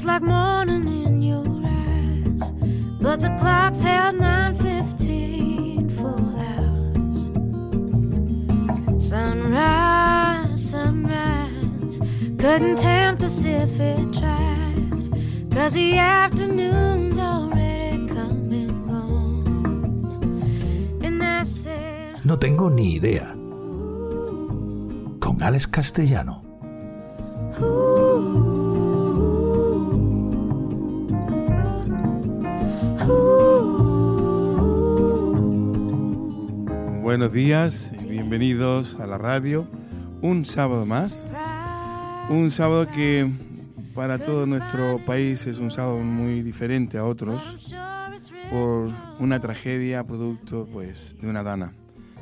looks like morning in your eyes, but the clock's held 9:15 for hours. Sunrise, sunrise, couldn't tempt us if it tried, 'cause the afternoon's already come and gone. And I said, No tengo ni idea. Con Alex Castellano. Buenos días y bienvenidos a la radio. Un sábado más. Un sábado que para todo nuestro país es un sábado muy diferente a otros por una tragedia producto pues de una dana.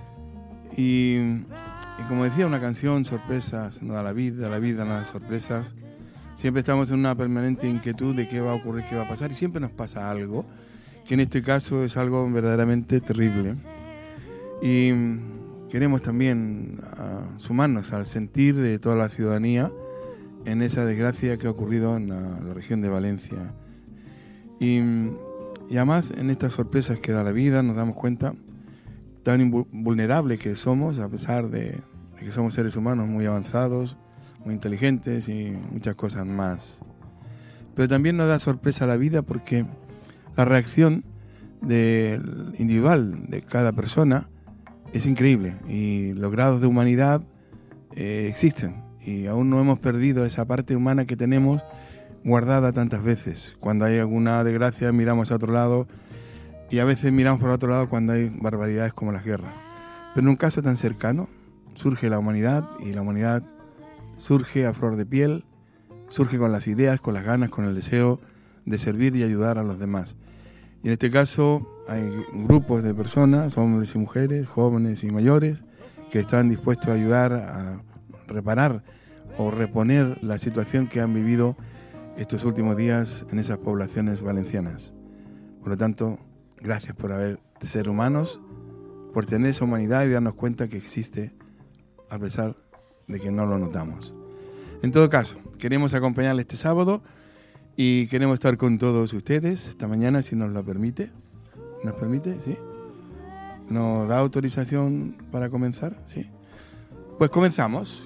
Y como decía una canción, sorpresas no da la vida no da sorpresas. Siempre estamos en una permanente inquietud de qué va a ocurrir, qué va a pasar, y siempre nos pasa algo, que en este caso es algo verdaderamente terrible. Y queremos también sumarnos al sentir de toda la ciudadanía en esa desgracia que ha ocurrido en la región de Valencia. Y además en estas sorpresas que da la vida nos damos cuenta tan vulnerables que somos, a pesar de que somos seres humanos muy avanzados, muy inteligentes y muchas cosas más. Pero también nos da sorpresa la vida porque la reacción individual de cada persona es increíble y los grados de humanidad existen y aún no hemos perdido esa parte humana que tenemos guardada tantas veces. Cuando hay alguna desgracia miramos a otro lado y a veces miramos por otro lado cuando hay barbaridades como las guerras. Pero en un caso tan cercano surge la humanidad y la humanidad surge a flor de piel, surge con las ideas, con las ganas, con el deseo de servir y ayudar a los demás. Y en este caso hay grupos de personas, hombres y mujeres, jóvenes y mayores, que están dispuestos a ayudar a reparar o reponer la situación que han vivido estos últimos días en esas poblaciones valencianas. Por lo tanto, gracias por ser humanos, por tener esa humanidad y darnos cuenta que existe a pesar de que no lo notamos. En todo caso, queremos acompañarles este sábado y queremos estar con todos ustedes esta mañana, si nos lo permite. ¿Nos permite? ¿Sí? ¿Nos da autorización para comenzar? Sí. Pues comenzamos.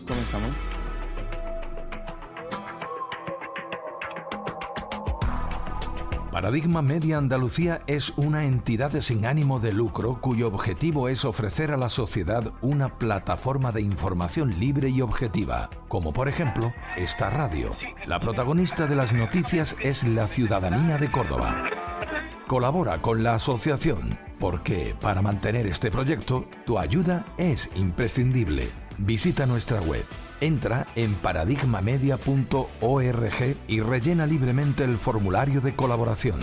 Paradigma Media Andalucía es una entidad sin ánimo de lucro cuyo objetivo es ofrecer a la sociedad una plataforma de información libre y objetiva, como por ejemplo esta radio. La protagonista de las noticias es la ciudadanía de Córdoba. Colabora con la asociación, porque para mantener este proyecto, tu ayuda es imprescindible. Visita nuestra web. Entra en paradigmamedia.org y rellena libremente el formulario de colaboración.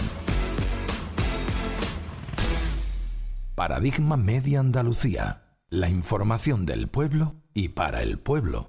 Paradigma Media Andalucía. La información del pueblo y para el pueblo.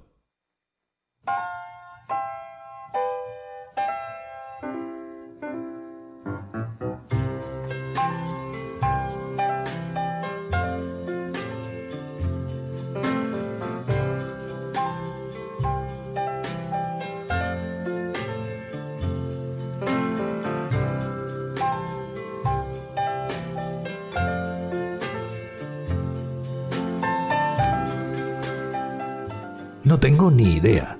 No tengo ni idea.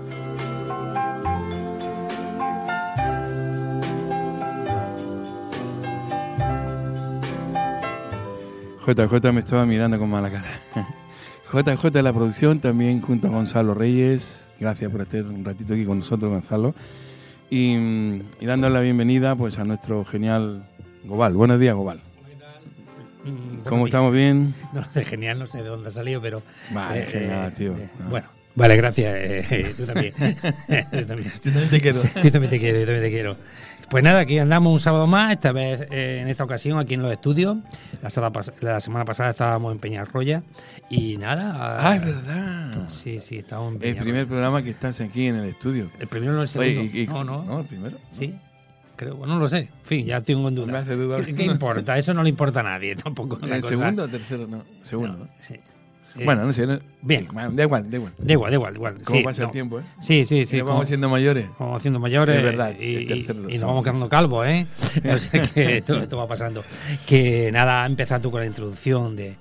JJ me estaba mirando con mala cara. JJ de la producción, también junto a Gonzalo Reyes. Gracias por estar un ratito aquí con nosotros, Gonzalo. Y dándole la bienvenida pues a nuestro genial Gobal. Buenos días, Gobal. ¿Cómo estamos? ¿Bien? No, de genial no sé de dónde ha salido, pero... Vale, genial, tío. Bueno, vale, gracias. Tú también. Tú también. Yo también te quiero. Sí, yo también te quiero. Pues nada, aquí andamos un sábado más, esta vez en esta ocasión aquí en los estudios. La semana pasada estábamos en Peñarroya y nada... Ah, es verdad. Sí, estábamos en El Peñarroya. primer programa que estás aquí en el estudio. El primero no, el segundo. Oye, No, el primero. Sí. Creo, bueno, no lo sé. En fin, ya tengo en duda. Me hace dudar. ¿Qué importa? Eso no le importa a nadie tampoco. ¿El segundo o tercero? No, segundo. No, sí. Bueno, no sé. Bien. Sí, bueno, da igual. Da igual. ¿Cómo Sí, pasa el no. tiempo, eh? Sí. Y nos vamos siendo mayores. Vamos haciendo mayores Es verdad, y el tercero nos somos vamos quedando eso. calvos, ¿eh? O sea que esto va pasando. Que nada, empezar tú con la introducción de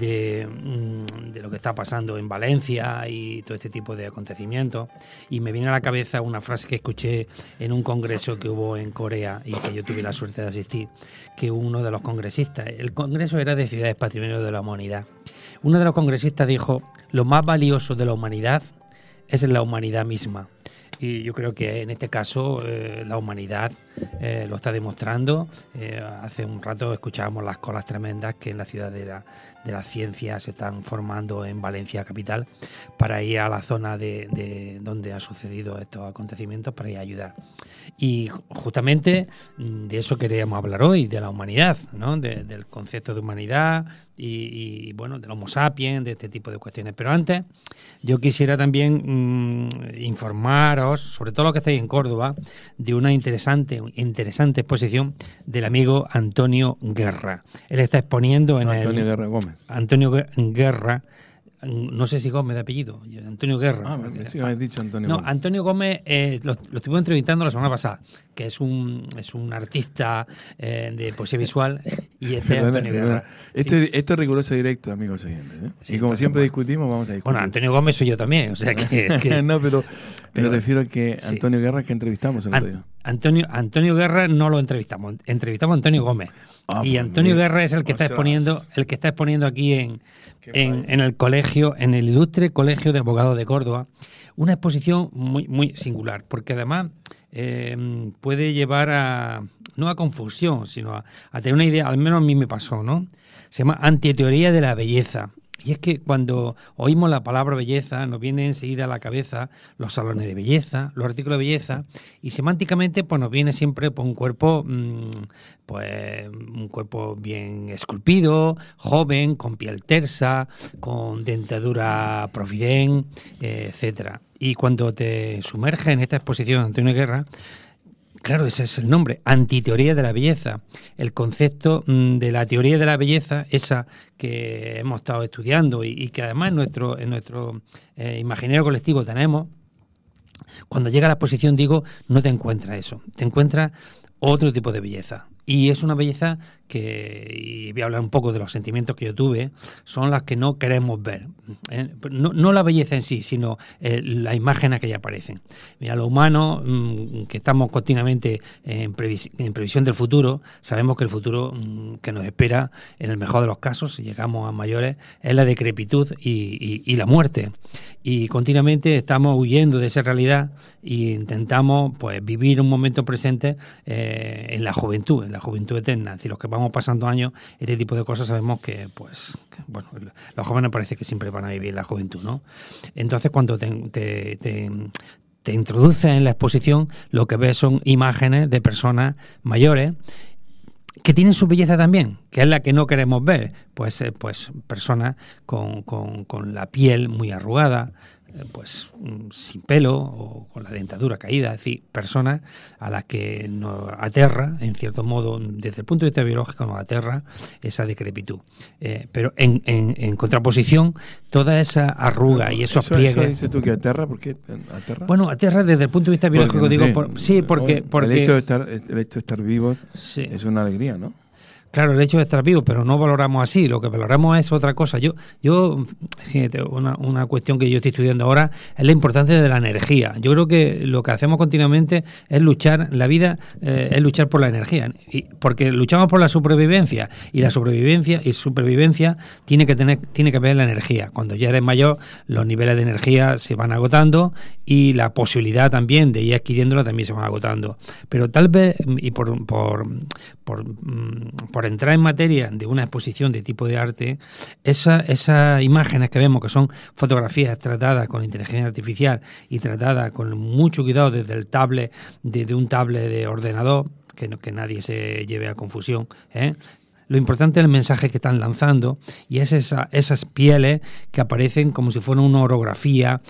lo que está pasando en Valencia y todo este tipo de acontecimientos. Y me viene a la cabeza una frase que escuché en un congreso que hubo en Corea y que yo tuve la suerte de asistir, que uno de los congresistas, el congreso era de Ciudades Patrimonio de la Humanidad. Uno de los congresistas dijo: lo más valioso de la humanidad es la humanidad misma. Y yo creo que en este caso la humanidad lo está demostrando. Hace un rato escuchábamos las colas tremendas que en la ciudad de la ciencia se están formando en Valencia capital para ir a la zona de donde ha sucedido estos acontecimientos, para ir a ayudar. Y justamente de eso queríamos hablar hoy, de la humanidad, ¿no? Del concepto de humanidad y bueno, del Homo sapiens, de este tipo de cuestiones. Pero antes yo quisiera también informaros, sobre todo los que estáis en Córdoba, de una interesante exposición del amigo Antonio Guerra. Él está exponiendo en Antonio Guerra Gómez. Antonio Guerra, no sé si Gómez de apellido, Antonio Guerra. Ah, sí, me has dicho Antonio No, Gómez. Antonio Gómez lo estuve entrevistando la semana pasada, que es un artista de poesía visual, y este es Antonio Guerra. Esto Sí. es riguroso directo, amigos oyentes, ¿eh? Sí, y como está siempre bueno. discutimos, vamos a discutir. Bueno, Antonio Gómez soy yo también, o sea que No, pero pero- me refiero a que sí. Antonio Guerra, que entrevistamos el otro día. Antonio Guerra no lo entrevistamos a Antonio Gómez. Ah, Y pues Antonio mira. Guerra es el que está Ostras. exponiendo aquí Qué guay. en el colegio, en el ilustre Colegio de Abogados de Córdoba, una exposición muy singular, porque además puede llevar no a confusión, sino a tener una idea, al menos a mí me pasó, ¿no? Se llama Antiteoría de la belleza. Y es que cuando oímos la palabra belleza nos viene enseguida a la cabeza los salones de belleza, los artículos de belleza, y semánticamente pues nos viene siempre pues, un cuerpo bien esculpido, joven, con piel tersa, con dentadura profident, etcétera. Y cuando te sumerges en esta exposición de Antonio Guerra, claro, ese es el nombre, Antiteoría de la belleza. El concepto de la teoría de la belleza, esa que hemos estado estudiando y que además en nuestro imaginario colectivo tenemos, cuando llega a la exposición, digo, no te encuentras eso, te encuentras otro tipo de belleza. Y es una belleza que, y voy a hablar un poco de los sentimientos que yo tuve, son las que no queremos ver. No la belleza en sí, sino las imágenes que ya aparecen. Mira, los humanos, que estamos continuamente en previsión del futuro, sabemos que el futuro que nos espera, en el mejor de los casos, si llegamos a mayores, es la decrepitud y la muerte. Y continuamente estamos huyendo de esa realidad e intentamos pues vivir un momento presente en la juventud eterna. Es decir, los que vamos pasando años, este tipo de cosas sabemos que los jóvenes parece que siempre van a vivir la juventud, ¿no? Entonces, cuando te introduces en la exposición, lo que ves son imágenes de personas mayores que tienen su belleza también, que es la que no queremos ver, pues personas con la piel muy arrugada, sin pelo o con la dentadura caída, es decir, personas a las que nos aterra, en cierto modo, desde el punto de vista biológico, nos aterra esa decrepitud. Pero en contraposición, toda esa arruga y esos pliegues... ¿Eso dices tú que aterra? ¿Por qué aterra? Bueno, aterra desde el punto de vista biológico, Porque, no digo, sé, porque el hecho de estar vivo sí. es una alegría, ¿no? Claro, el hecho de estar vivo, pero no valoramos así. Lo que valoramos es otra cosa. Yo fíjate, una cuestión que yo estoy estudiando ahora es la importancia de la energía. Yo creo que lo que hacemos continuamente es luchar, la vida es luchar por la energía, porque luchamos por la supervivencia, y la supervivencia tiene que ver la energía. Cuando ya eres mayor, los niveles de energía se van agotando y la posibilidad también de ir adquiriéndola también se van agotando. Pero tal vez, y por entrar en materia de una exposición de tipo de arte, esas imágenes que vemos, que son fotografías tratadas con inteligencia artificial y tratadas con mucho cuidado desde el desde un tablet de ordenador, que nadie se lleve a confusión, lo importante es el mensaje que están lanzando, y es esas pieles que aparecen como si fueran una orografía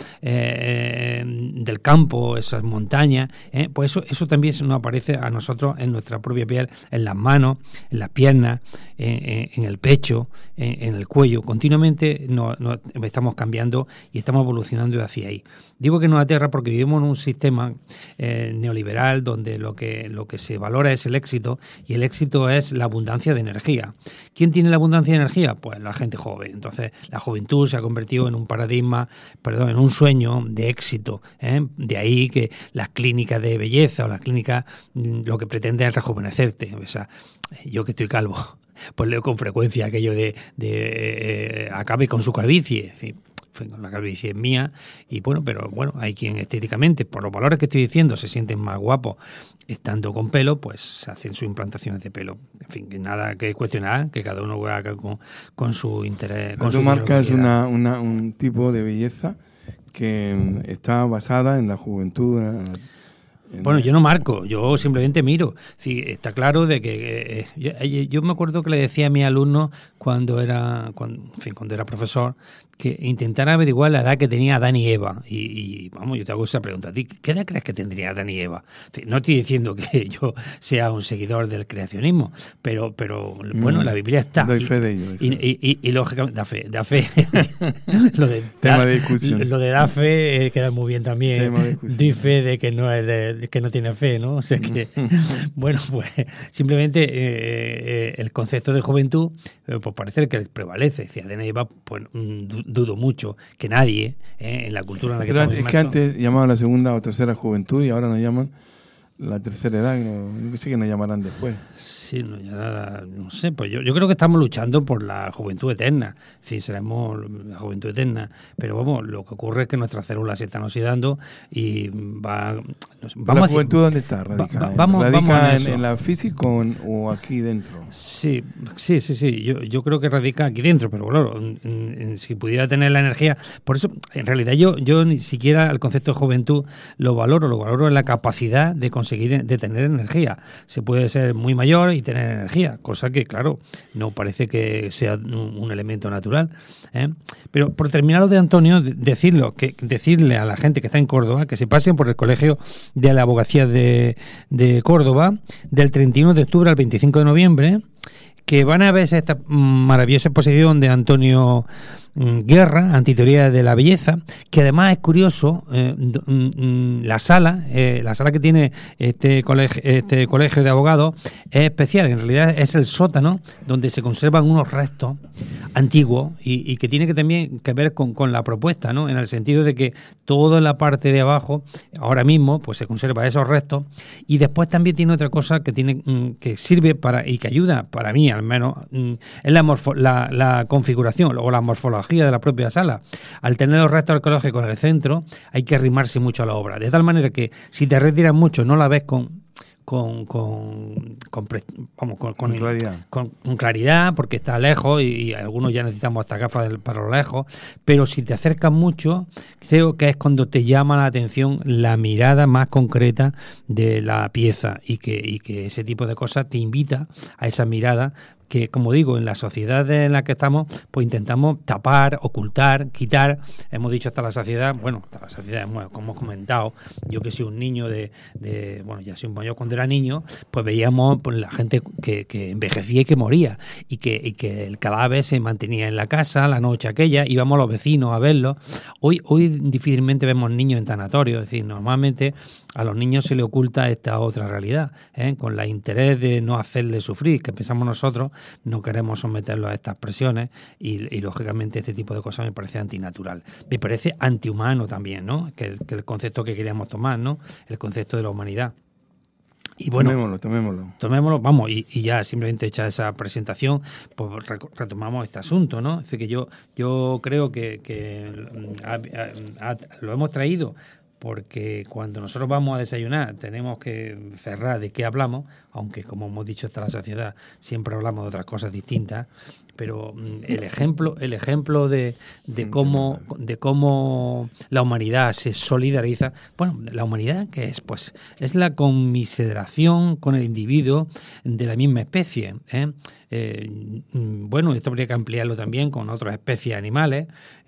del campo, esas montañas, pues eso también nos aparece a nosotros en nuestra propia piel, en las manos, en las piernas, en el pecho, en el cuello. Continuamente nos estamos cambiando y estamos evolucionando hacia ahí. Digo que nos aterra porque vivimos en un sistema neoliberal donde lo que se valora es el éxito, y el éxito es la abundancia de energía. ¿Quién tiene la abundancia de energía? Pues la gente joven. Entonces la juventud se ha convertido en un paradigma, en un sueño de éxito. De ahí que las clínicas de belleza o las clínicas lo que pretende es rejuvenecerte. O sea, yo que estoy calvo, pues leo con frecuencia aquello de acabe con su calvicie. Es decir, la calvicie es mía, y pero hay quien estéticamente, por los valores que estoy diciendo, se sienten más guapos estando con pelo, pues hacen sus implantaciones de pelo. En fin, que nada que cuestionar, que cada uno haga con su interés. Tu marca es un tipo de belleza que está basada en la juventud. Yo no marco, yo simplemente miro. Sí, está claro de que yo me acuerdo que le decía a mis alumnos cuando era profesor, que intentara averiguar la edad que tenía Adán y Eva. Y vamos, yo te hago esa pregunta a ti: ¿qué edad crees que tendría Adán y Eva? No estoy diciendo que yo sea un seguidor del creacionismo, pero la Biblia está. Doy fe de ello. Y lógicamente, da fe. Tema de discusión. Lo de da fe queda muy bien también. Doy fe de que no es que no tiene fe, ¿no? O sea que, pues simplemente el concepto de juventud, pues parece que prevalece. Si Adán y Eva, pues dudo mucho que nadie, en la cultura en la que estamos inmersos. Es que antes llamaban la segunda o tercera juventud y ahora nos llaman la tercera edad. Yo sé que nos llamarán después. Sí, no sé, pues yo creo que estamos luchando por la juventud eterna. En fin, seremos la juventud eterna. Pero vamos, lo que ocurre es que nuestras células se están oxidando y vamos. ¿La juventud dónde está? ¿Radica en la física o aquí dentro? Sí. Yo creo que radica aquí dentro, pero claro, si pudiera tener la energía. Por eso, en realidad, yo ni siquiera el concepto de juventud lo valoro en la capacidad de conseguir, de tener energía. Se puede ser muy mayor y tener energía, cosa que, claro, no parece que sea un elemento natural. Pero por terminar lo de Antonio, decirle a la gente que está en Córdoba que se pasen por el Colegio de la Abogacía de Córdoba del 31 de octubre al 25 de noviembre, que van a ver esta maravillosa exposición de Antonio Guerra, Antiteoría de la Belleza, que además es curioso, la sala que tiene este colegio de abogados es especial. En realidad es el sótano donde se conservan unos restos antiguos y que tiene que también que ver con la propuesta, ¿no? En el sentido de que toda la parte de abajo ahora mismo pues se conserva esos restos, y después también tiene otra cosa que tiene que sirve para y que ayuda, para mí al menos, es la configuración o la morfología de la propia sala. Al tener los restos arqueológicos en el centro, hay que arrimarse mucho a la obra, de tal manera que si te retiras mucho no la ves con claridad, porque está lejos y algunos ya necesitamos hasta gafas para lo lejos, pero si te acercas mucho, creo que es cuando te llama la atención la mirada más concreta de la pieza, y que ese tipo de cosas te invita a esa mirada que, como digo, en la sociedad en la que estamos, pues intentamos tapar, ocultar, quitar. Hemos dicho hasta la saciedad, como hemos comentado, yo que soy un niño ya soy un mayor, cuando era niño, pues veíamos pues, la gente que envejecía y que moría, y que el cadáver se mantenía en la casa la noche aquella, íbamos los vecinos a verlo. Hoy difícilmente vemos niños en tanatorios, es decir, normalmente a los niños se les oculta esta otra realidad, con el interés de no hacerles sufrir, que pensamos nosotros, no queremos someterlos a estas presiones, y lógicamente este tipo de cosas me parece antinatural. Me parece antihumano también, ¿no? Que el concepto que queríamos tomar, ¿no? El concepto de la humanidad. Y bueno, tomémoslo, vamos, y ya simplemente hecha esa presentación, pues retomamos este asunto, ¿no? Es decir, que yo creo que lo hemos traído porque cuando nosotros vamos a desayunar tenemos que cerrar de qué hablamos, aunque como hemos dicho está la sociedad, siempre hablamos de otras cosas distintas, pero el ejemplo de cómo la humanidad se solidariza. Bueno, la humanidad, ¿qué es? Pues es la conmiseración con el individuo de la misma especie, ¿eh? Bueno, esto habría que ampliarlo también con otras especies animales.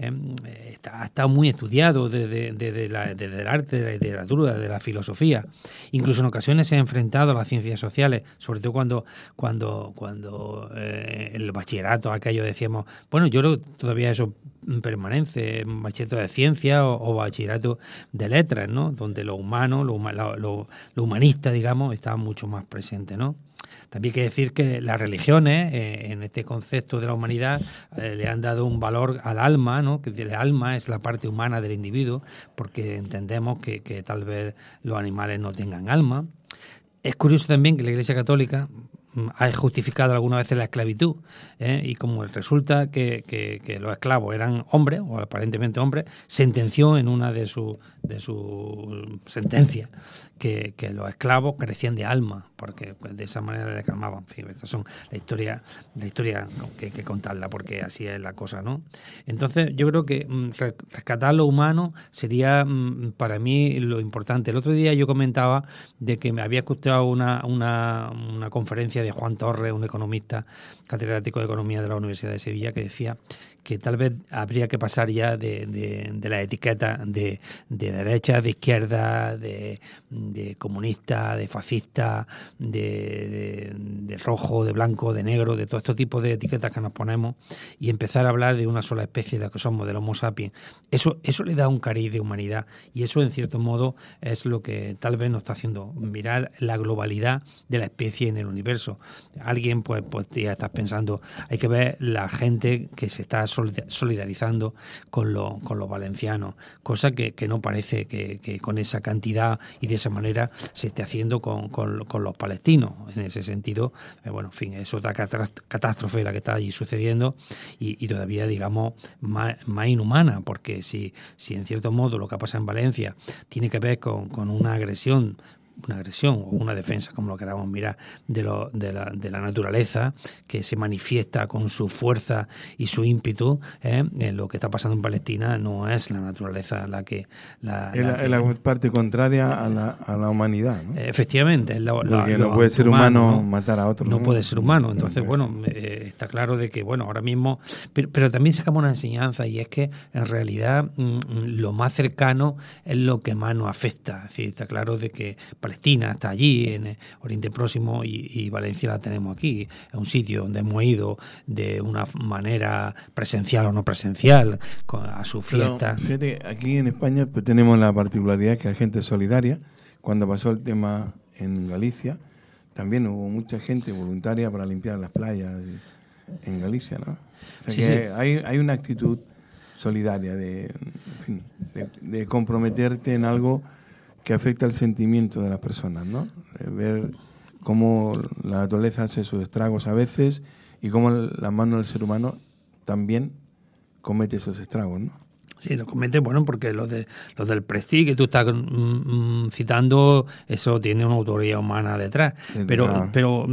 Ha estado muy estudiado desde el arte, de la literatura, de la filosofía. Incluso en ocasiones se ha enfrentado a las ciencias sociales, sobre todo cuando el bachillerato, aquello decíamos, bueno, yo creo que todavía eso permanece, bachillerato de ciencia o bachillerato de letras, ¿no? Donde lo humano, lo humanista, digamos, está mucho más presente, ¿no? También hay que decir que las religiones, en este concepto de la humanidad, le han dado un valor al alma, ¿no? Que el alma es la parte humana del individuo, porque entendemos que tal vez los animales no tengan alma. Es curioso también que la Iglesia Católica ha justificado algunas veces la esclavitud, y como resulta que los esclavos eran hombres, o aparentemente hombres, sentenció en una de sus sentencias que los esclavos carecían de alma, porque de esa manera le calmaban. En fin, estas son la historia que hay que contarla, porque así es la cosa, ¿no? Entonces yo creo que rescatar lo humano sería para mí lo importante. El otro día yo comentaba de que me había escuchado una conferencia de Juan Torres, un economista catedrático de Economía de la Universidad de Sevilla, que decía que tal vez habría que pasar ya de la etiqueta de derecha, de izquierda, de comunista, de fascista, de rojo, de blanco, de negro, de todo este tipo de etiquetas que nos ponemos, y empezar a hablar de una sola especie, de la que somos, del Homo sapiens. Eso le da un cariz de humanidad, y eso en cierto modo es lo que tal vez nos está haciendo mirar la globalidad de la especie en el universo. Alguien pues ya estás pensando, hay que ver la gente que se está solidarizando con los valencianos, cosa que no parece que con esa cantidad y de esa manera se esté haciendo con los palestinos. En ese sentido, bueno, en fin, es otra catástrofe la que está allí sucediendo, y todavía, digamos, más inhumana, porque si en cierto modo lo que ha pasado en Valencia tiene que ver con una agresión o una defensa, como lo queramos mirar, de la naturaleza, que se manifiesta con su fuerza y su ímpetu, lo que está pasando en Palestina no es la naturaleza la que... Es la parte contraria a la humanidad, ¿no? Efectivamente. Porque no puede ser humano matar a otro. No puede ser humano. Entonces, bueno, está claro de que, bueno, ahora mismo... Pero también sacamos una enseñanza, y es que, en realidad, lo más cercano es lo que más nos afecta. Es decir, está claro de que Palestina está allí, en Oriente Próximo, y Valencia la tenemos aquí. Es un sitio donde hemos ido de una manera presencial o no presencial a su fiesta. Pero, fíjate, aquí en España pues tenemos la particularidad que la gente es solidaria. Cuando pasó el tema en Galicia, también hubo mucha gente voluntaria para limpiar las playas en Galicia, ¿no? O sea, que hay una actitud solidaria de comprometerte en algo que afecta el sentimiento de las personas, ¿no? Ver cómo la naturaleza hace sus estragos a veces, y cómo la mano del ser humano también comete esos estragos, ¿no? Sí, lo comete, bueno, porque los del Prestige que tú estás citando, eso tiene una autoría humana detrás. Sí, pero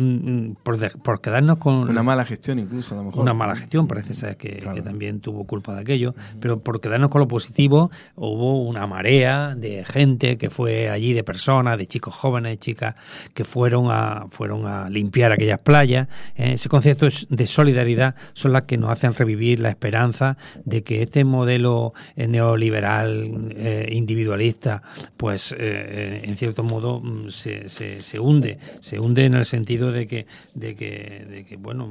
por quedarnos con... Una mala gestión incluso, a lo mejor. Una mala gestión, parece ser que también tuvo culpa de aquello. Pero por quedarnos con lo positivo, hubo una marea de gente que fue allí, de personas, de chicos jóvenes, chicas, que fueron a limpiar aquellas playas. Ese concepto de solidaridad son las que nos hacen revivir la esperanza de que este modelo neoliberal, individualista, pues en cierto modo se hunde en el sentido de que bueno,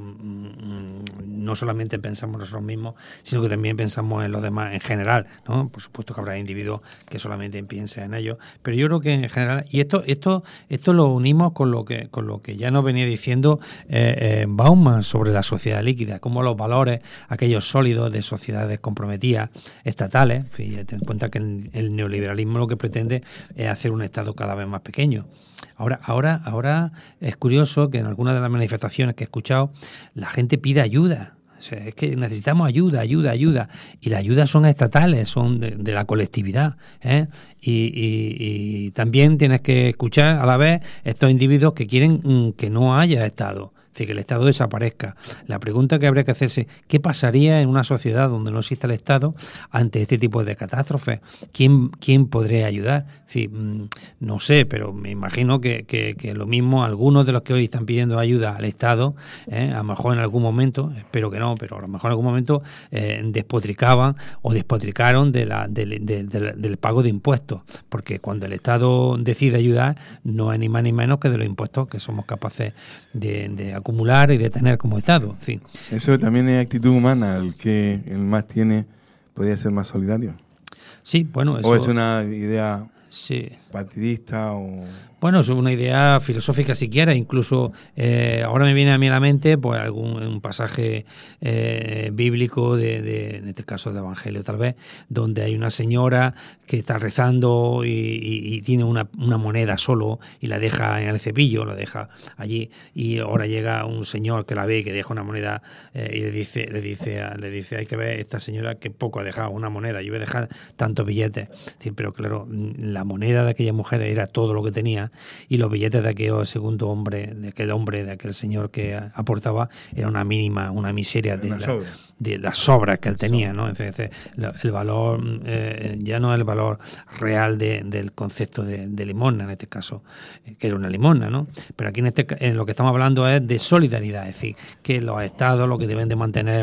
no solamente pensamos nosotros mismos, sino que también pensamos en los demás en general, ¿no? Por supuesto que habrá individuos que solamente piensen en ello, pero yo creo que en general, y esto lo unimos con lo que ya nos venía diciendo Bauman sobre la sociedad líquida, como los valores, aquellos sólidos de sociedades comprometidas, estatales. Ten en cuenta que el neoliberalismo lo que pretende es hacer un Estado cada vez más pequeño. Ahora es curioso que en algunas de las manifestaciones que he escuchado la gente pide ayuda. O sea, es que necesitamos ayuda. Y las ayudas son estatales, son de la colectividad, ¿eh? Y también tienes que escuchar a la vez estos individuos que quieren que no haya Estado. Es decir, que el Estado desaparezca. La pregunta que habría que hacerse, ¿qué pasaría en una sociedad donde no exista el Estado ante este tipo de catástrofes? ¿Quién podría ayudar? Es decir, no sé, pero me imagino que lo mismo algunos de los que hoy están pidiendo ayuda al Estado, a lo mejor en algún momento, espero que no, pero a lo mejor en algún momento despotricaban o despotricaron del pago de impuestos, porque cuando el Estado decide ayudar no es ni más ni menos que de los impuestos que somos capaces de acumular y de tener como Estado. En fin. Eso también es actitud humana, el que el más tiene podría ser más solidario. Sí, bueno, eso... ¿O es una idea sí. partidista o...? Bueno, es una idea filosófica si quieres, incluso ahora me viene a mí a la mente pues un pasaje bíblico en este caso del Evangelio tal vez, donde hay una señora que está rezando y tiene una moneda solo y la deja en el cepillo, la deja allí, y ahora llega un señor que la ve y que deja una moneda y le dice hay que ver esta señora que poco ha dejado, una moneda, yo voy a dejar tantos billetes. Es decir, pero claro, la moneda de aquella mujer era todo lo que tenía, y los billetes de aquel segundo hombre, de aquel señor que aportaba, era una miseria de las sobras que él tenía, ¿no? Entonces, el valor ya no es el valor real del concepto de limosna, en este caso, que era una limosna, ¿no? Pero aquí en lo que estamos hablando es de solidaridad, es decir, que los estados lo que deben de mantener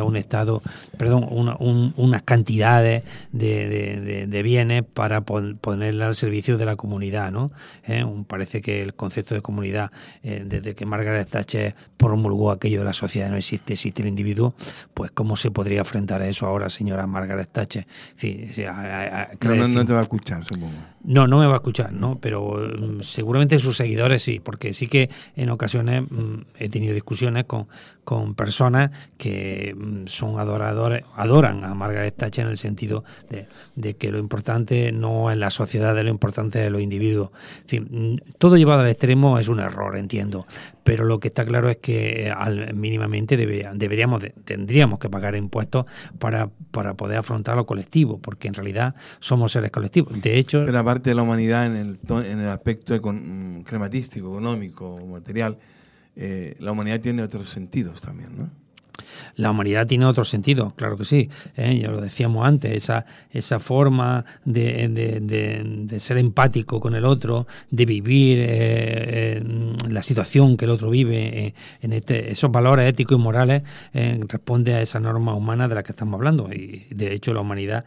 unas cantidades de bienes para ponerla al servicio de la comunidad, ¿no? Parece que el concepto de comunidad, desde que Margaret Thatcher promulgó aquello de la sociedad no existe, existe el individuo, pues ¿cómo se podría enfrentar a eso ahora, señora Margaret Thatcher? Sí, no te va a escuchar, supongo. No me va a escuchar, ¿no? Pero seguramente sus seguidores sí, porque sí que en ocasiones he tenido discusiones con personas que adoran a Margaret Thatcher en el sentido de que lo importante no es la sociedad, lo importante es los individuos. En fin, todo llevado al extremo es un error, entiendo, pero lo que está claro es que mínimamente tendríamos que pagar impuestos para poder afrontar lo colectivo, porque en realidad somos seres colectivos. De hecho, pero aparte de la humanidad en el aspecto crematístico, económico, material, la humanidad tiene otros sentidos también, ¿no? La humanidad tiene otro sentido, claro que sí. Ya lo decíamos antes, esa forma de ser empático con el otro, de vivir la situación que el otro vive, esos valores éticos y morales, responde a esa norma humana de la que estamos hablando. Y de hecho la humanidad,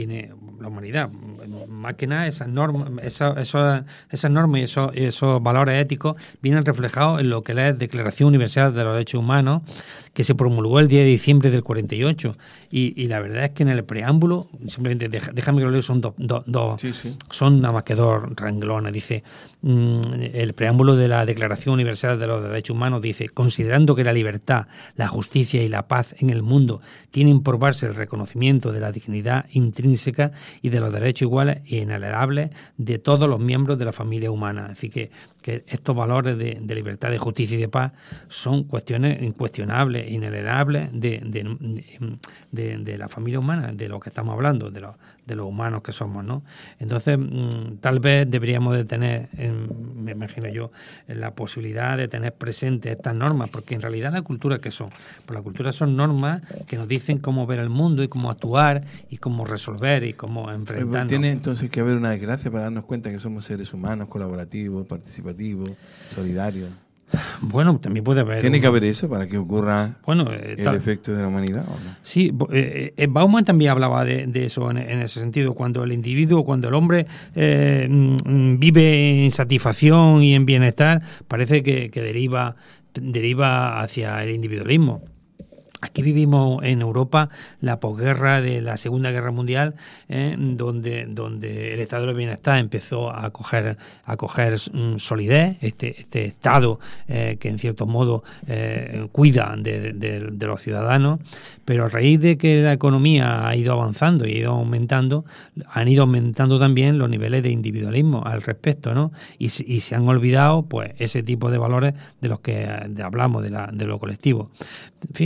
más que nada, esas normas y esos valores éticos vienen reflejados en lo que es la Declaración Universal de los Derechos Humanos, que se promulgó el 10 de diciembre del 48, y la verdad es que en el preámbulo, simplemente déjame que lo lea, son dos sí. Son nada más que dos renglones. Dice, el preámbulo de la Declaración Universal de los Derechos Humanos dice: considerando que la libertad, la justicia y la paz en el mundo tienen por base el reconocimiento de la dignidad intrínseca y de los derechos iguales e inalienables de todos los miembros de la familia humana. Es decir, que estos valores de libertad, de justicia y de paz son cuestiones incuestionables, inalienables de la familia humana, de lo que estamos hablando, de los humanos que somos, ¿no? Entonces, tal vez deberíamos de tener, me imagino yo, la posibilidad de tener presentes estas normas, porque en realidad la cultura, ¿qué son? Pues la cultura son normas que nos dicen cómo ver el mundo y cómo actuar y cómo resolver y cómo enfrentarnos. Tiene entonces que haber una desgracia para darnos cuenta que somos seres humanos, colaborativos, participativos, solidarios. Bueno, también puede haber... ¿Tiene que haber eso para que ocurra el efecto de la humanidad o no? Sí, Bauman también hablaba de eso en ese sentido. Cuando el individuo, cuando el hombre vive en satisfacción y en bienestar, parece que deriva hacia el individualismo. Aquí vivimos en Europa la posguerra de la Segunda Guerra Mundial, donde el estado del bienestar empezó a coger solidez, este estado que en cierto modo cuida de los ciudadanos, pero a raíz de que la economía ha ido avanzando y ha ido aumentando, han ido aumentando también los niveles de individualismo al respecto, ¿no? Y se han olvidado pues ese tipo de valores de los que hablamos, de lo colectivo. En fin, entonces es una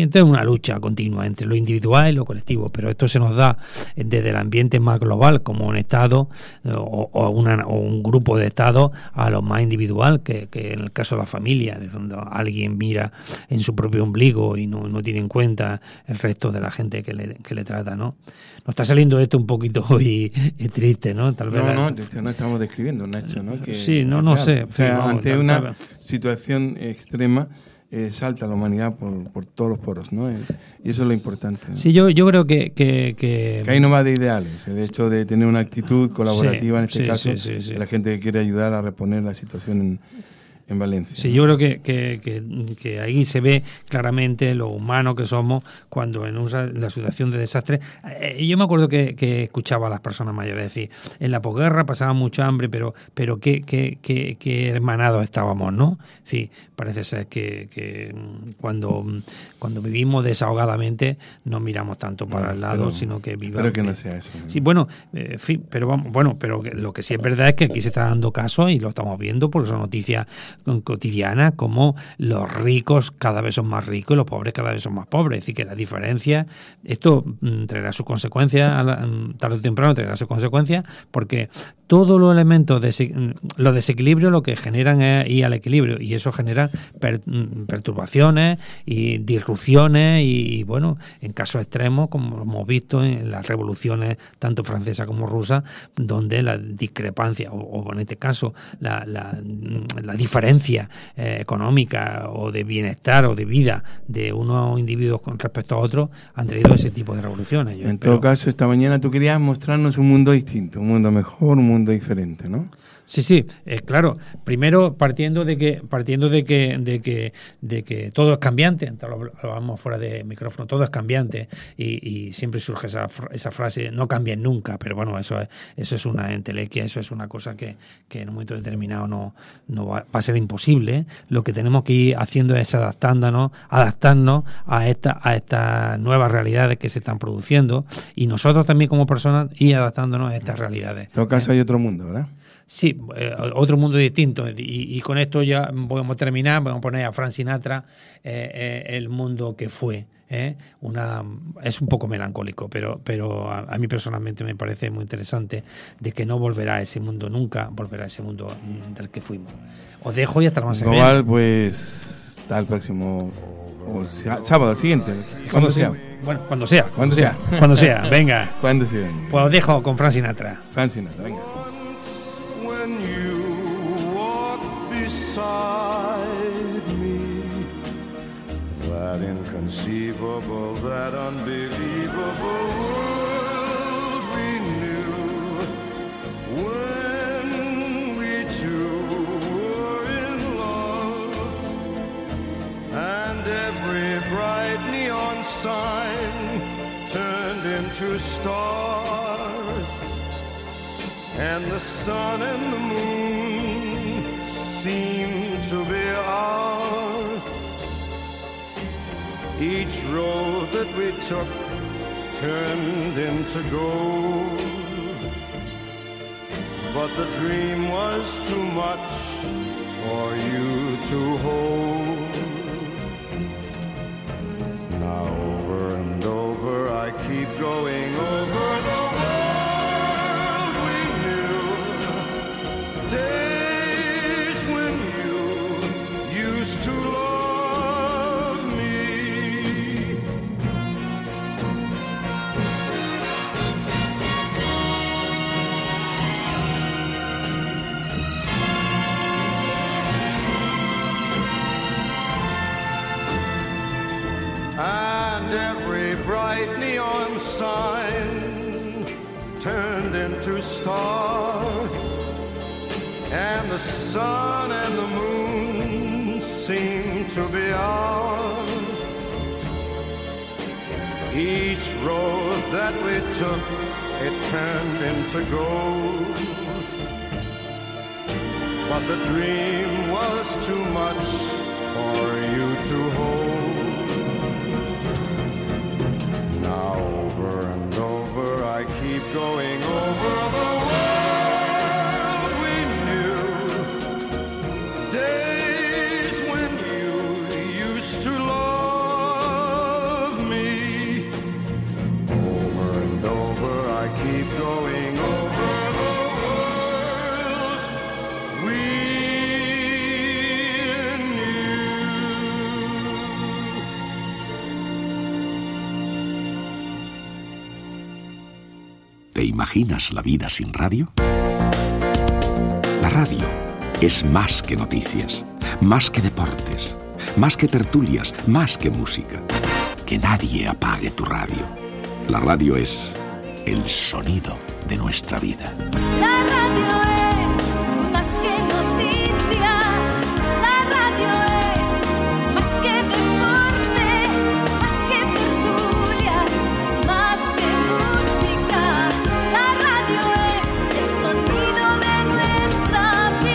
lucha continua entre lo individual y lo colectivo, pero esto se nos da desde el ambiente más global, como un Estado o un grupo de Estados, a lo más individual, que en el caso de la familia, de donde alguien mira en su propio ombligo y no tiene en cuenta el resto de la gente que le trata, ¿no? Nos está saliendo esto un poquito hoy triste, ¿no? Tal vez no estamos describiendo un hecho, ¿no? Que sí, no sé. O sea, sí, vamos, ante una situación extrema, salta la humanidad por todos los poros, ¿no? Y eso es lo importante, ¿no? Sí, yo creo que ahí no va de ideales. El hecho de tener una actitud colaborativa, en este caso, sí. de la gente que quiere ayudar a reponer la situación en Valencia. Sí, ¿no? Yo creo que ahí se ve claramente lo humano que somos cuando en la situación de desastre. Yo me acuerdo que escuchaba a las personas mayores decir, en la posguerra pasaba mucha hambre, pero qué hermanados estábamos, ¿no? Sí, parece ser que cuando vivimos desahogadamente no miramos tanto para el lado, sino que vivamos. Espero que no sea eso, ¿no? Sí, bueno, pero lo que sí es verdad es que aquí se está dando caso y lo estamos viendo porque son noticias cotidiana, como los ricos cada vez son más ricos y los pobres cada vez son más pobres. Es decir, que la diferencia, esto traerá sus consecuencias, tarde o temprano traerá sus consecuencias, porque todos los elementos, los desequilibrios lo que generan es ir al equilibrio, y eso genera perturbaciones y disrupciones y bueno, en casos extremos, como hemos visto en las revoluciones tanto francesa como rusa, donde la discrepancia, o en este caso la diferencia económica o de bienestar o de vida de unos individuos con respecto a otros han traído ese tipo de revoluciones. Todo caso, esta mañana tú querías mostrarnos un mundo distinto, un mundo mejor, un mundo diferente, ¿no? Sí, claro. Primero partiendo de que todo es cambiante. Lo hablamos fuera de micrófono. Todo es cambiante y siempre surge esa frase: no cambien nunca. Pero bueno, eso es una entelequia. Eso es una cosa que en un momento determinado no va a ser imposible. Lo que tenemos que ir haciendo es adaptarnos a estas nuevas realidades que se están produciendo, y nosotros también como personas ir adaptándonos a estas realidades. En todo caso hay otro mundo, ¿verdad? Sí, otro mundo distinto, y con esto ya podemos terminar. Vamos a poner a Frank Sinatra, el mundo que fue. Es un poco melancólico, pero a mí personalmente me parece muy interesante, de que no volverá a ese mundo nunca, volverá a ese mundo del que fuimos. Os dejo y hasta la semana. Igual, pues, hasta el próximo sábado, el siguiente, cuando sea. Bueno, cuando sea. Cuando sea. Cuando sea, venga. Cuando sea. Pues os dejo con Frank Sinatra. Frank Sinatra, venga. That inconceivable, that unbelievable world we knew when we two were in love, and every bright neon sign turned into stars, and the sun and the moon seemed to be ours. Each road that we took turned into gold, but the dream was too much for you to hold. Now over and over I keep going over the world we knew, days when you used to love. And every bright neon sign turned into stars, and the sun and the moon seemed to be ours. Each road that we took, it turned into gold, but the dream was too much for you to hold. Now over and over I keep going over the world we knew, days when you used to love ¿Te imaginas la vida sin radio? La radio es más que noticias, más que deportes, más que tertulias, más que música. Que nadie apague tu radio. La radio es el sonido de nuestra vida. La radio es más que noticias. La radio es más que deporte, más que tertulias, más que música. La radio es el sonido de nuestra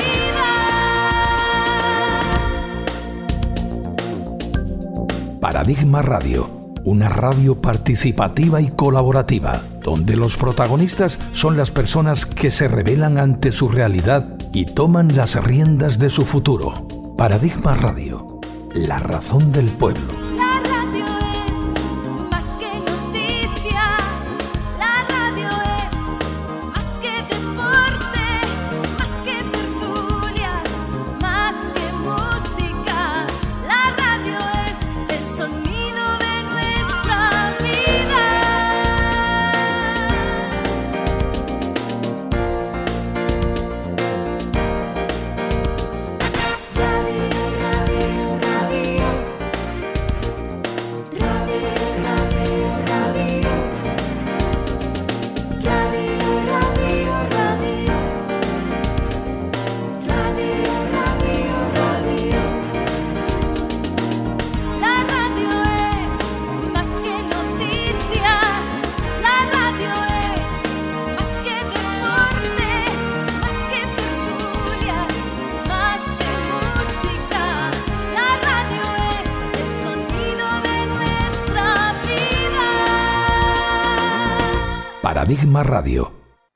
vida. Paradigma Radio. Una radio participativa y colaborativa, donde los protagonistas son las personas que se rebelan ante su realidad y toman las riendas de su futuro. Paradigma Radio, la razón del pueblo. La radio es más que noticias. La radio es más que deporte, más que tertulias, más que música. La radio es el sonido de nuestra vida. Radio, radio, radio. Radio, radio, radio. Radio, radio, radio. Radio, radio, radio. La radio es más que noticias. La radio es más que deporte, más que tertulias, más que música. La radio es el sonido de nuestra vida. Paradigma Radio.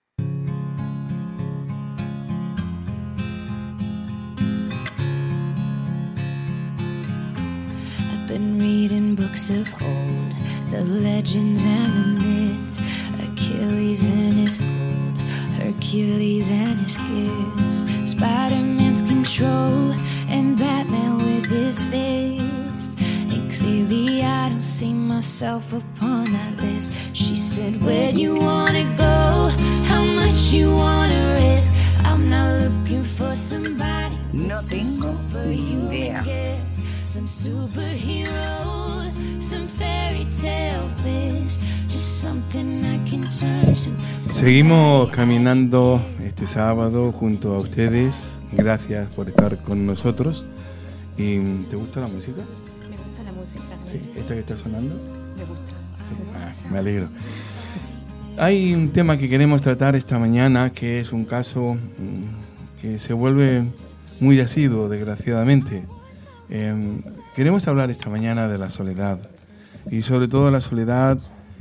I've been reading books of old, the legends and the myths, Achilles and his gold, Hercules and his gifts, Spider-Man's control, and Batman with his fist. And clearly I don't see myself upon that list. She said, where do you wanna go? How much you wanna risk? I'm not looking for somebody. No tengo ni idea. Some superhero, some fairy tale bliss, just something I can turn to. Seguimos caminando este sábado junto a ustedes. Gracias por estar con nosotros. ¿Y te gusta la música? Me gusta la música. Sí, esta que está sonando. Me gusta. Sí, me alegro. Hay un tema que queremos tratar esta mañana, que es un caso que se vuelve muy asiduo, desgraciadamente. Queremos hablar esta mañana de la soledad, y sobre todo la soledad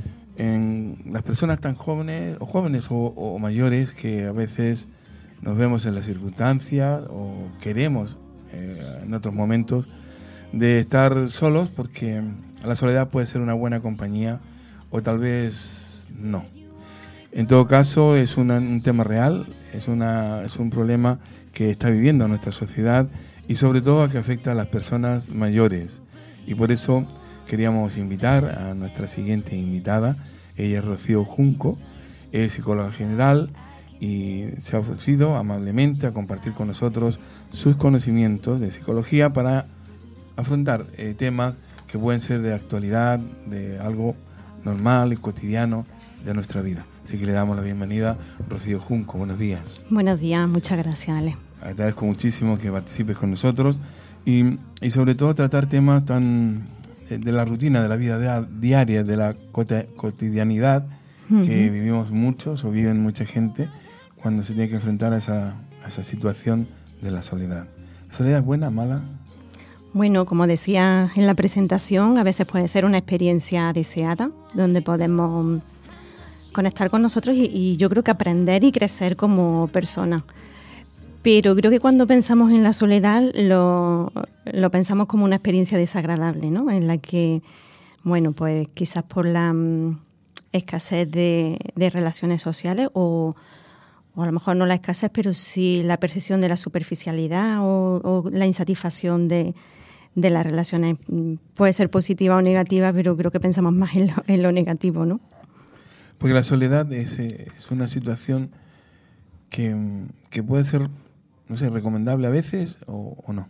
en las personas tan jóvenes o mayores, que a veces nos vemos en las circunstancias o queremos en otros momentos de estar solos, porque la soledad puede ser una buena compañía o tal vez no. En todo caso, es un tema real, es un problema que está viviendo nuestra sociedad, y sobre todo que afecta a las personas mayores. Y por eso queríamos invitar a nuestra siguiente invitada. Ella es Rocío Junco, es psicóloga general y se ha ofrecido amablemente a compartir con nosotros sus conocimientos de psicología para afrontar temas que pueden ser de actualidad, de algo normal y cotidiano de nuestra vida. Así que le damos la bienvenida, Rocío Junco. Buenos días. Buenos días, muchas gracias, Ale. Agradezco muchísimo que participes con nosotros y sobre todo tratar temas tan de la rutina, de la vida diaria, de la cotidianidad que vivimos muchos o viven mucha gente cuando se tiene que enfrentar a esa situación de la soledad. ¿La soledad es buena, mala? Bueno, como decía en la presentación, a veces puede ser una experiencia deseada, donde podemos conectar con nosotros y yo creo que aprender y crecer como personas. Pero creo que cuando pensamos en la soledad lo pensamos como una experiencia desagradable, ¿no? En la que, bueno, pues quizás por la escasez de relaciones sociales o a lo mejor no la escasez, pero sí la percepción de la superficialidad o la insatisfacción de las relaciones. Puede ser positiva o negativa, pero creo que pensamos más en lo negativo, ¿no? Porque la soledad es una situación que puede ser, no sé, recomendable a veces o no.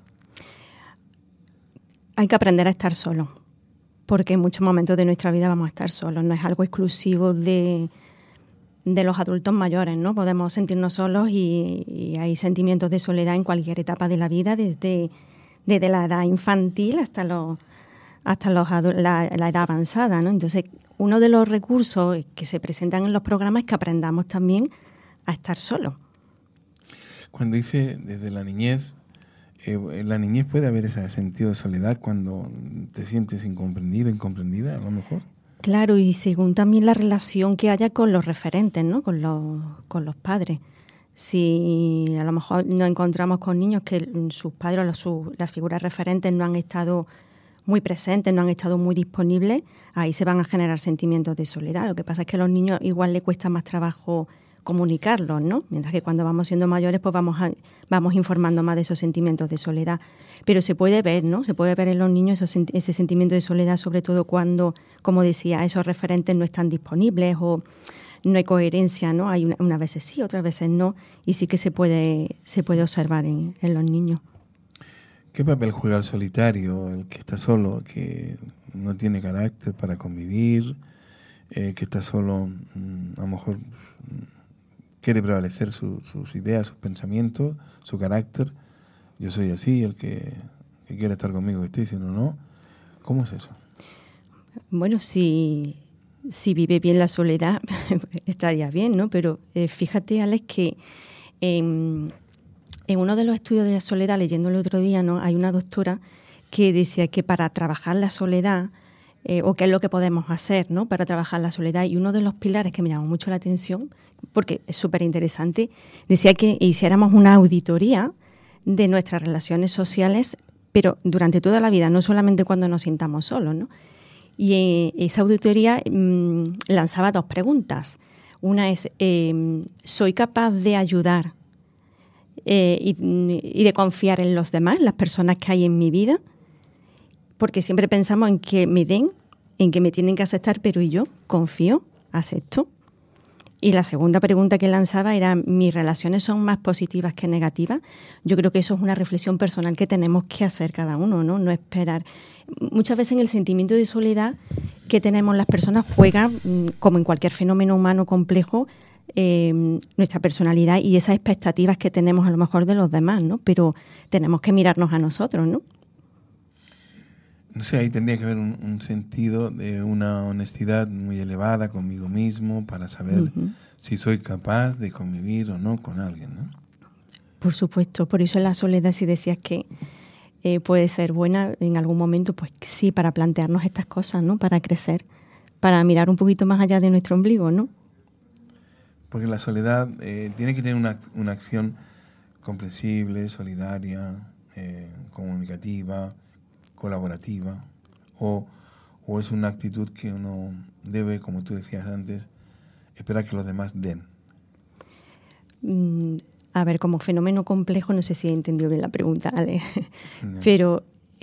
Hay que aprender a estar solo, porque en muchos momentos de nuestra vida vamos a estar solos. No es algo exclusivo de los adultos mayores, ¿no? Podemos sentirnos solos y hay sentimientos de soledad en cualquier etapa de la vida, desde la edad infantil hasta la edad avanzada, ¿no? Entonces, uno de los recursos que se presentan en los programas es que aprendamos también a estar solos. Cuando dice desde la niñez, en la niñez puede haber ese sentido de soledad cuando te sientes incomprendido, incomprendida, a lo mejor. Claro, y según también la relación que haya con los referentes, ¿no? Con los padres. Si a lo mejor nos encontramos con niños que sus padres o las figuras referentes no han estado muy presentes, no han estado muy disponibles, ahí se van a generar sentimientos de soledad. Lo que pasa es que a los niños igual les cuesta más trabajo comunicarlos, ¿no? Mientras que cuando vamos siendo mayores, pues vamos informando más de esos sentimientos de soledad. Pero se puede ver, ¿no? Se puede ver en los niños ese sentimiento de soledad, sobre todo cuando, como decía, esos referentes no están disponibles o no hay coherencia, ¿no? Hay unas veces sí, otras veces no, y sí que se puede observar en los niños. ¿Qué papel juega el solitario, el que está solo, que no tiene carácter para convivir, que está solo, a lo mejor quiere prevalecer sus ideas, sus pensamientos, su carácter? Yo soy así, el que quiere estar conmigo que estoy, si no. ¿Cómo es eso? Bueno, si vive bien la soledad, estaría bien, ¿no? Pero fíjate, Alex, que en uno de los estudios de la soledad, leyendo el otro día, ¿no? Hay una doctora que decía que para trabajar la soledad, o qué es lo que podemos hacer, ¿no? Para trabajar la soledad, y uno de los pilares que me llamó mucho la atención, porque es súper interesante, decía que hiciéramos una auditoría de nuestras relaciones sociales, pero durante toda la vida, no solamente cuando nos sintamos solos, ¿no? Y esa auditoría lanzaba 2 preguntas. Una es, ¿soy capaz de ayudar y de confiar en los demás, las personas que hay en mi vida? Porque siempre pensamos en que me den, en que me tienen que aceptar, pero ¿y yo? ¿Confío? ¿Acepto? Y la segunda pregunta que lanzaba era, ¿mis relaciones son más positivas que negativas? Yo creo que eso es una reflexión personal que tenemos que hacer cada uno, ¿no? No esperar. Muchas veces en el sentimiento de soledad que tenemos las personas juega, como en cualquier fenómeno humano complejo, nuestra personalidad y esas expectativas que tenemos a lo mejor de los demás, ¿no? Pero tenemos que mirarnos a nosotros, ¿no? No sé, ahí tendría que haber un sentido de una honestidad muy elevada conmigo mismo para saber si soy capaz de convivir o no con alguien, ¿no? Por supuesto, por eso la soledad, si decías que puede ser buena en algún momento, pues sí, para plantearnos estas cosas, ¿no? Para crecer, para mirar un poquito más allá de nuestro ombligo, ¿no? Porque la soledad tiene que tener una acción comprensible, solidaria, comunicativa, colaborativa, o es una actitud que uno debe, como tú decías antes, esperar que los demás den. A ver, como fenómeno complejo, no sé si he entendido bien la pregunta, Ale. No. Pero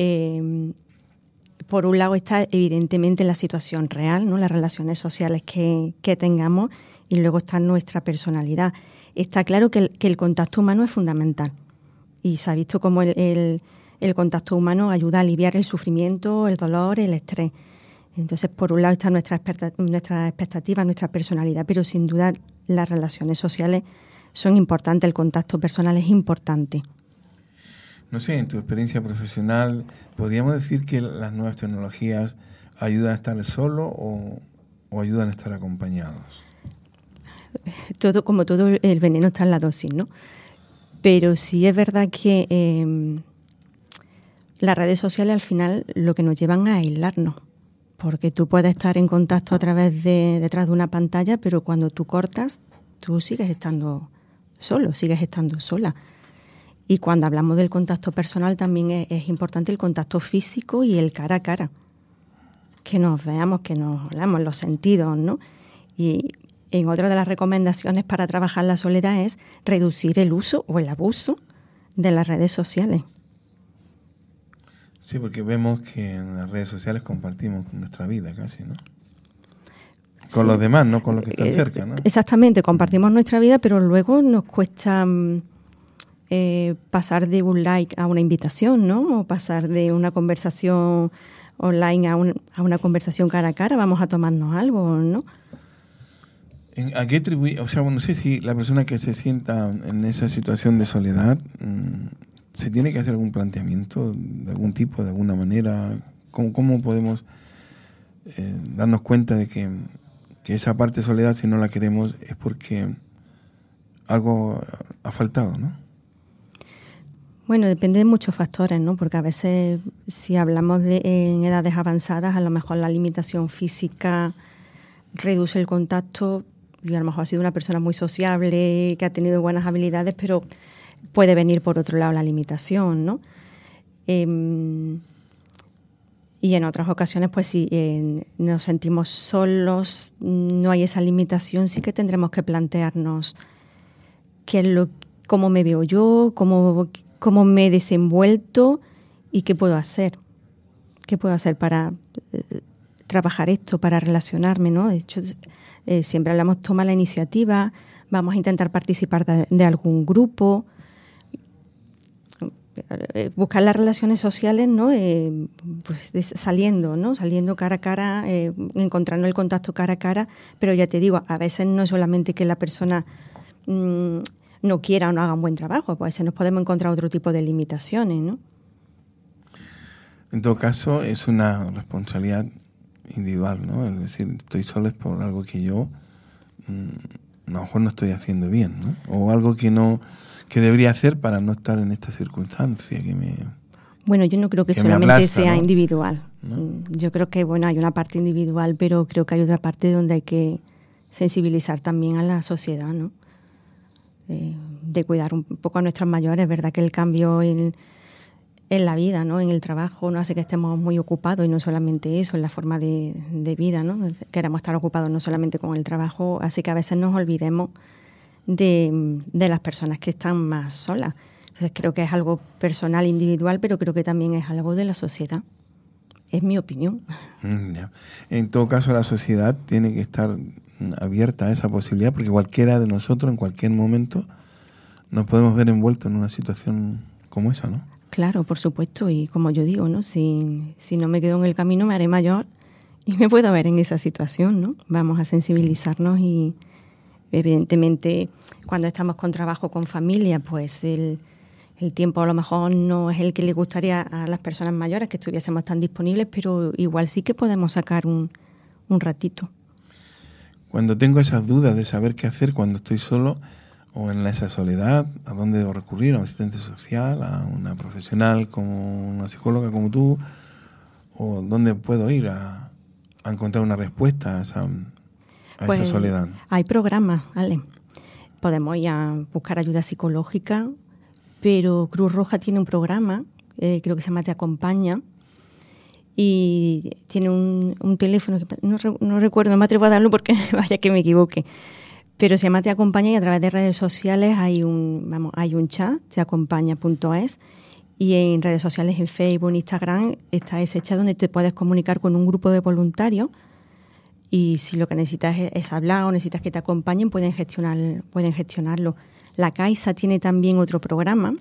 por un lado está evidentemente la situación real, ¿no? Las relaciones sociales que tengamos, y luego está nuestra personalidad. Está claro que el contacto humano es fundamental, y se ha visto como el contacto humano ayuda a aliviar el sufrimiento, el dolor, el estrés. Entonces, por un lado está nuestra expectativa, nuestra personalidad, pero sin duda las relaciones sociales son importantes, el contacto personal es importante. No sé, en tu experiencia profesional, ¿podríamos decir que las nuevas tecnologías ayudan a estar solo o ayudan a estar acompañados? Como todo el veneno está en la dosis, ¿no? Pero sí es verdad que las redes sociales al final lo que nos llevan a aislarnos, porque tú puedes estar en contacto a través detrás de una pantalla, pero cuando tú cortas, tú sigues estando solo, sigues estando sola. Y cuando hablamos del contacto personal también es importante el contacto físico y el cara a cara, que nos veamos, que nos hablamos los sentidos, ¿no? Y en otra de las recomendaciones para trabajar la soledad es reducir el uso o el abuso de las redes sociales. Sí, porque vemos que en las redes sociales compartimos nuestra vida casi, ¿no? Con los demás, no con los que están cerca, ¿no? Exactamente, compartimos nuestra vida, pero luego nos cuesta pasar de un like a una invitación, ¿no? O pasar de una conversación online a una conversación cara a cara, vamos a tomarnos algo, ¿no? ¿A qué atribuir? O sea, no sé si la persona que se sienta en esa situación de soledad se tiene que hacer algún planteamiento de algún tipo, de alguna manera. ¿Cómo podemos darnos cuenta de que esa parte de soledad, si no la queremos, es porque algo ha faltado, ¿no? Bueno, depende de muchos factores, ¿no? Porque a veces, si hablamos en edades avanzadas, a lo mejor la limitación física reduce el contacto. Y a lo mejor ha sido una persona muy sociable, que ha tenido buenas habilidades, pero puede venir por otro lado la limitación, ¿no? Y en otras ocasiones, pues si nos sentimos solos, no hay esa limitación, sí que tendremos que plantearnos cómo me veo yo, cómo me he desenvuelto y qué puedo hacer. ¿Qué puedo hacer para trabajar esto, para relacionarme, ¿no? De hecho, siempre hablamos, toma la iniciativa, vamos a intentar participar de algún grupo, buscar las relaciones sociales, ¿no? Pues saliendo, ¿no? Saliendo cara a cara, encontrando el contacto cara a cara, pero ya te digo, a veces no es solamente que la persona no quiera o no haga un buen trabajo, pues a veces nos podemos encontrar otro tipo de limitaciones, ¿no? En todo caso, es una responsabilidad individual, ¿no? Es decir, estoy solo es por algo que yo a lo mejor no estoy haciendo bien, ¿no? O algo que debería hacer para no estar en esta circunstancia Bueno, yo no creo que solamente aplasta, sea, ¿no?, individual. ¿no? Yo creo que, hay una parte individual, pero creo que hay otra parte donde hay que sensibilizar también a la sociedad, ¿no? De cuidar un poco a nuestros mayores. Es verdad que el cambio en la vida, ¿no?, en el trabajo, no hace que estemos muy ocupados, y no solamente eso, en la forma de vida, ¿no? Queremos estar ocupados no solamente con el trabajo, así que a veces nos olvidemos de las personas que están más solas. Entonces creo que es algo personal, individual, pero creo que también es algo de la sociedad. Es mi opinión. Ya. En todo caso, la sociedad tiene que estar abierta a esa posibilidad, porque cualquiera de nosotros en cualquier momento nos podemos ver envueltos en una situación como esa, ¿no? Claro, por supuesto, y como yo digo, ¿no? Si no me quedo en el camino, me haré mayor y me puedo ver en esa situación, ¿no? Vamos a sensibilizarnos y, evidentemente, cuando estamos con trabajo, con familia, pues el tiempo a lo mejor no es el que le gustaría a las personas mayores, que estuviésemos tan disponibles, pero igual sí que podemos sacar un ratito. Cuando tengo esas dudas de saber qué hacer cuando estoy solo o en esa soledad, ¿a dónde debo recurrir? ¿A un asistente social? ¿A una profesional como una psicóloga como tú? ¿O dónde puedo ir a encontrar una respuesta a esa soledad? Hay programas, ¿vale? Podemos ir a buscar ayuda psicológica, pero Cruz Roja tiene un programa, creo que se llama Te Acompaña, y tiene un teléfono que no recuerdo, no me atrevo a darlo porque vaya que me equivoque, pero se llama Te Acompaña, y a través de redes sociales hay un chat, teacompaña.es, y en redes sociales, en Facebook, Instagram, está ese chat donde te puedes comunicar con un grupo de voluntarios, y si lo que necesitas es hablar o necesitas que te acompañen, pueden gestionarlo. La Caixa tiene también otro programa,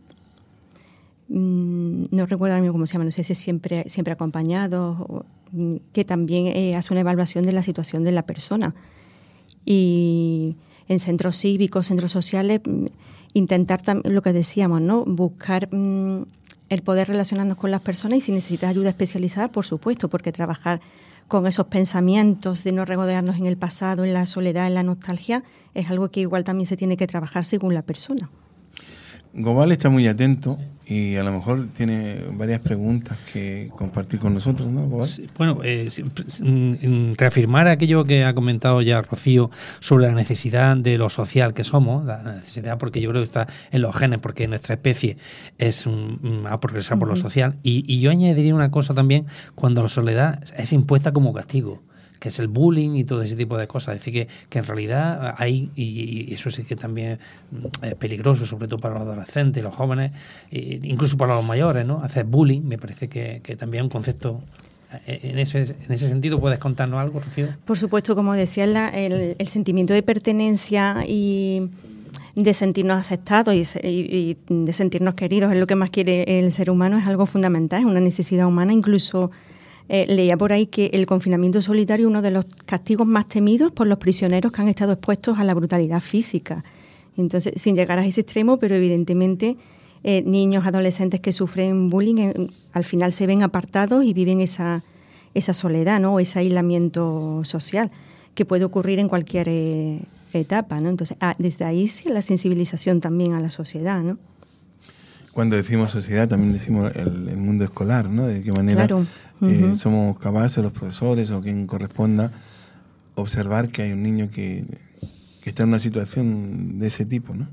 no recuerdo ahora mismo cómo se llama, no sé si es siempre acompañado, que también hace una evaluación de la situación de la persona. Y en centros cívicos, centros sociales, intentar lo que decíamos, ¿no? Buscar el poder relacionarnos con las personas, y si necesitas ayuda especializada, por supuesto, porque trabajar con esos pensamientos de no regodearnos en el pasado, en la soledad, en la nostalgia, es algo que igual también se tiene que trabajar según la persona. Gobal está muy atento y a lo mejor tiene varias preguntas que compartir con nosotros, ¿no, Gobal? Sí, bueno, reafirmar aquello que ha comentado ya Rocío sobre la necesidad de lo social que somos, la necesidad, porque yo creo que está en los genes, porque nuestra especie ha progresado por lo social, y yo añadiría una cosa también, cuando la soledad es impuesta como castigo, que es el bullying y todo ese tipo de cosas. Es decir, que en realidad hay, y eso sí que también es peligroso, sobre todo para los adolescentes, los jóvenes, incluso para los mayores, ¿no? Hacer bullying me parece que también es un concepto En ese sentido, ¿puedes contarnos algo, Rocío? Por supuesto, como decía, el sentimiento de pertenencia y de sentirnos aceptados y de sentirnos queridos es lo que más quiere el ser humano, es algo fundamental, es una necesidad humana. Incluso leía por ahí que el confinamiento solitario es uno de los castigos más temidos por los prisioneros que han estado expuestos a la brutalidad física. Entonces, sin llegar a ese extremo, pero evidentemente niños, adolescentes que sufren bullying al final se ven apartados y viven esa soledad, ¿no? O ese aislamiento social que puede ocurrir en cualquier etapa, ¿no? Entonces, desde ahí sí la sensibilización también a la sociedad, ¿no? Cuando decimos sociedad también decimos el mundo escolar, ¿no? De qué manera claro. Somos capaces, los profesores o quien corresponda, observar que hay un niño que está en una situación de ese tipo, ¿no?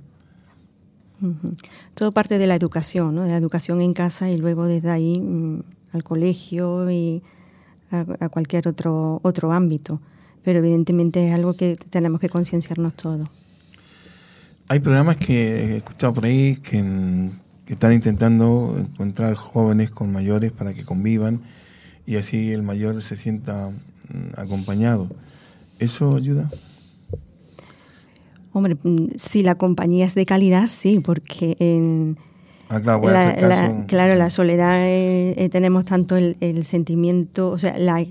Todo parte de la educación, ¿no? De la educación en casa y luego desde ahí al colegio y a cualquier otro ámbito. Pero evidentemente es algo que tenemos que concienciarnos todos. Hay programas que he escuchado por ahí que están intentando encontrar jóvenes con mayores para que convivan y así el mayor se sienta acompañado. ¿Eso ayuda? Hombre, si la compañía es de calidad, sí, porque claro, la soledad tenemos tanto el sentimiento, o sea, la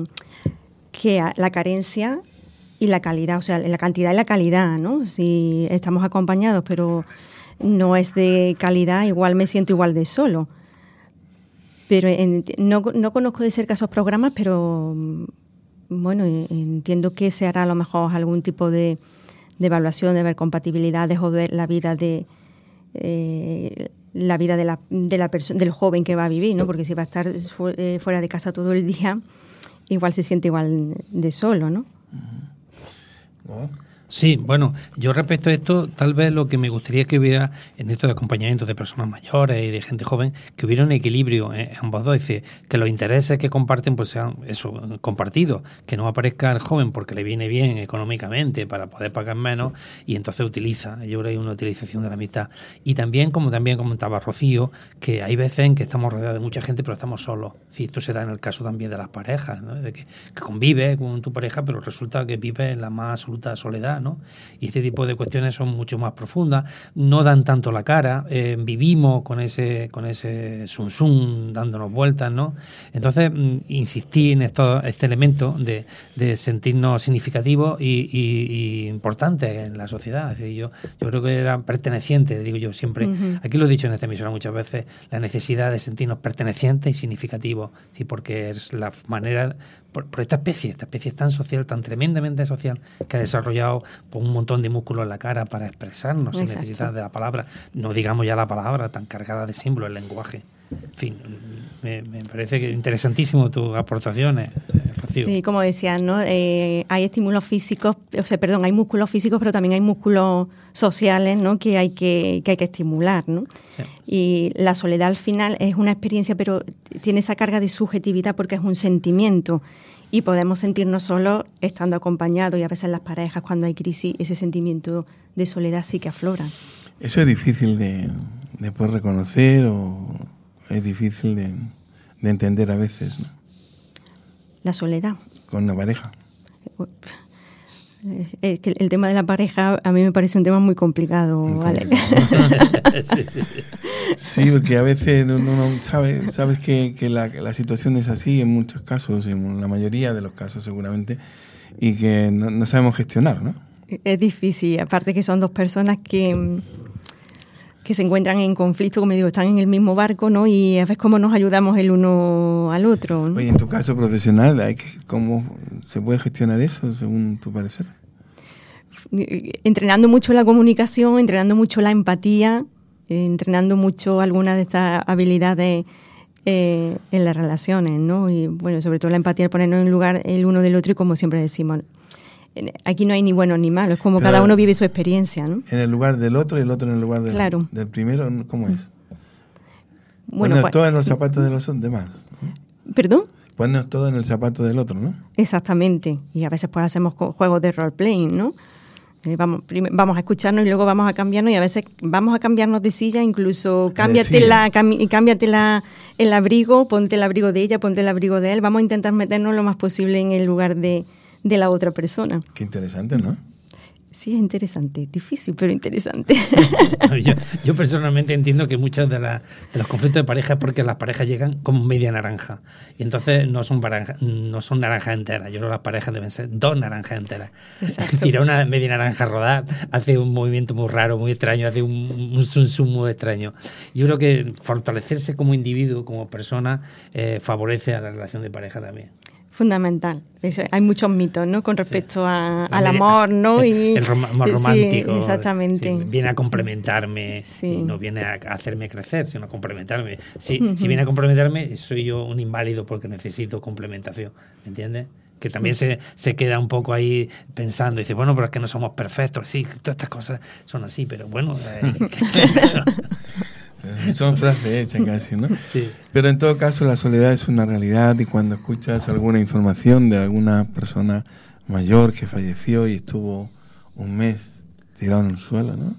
carencia y la calidad, o sea, la cantidad y la calidad, ¿no? Si estamos acompañados, pero no es de calidad, igual me siento igual de solo. Pero no conozco de cerca esos programas, pero bueno, entiendo que se hará a lo mejor algún tipo de evaluación, de ver compatibilidades o ver la vida de la persona, del joven que va a vivir, ¿no? Porque si va a estar fuera de casa todo el día, igual se siente igual de solo, ¿no? Sí, bueno, yo respecto a esto, tal vez lo que me gustaría que hubiera en estos acompañamientos de personas mayores y de gente joven, que hubiera un equilibrio en ambos dos, es decir, que los intereses que comparten pues sean eso, compartidos, que no aparezca el joven porque le viene bien económicamente para poder pagar menos y entonces utiliza, yo creo que hay una utilización de la amistad. Y también comentaba Rocío, que hay veces en que estamos rodeados de mucha gente pero estamos solos. Sí, esto se da en el caso también de las parejas, ¿no? De que convives con tu pareja pero resulta que vives en la más absoluta soledad, ¿no? Y este tipo de cuestiones son mucho más profundas, no dan tanto la cara, vivimos con ese zum dándonos vueltas, ¿no? Entonces, insistí en este elemento de sentirnos significativos y importantes en la sociedad. Es decir, yo creo que era perteneciente, digo yo siempre, aquí lo he dicho en esta emisora muchas veces, la necesidad de sentirnos pertenecientes y significativos, ¿sí? Porque es la manera, por esta especie es tan social, tan tremendamente social, que ha desarrollado pues, un montón de músculos en la cara para expresarnos sin necesidad de la palabra, no digamos ya la palabra tan cargada de símbolos, el lenguaje. En fin, me parece que interesantísimo tus aportaciones, Rocío. Sí, como decías, ¿no? Hay estímulos físicos, hay músculos físicos, pero también hay músculos sociales, ¿no? que hay que estimular, ¿no? Sí. Y la soledad al final es una experiencia, pero tiene esa carga de subjetividad porque es un sentimiento. Y podemos sentirnos solos estando acompañados y a veces las parejas, cuando hay crisis, ese sentimiento de soledad sí que aflora. Eso es difícil de poder reconocer o es difícil de entender a veces, ¿no? La soledad. Con una pareja. Que el tema de la pareja a mí me parece un tema muy complicado, ¿vale? Sí, porque a veces uno sabes que la situación es así en muchos casos, en la mayoría de los casos seguramente, y que no sabemos gestionar, ¿no? Es difícil, aparte que son dos personas que se encuentran en conflicto, como digo, están en el mismo barco, ¿no? Y a veces cómo nos ayudamos el uno al otro, ¿no? Oye, en tu caso profesional, ¿cómo se puede gestionar eso, según tu parecer? Entrenando mucho la comunicación, entrenando mucho la empatía, entrenando mucho algunas de estas habilidades en las relaciones, ¿no? Y bueno, sobre todo la empatía, ponernos en lugar el uno del otro y como siempre decimos, aquí no hay ni bueno ni malo, es como cada uno vive su experiencia, ¿no? En el lugar del otro y el otro en el lugar del primero, ¿cómo es? Bueno, ponernos todo en los zapatos de los demás, ¿no? ¿Perdón? Ponernos todo en el zapato del otro, ¿no? Exactamente, y a veces pues hacemos juegos de role-playing, ¿no? Vamos a escucharnos y luego vamos a cambiarnos, y a veces vamos a cambiarnos de silla, incluso cámbiate el abrigo, ponte el abrigo de ella, ponte el abrigo de él. Vamos a intentar meternos lo más posible en el lugar de la otra persona. Qué interesante, ¿no? Sí, es interesante, difícil, pero interesante. Yo personalmente entiendo que muchos de los conflictos de pareja es porque las parejas llegan como media naranja, y entonces no son naranjas enteras. Yo creo que las parejas deben ser 2 naranjas enteras. Tirar una media naranja rodada hace un movimiento muy raro, muy extraño, hace un zoom muy extraño. Yo creo que fortalecerse como individuo, como persona, favorece a la relación de pareja también. Fundamental. Eso, hay muchos mitos, ¿no? Con respecto al amor, ¿no? El amor romántico. Sí, exactamente. Sí, viene a complementarme, y no viene a hacerme crecer, sino a complementarme. Si viene a complementarme, soy yo un inválido porque necesito complementación, ¿me entiendes? Que también se queda un poco ahí pensando, y dice, bueno, pero es que no somos perfectos. Sí, todas estas cosas son así, pero bueno... Son frases hechas casi, ¿no? Sí. Pero en todo caso la soledad es una realidad, y cuando escuchas alguna información de alguna persona mayor que falleció y estuvo un mes tirado en el suelo, ¿no?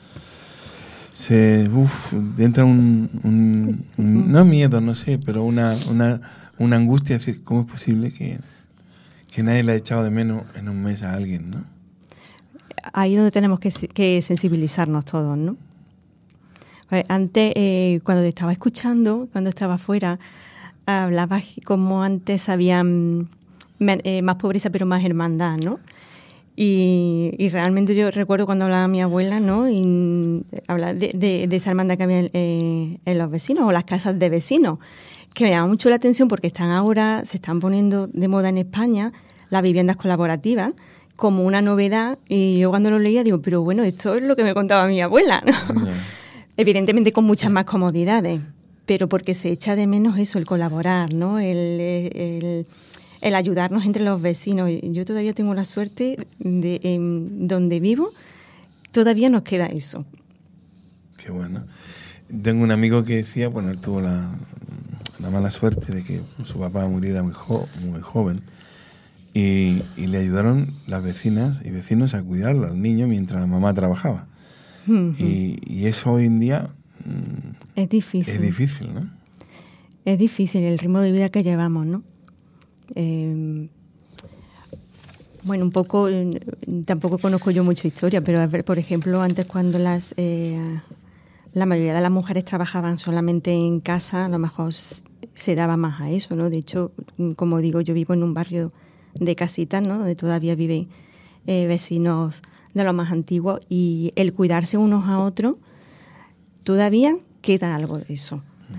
Entra no miedo, no sé, pero una angustia, decir, ¿cómo es posible que nadie le ha echado de menos en un mes a alguien, ¿no? Ahí es donde tenemos que sensibilizarnos todos, ¿no? Antes, cuando te estaba escuchando, cuando estaba afuera, hablabas como antes había más pobreza pero más hermandad, ¿no? Y realmente yo recuerdo cuando hablaba mi abuela, ¿no? Y hablaba de esa hermandad que había en los vecinos, o las casas de vecinos, que me llama mucho la atención porque se están poniendo de moda en España las viviendas colaborativas como una novedad, y yo cuando lo leía digo, pero bueno, esto es lo que me contaba mi abuela, ¿no? Evidentemente con muchas más comodidades, pero porque se echa de menos eso, el colaborar, ¿no? El ayudarnos entre los vecinos. Yo todavía tengo la suerte de donde vivo, todavía nos queda eso. Qué bueno. Tengo un amigo que decía, bueno, él tuvo la mala suerte de que su papá muriera muy joven, y le ayudaron las vecinas y vecinos a cuidar a los niños mientras la mamá trabajaba. Y eso hoy en día es difícil. Es difícil, ¿no? Es difícil el ritmo de vida que llevamos, ¿no? Bueno, un poco, tampoco conozco yo mucha historia, pero a ver, por ejemplo, antes cuando la mayoría de las mujeres trabajaban solamente en casa, a lo mejor se daba más a eso, ¿no? De hecho, como digo, yo vivo en un barrio de casitas, ¿no? Donde todavía viven vecinos de lo más antiguo, y el cuidarse unos a otros, todavía queda algo de eso.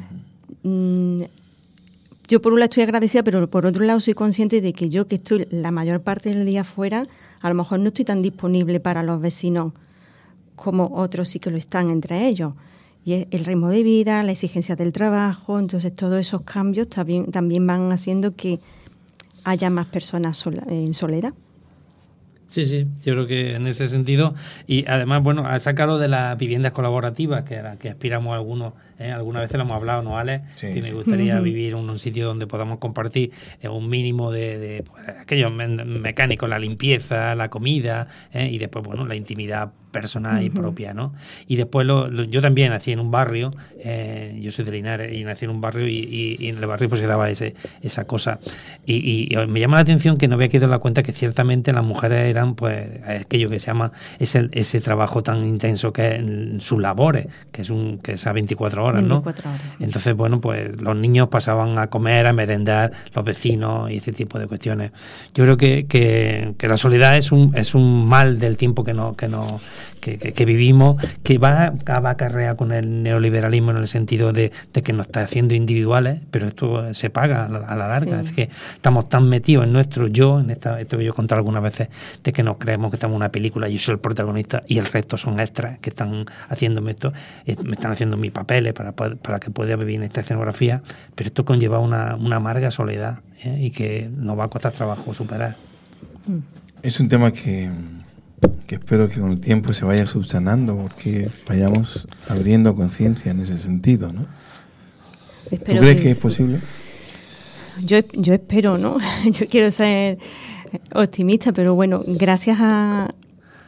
Yo por un lado estoy agradecida, pero por otro lado soy consciente de que yo, que estoy la mayor parte del día fuera, a lo mejor no estoy tan disponible para los vecinos como otros sí que lo están entre ellos. Y el ritmo de vida, la exigencia del trabajo, entonces todos esos cambios también van haciendo que haya más personas en soledad. Sí, yo creo que en ese sentido, y además, bueno, a sacarlo de las viviendas colaborativas, que a las que aspiramos algunos, algunas veces lo hemos hablado, ¿no, Alex? Sí, que me gustaría vivir en un sitio donde podamos compartir un mínimo de pues, aquellos mecánicos, la limpieza, la comida, y después, bueno, la intimidad personal y propia, ¿no? Y después yo también nací en un barrio, yo soy de Linares, y nací en un barrio, y en el barrio pues se daba esa cosa. Y me llama la atención que no había quedado la cuenta que ciertamente las mujeres eran, pues, aquello que se llama ese trabajo tan intenso que es sus labores, que es a 24 horas, 24 ¿no? horas. Entonces, bueno, pues los niños pasaban a comer, a merendar, los vecinos y ese tipo de cuestiones. Yo creo que la soledad es un mal del tiempo que vivimos, que va a acarrear con el neoliberalismo, en el sentido de que nos está haciendo individuales, pero esto se paga a la larga. Sí. Es que estamos tan metidos en nuestro yo, esto que yo he contado algunas veces, de que nos creemos que estamos en una película, yo soy el protagonista y el resto son extras que están haciéndome esto, me están haciendo mis papeles para que pueda vivir en esta escenografía, pero esto conlleva una amarga soledad, y que nos va a costar trabajo superar. Es un tema que espero que con el tiempo se vaya subsanando, porque vayamos abriendo conciencia en ese sentido, ¿no? ¿Tú crees que es posible? Yo espero, ¿no? Yo quiero ser optimista, pero bueno, gracias a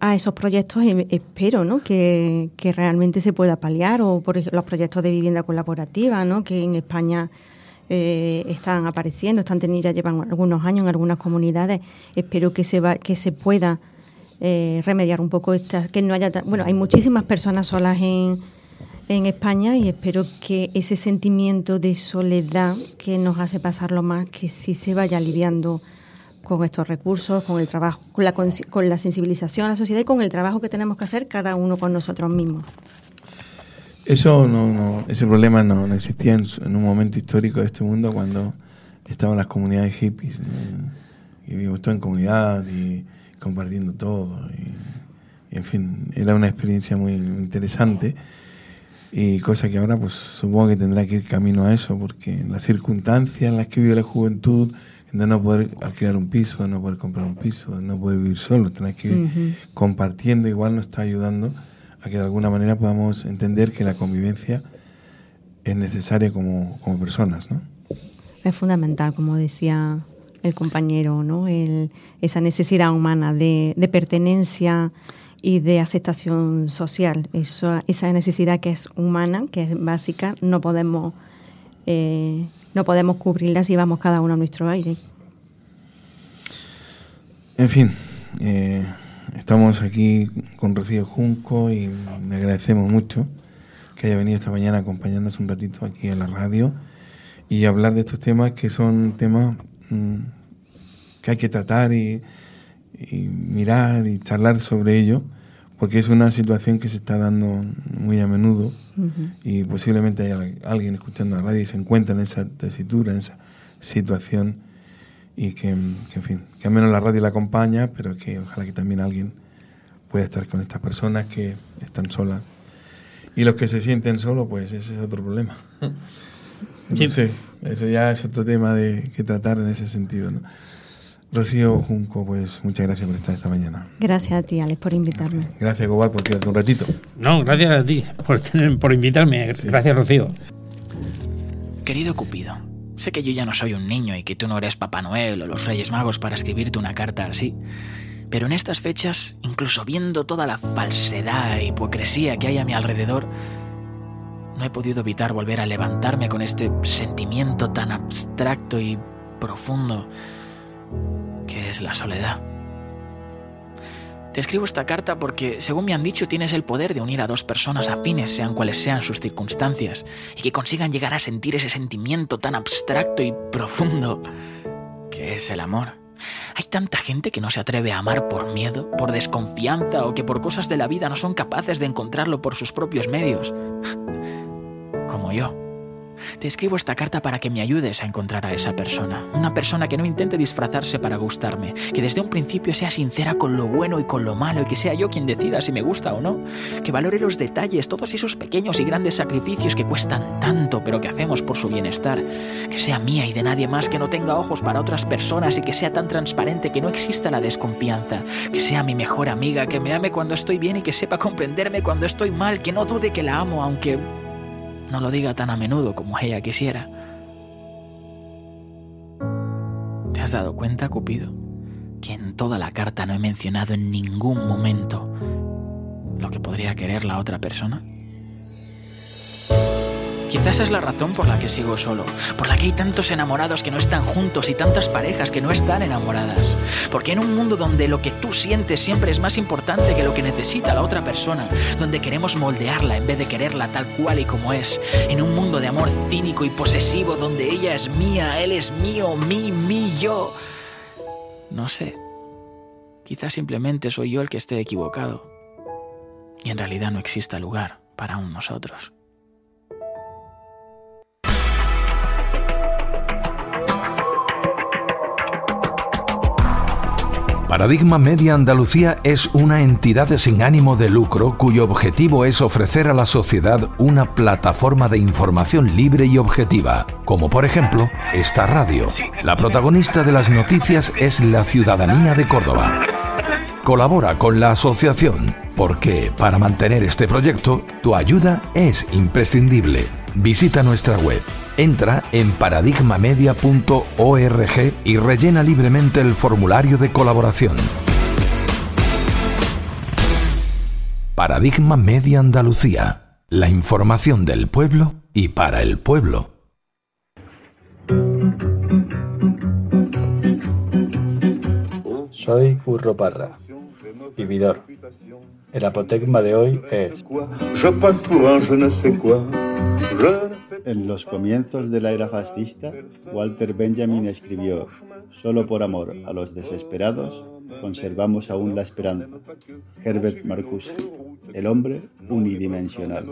a esos proyectos espero, ¿no?, que realmente se pueda paliar, o por ejemplo, los proyectos de vivienda colaborativa, ¿no?, que en España están apareciendo, ya llevan algunos años en algunas comunidades. Espero que se pueda remediar un poco que no haya hay muchísimas personas solas en España, y espero que ese sentimiento de soledad que nos hace pasarlo más, que sí se vaya aliviando con estos recursos, con el trabajo, con la sensibilización a la sociedad y con el trabajo que tenemos que hacer cada uno con nosotros mismos. Eso ese problema no existía en un momento histórico de este mundo, cuando estaban las comunidades hippies, ¿no? Y vivimos todo en comunidad y compartiendo todo, y en fin, era una experiencia muy interesante, y cosa que ahora pues supongo que tendrá que ir camino a eso, porque las circunstancias en las que vive la juventud, de no poder alquilar un piso, de no poder comprar un piso, de no poder vivir solo, tener que ir compartiendo, igual nos está ayudando a que de alguna manera podamos entender que la convivencia es necesaria como personas, ¿no? Es fundamental, como decía el compañero, ¿no? Esa necesidad humana de pertenencia y de aceptación social. Esa necesidad que es humana, que es básica, no podemos cubrirla si vamos cada uno a nuestro aire. En fin, estamos aquí con Rocío Junco y le agradecemos mucho que haya venido esta mañana a acompañarnos un ratito aquí en la radio y hablar de estos temas, que son temas que hay que tratar y mirar y charlar sobre ello, porque es una situación que se está dando muy a menudo, y posiblemente haya alguien escuchando la radio y se encuentra en esa tesitura, en esa situación, y que en fin, que al menos la radio la acompaña, pero que ojalá que también alguien pueda estar con estas personas que están solas. Y los que se sienten solos, pues ese es otro problema. No sé, eso ya es otro tema que tratar en ese sentido, ¿no? Rocío Junco, pues muchas gracias por estar esta mañana. Gracias a ti, Alex, por invitarme. Okay. Gracias, Cobal, por quedarte un ratito. No, gracias a ti por invitarme. Sí. Gracias, Rocío. Querido Cupido, sé que yo ya no soy un niño y que tú no eres Papá Noel o los Reyes Magos para escribirte una carta así, pero en estas fechas, incluso viendo toda la falsedad e hipocresía que hay a mi alrededor, no he podido evitar volver a levantarme con este sentimiento tan abstracto y profundo que es la soledad. Te escribo esta carta porque, según me han dicho, tienes el poder de unir a dos personas afines, sean cuales sean sus circunstancias, y que consigan llegar a sentir ese sentimiento tan abstracto y profundo que es el amor. Hay tanta gente que no se atreve a amar por miedo, por desconfianza o que por cosas de la vida no son capaces de encontrarlo por sus propios medios. Como yo. Te escribo esta carta para que me ayudes a encontrar a esa persona. Una persona que no intente disfrazarse para gustarme, que desde un principio sea sincera con lo bueno y con lo malo, y que sea yo quien decida si me gusta o no. Que valore los detalles, todos esos pequeños y grandes sacrificios que cuestan tanto, pero que hacemos por su bienestar. Que sea mía y de nadie más, que no tenga ojos para otras personas y que sea tan transparente que no exista la desconfianza. Que sea mi mejor amiga, que me ame cuando estoy bien y que sepa comprenderme cuando estoy mal, que no dude que la amo, aunque no lo diga tan a menudo como ella quisiera. ¿Te has dado cuenta, Cupido, que en toda la carta no he mencionado en ningún momento lo que podría querer la otra persona? Quizás es la razón por la que sigo solo, por la que hay tantos enamorados que no están juntos y tantas parejas que no están enamoradas. Porque en un mundo donde lo que tú sientes siempre es más importante que lo que necesita la otra persona, donde queremos moldearla en vez de quererla tal cual y como es, en un mundo de amor cínico y posesivo donde ella es mía, él es mío, mí, yo. No sé, quizás simplemente soy yo el que esté equivocado y en realidad no exista lugar para un nosotros. Paradigma Media Andalucía es una entidad sin ánimo de lucro cuyo objetivo es ofrecer a la sociedad una plataforma de información libre y objetiva, como por ejemplo esta radio. La protagonista de las noticias es la ciudadanía de Córdoba. Colabora con la asociación porque para mantener este proyecto tu ayuda es imprescindible. Visita nuestra web. Entra en paradigmamedia.org y rellena libremente el formulario de colaboración. Paradigma Media Andalucía. La información del pueblo y para el pueblo. Soy Curro Parra, vividor. El apotegma de hoy es: en los comienzos de la era fascista, Walter Benjamin escribió: solo por amor a los desesperados conservamos aún la esperanza. Herbert Marcuse, el hombre unidimensional.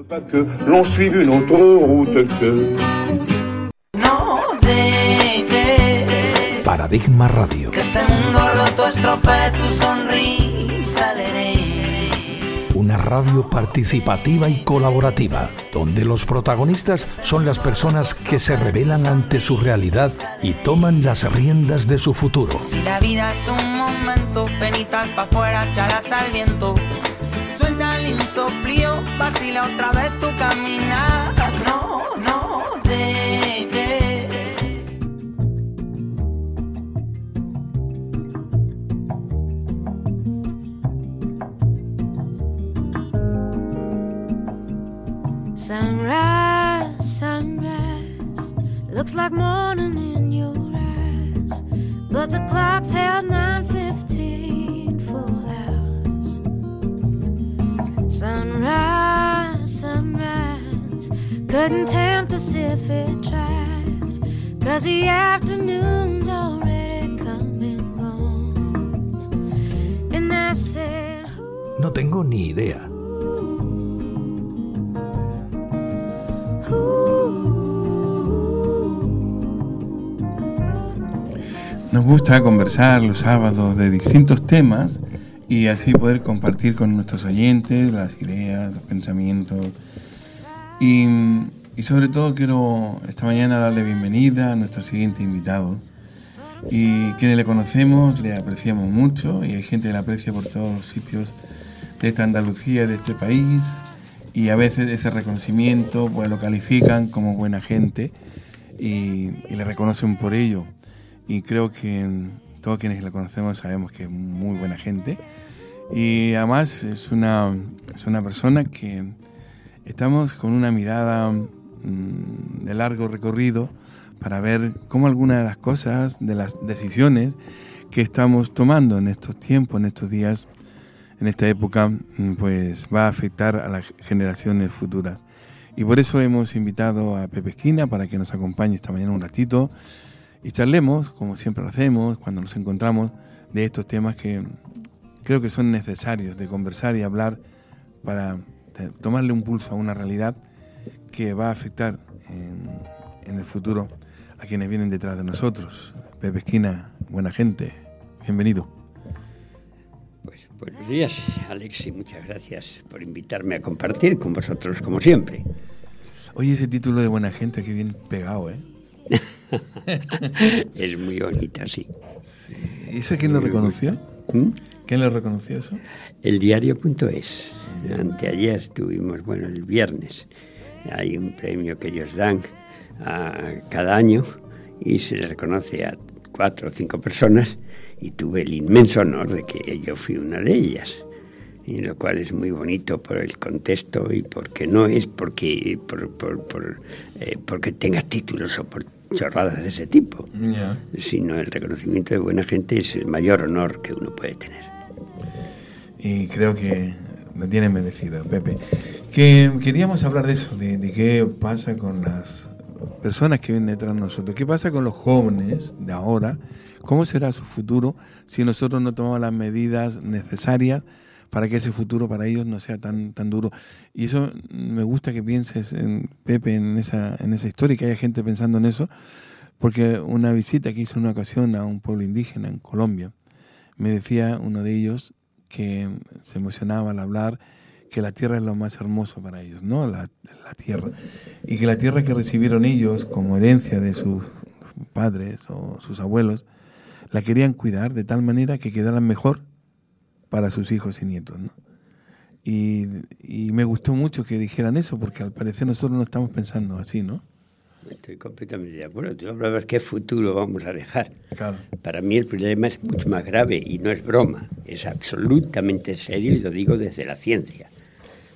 Paradigma Radio. Que este mundo roto estropee tu sonrisa, Una radio participativa y colaborativa, donde los protagonistas son las personas que se rebelan ante su realidad y toman las riendas de su futuro. Si la vida es un momento, penitas pa' afuera, chalas al viento. Suelta el insoplío, vacila otra vez tu caminar. No dejes. Sunrise, sunrise, looks like morning in your eyes, but the clock's held 9:15 for hours. Sunrise, sunrise, couldn't tempt us if it tried, 'cause the afternoon's already come and gone. And I said, no tengo ni idea. Nos gusta conversar los sábados de distintos temas y así poder compartir con nuestros oyentes las ideas, los pensamientos. Y sobre todo quiero esta mañana darle bienvenida a nuestro siguiente invitado. Y quienes le conocemos, le apreciamos mucho y hay gente que le aprecia por todos los sitios de esta Andalucía, de este país. Y a veces ese reconocimiento pues lo califican como buena gente y le reconocen por ello. Y creo que todos quienes la conocemos sabemos que es muy buena gente. Y además es una persona que estamos con una mirada de largo recorrido para ver cómo algunas de las cosas, de las decisiones que estamos tomando en estos tiempos, en estos días, en esta época, pues va a afectar a las generaciones futuras. Y por eso hemos invitado a Pepe Esquina para que nos acompañe esta mañana un ratito y charlemos, como siempre lo hacemos, cuando nos encontramos, de estos temas que creo que son necesarios de conversar y hablar para tomarle un pulso a una realidad que va a afectar en el futuro a quienes vienen detrás de nosotros. Pepe Esquina, buena gente, bienvenido. Pues buenos días, Alex, y muchas gracias por invitarme a compartir con vosotros, como siempre. Oye, ese título de buena gente, qué bien pegado, ¿eh? Es muy bonita, sí. ¿Y eso quién lo reconoció? ¿Quién lo reconoció eso? El diario.es. Anteayer tuvimos, el viernes, hay un premio que ellos dan cada año y se le reconoce a 4 o 5 personas y tuve el inmenso honor de que yo fui una de ellas. Y lo cual es muy bonito por el contexto y porque no es porque tenga títulos o por chorradas de ese tipo, sino el reconocimiento de buena gente es el mayor honor que uno puede tener. Y creo que lo tiene merecido, Pepe. Que queríamos hablar de eso, de qué pasa con las personas que vienen detrás de nosotros, qué pasa con los jóvenes de ahora, cómo será su futuro si nosotros no tomamos las medidas necesarias para que ese futuro para ellos no sea tan duro. Y eso me gusta que pienses, Pepe, en esa historia, y que haya gente pensando en eso, porque una visita que hice en una ocasión a un pueblo indígena en Colombia, me decía uno de ellos que se emocionaba al hablar que la tierra es lo más hermoso para ellos, ¿no? La tierra. Y que la tierra que recibieron ellos como herencia de sus padres o sus abuelos, la querían cuidar de tal manera que quedaran mejor para sus hijos y nietos, ¿no? Y me gustó mucho que dijeran eso, porque al parecer nosotros no estamos pensando así, ¿no? Estoy completamente de acuerdo. Tú hablabas qué futuro vamos a dejar. Claro. Para mí el problema es mucho más grave y no es broma. Es absolutamente serio y lo digo desde la ciencia.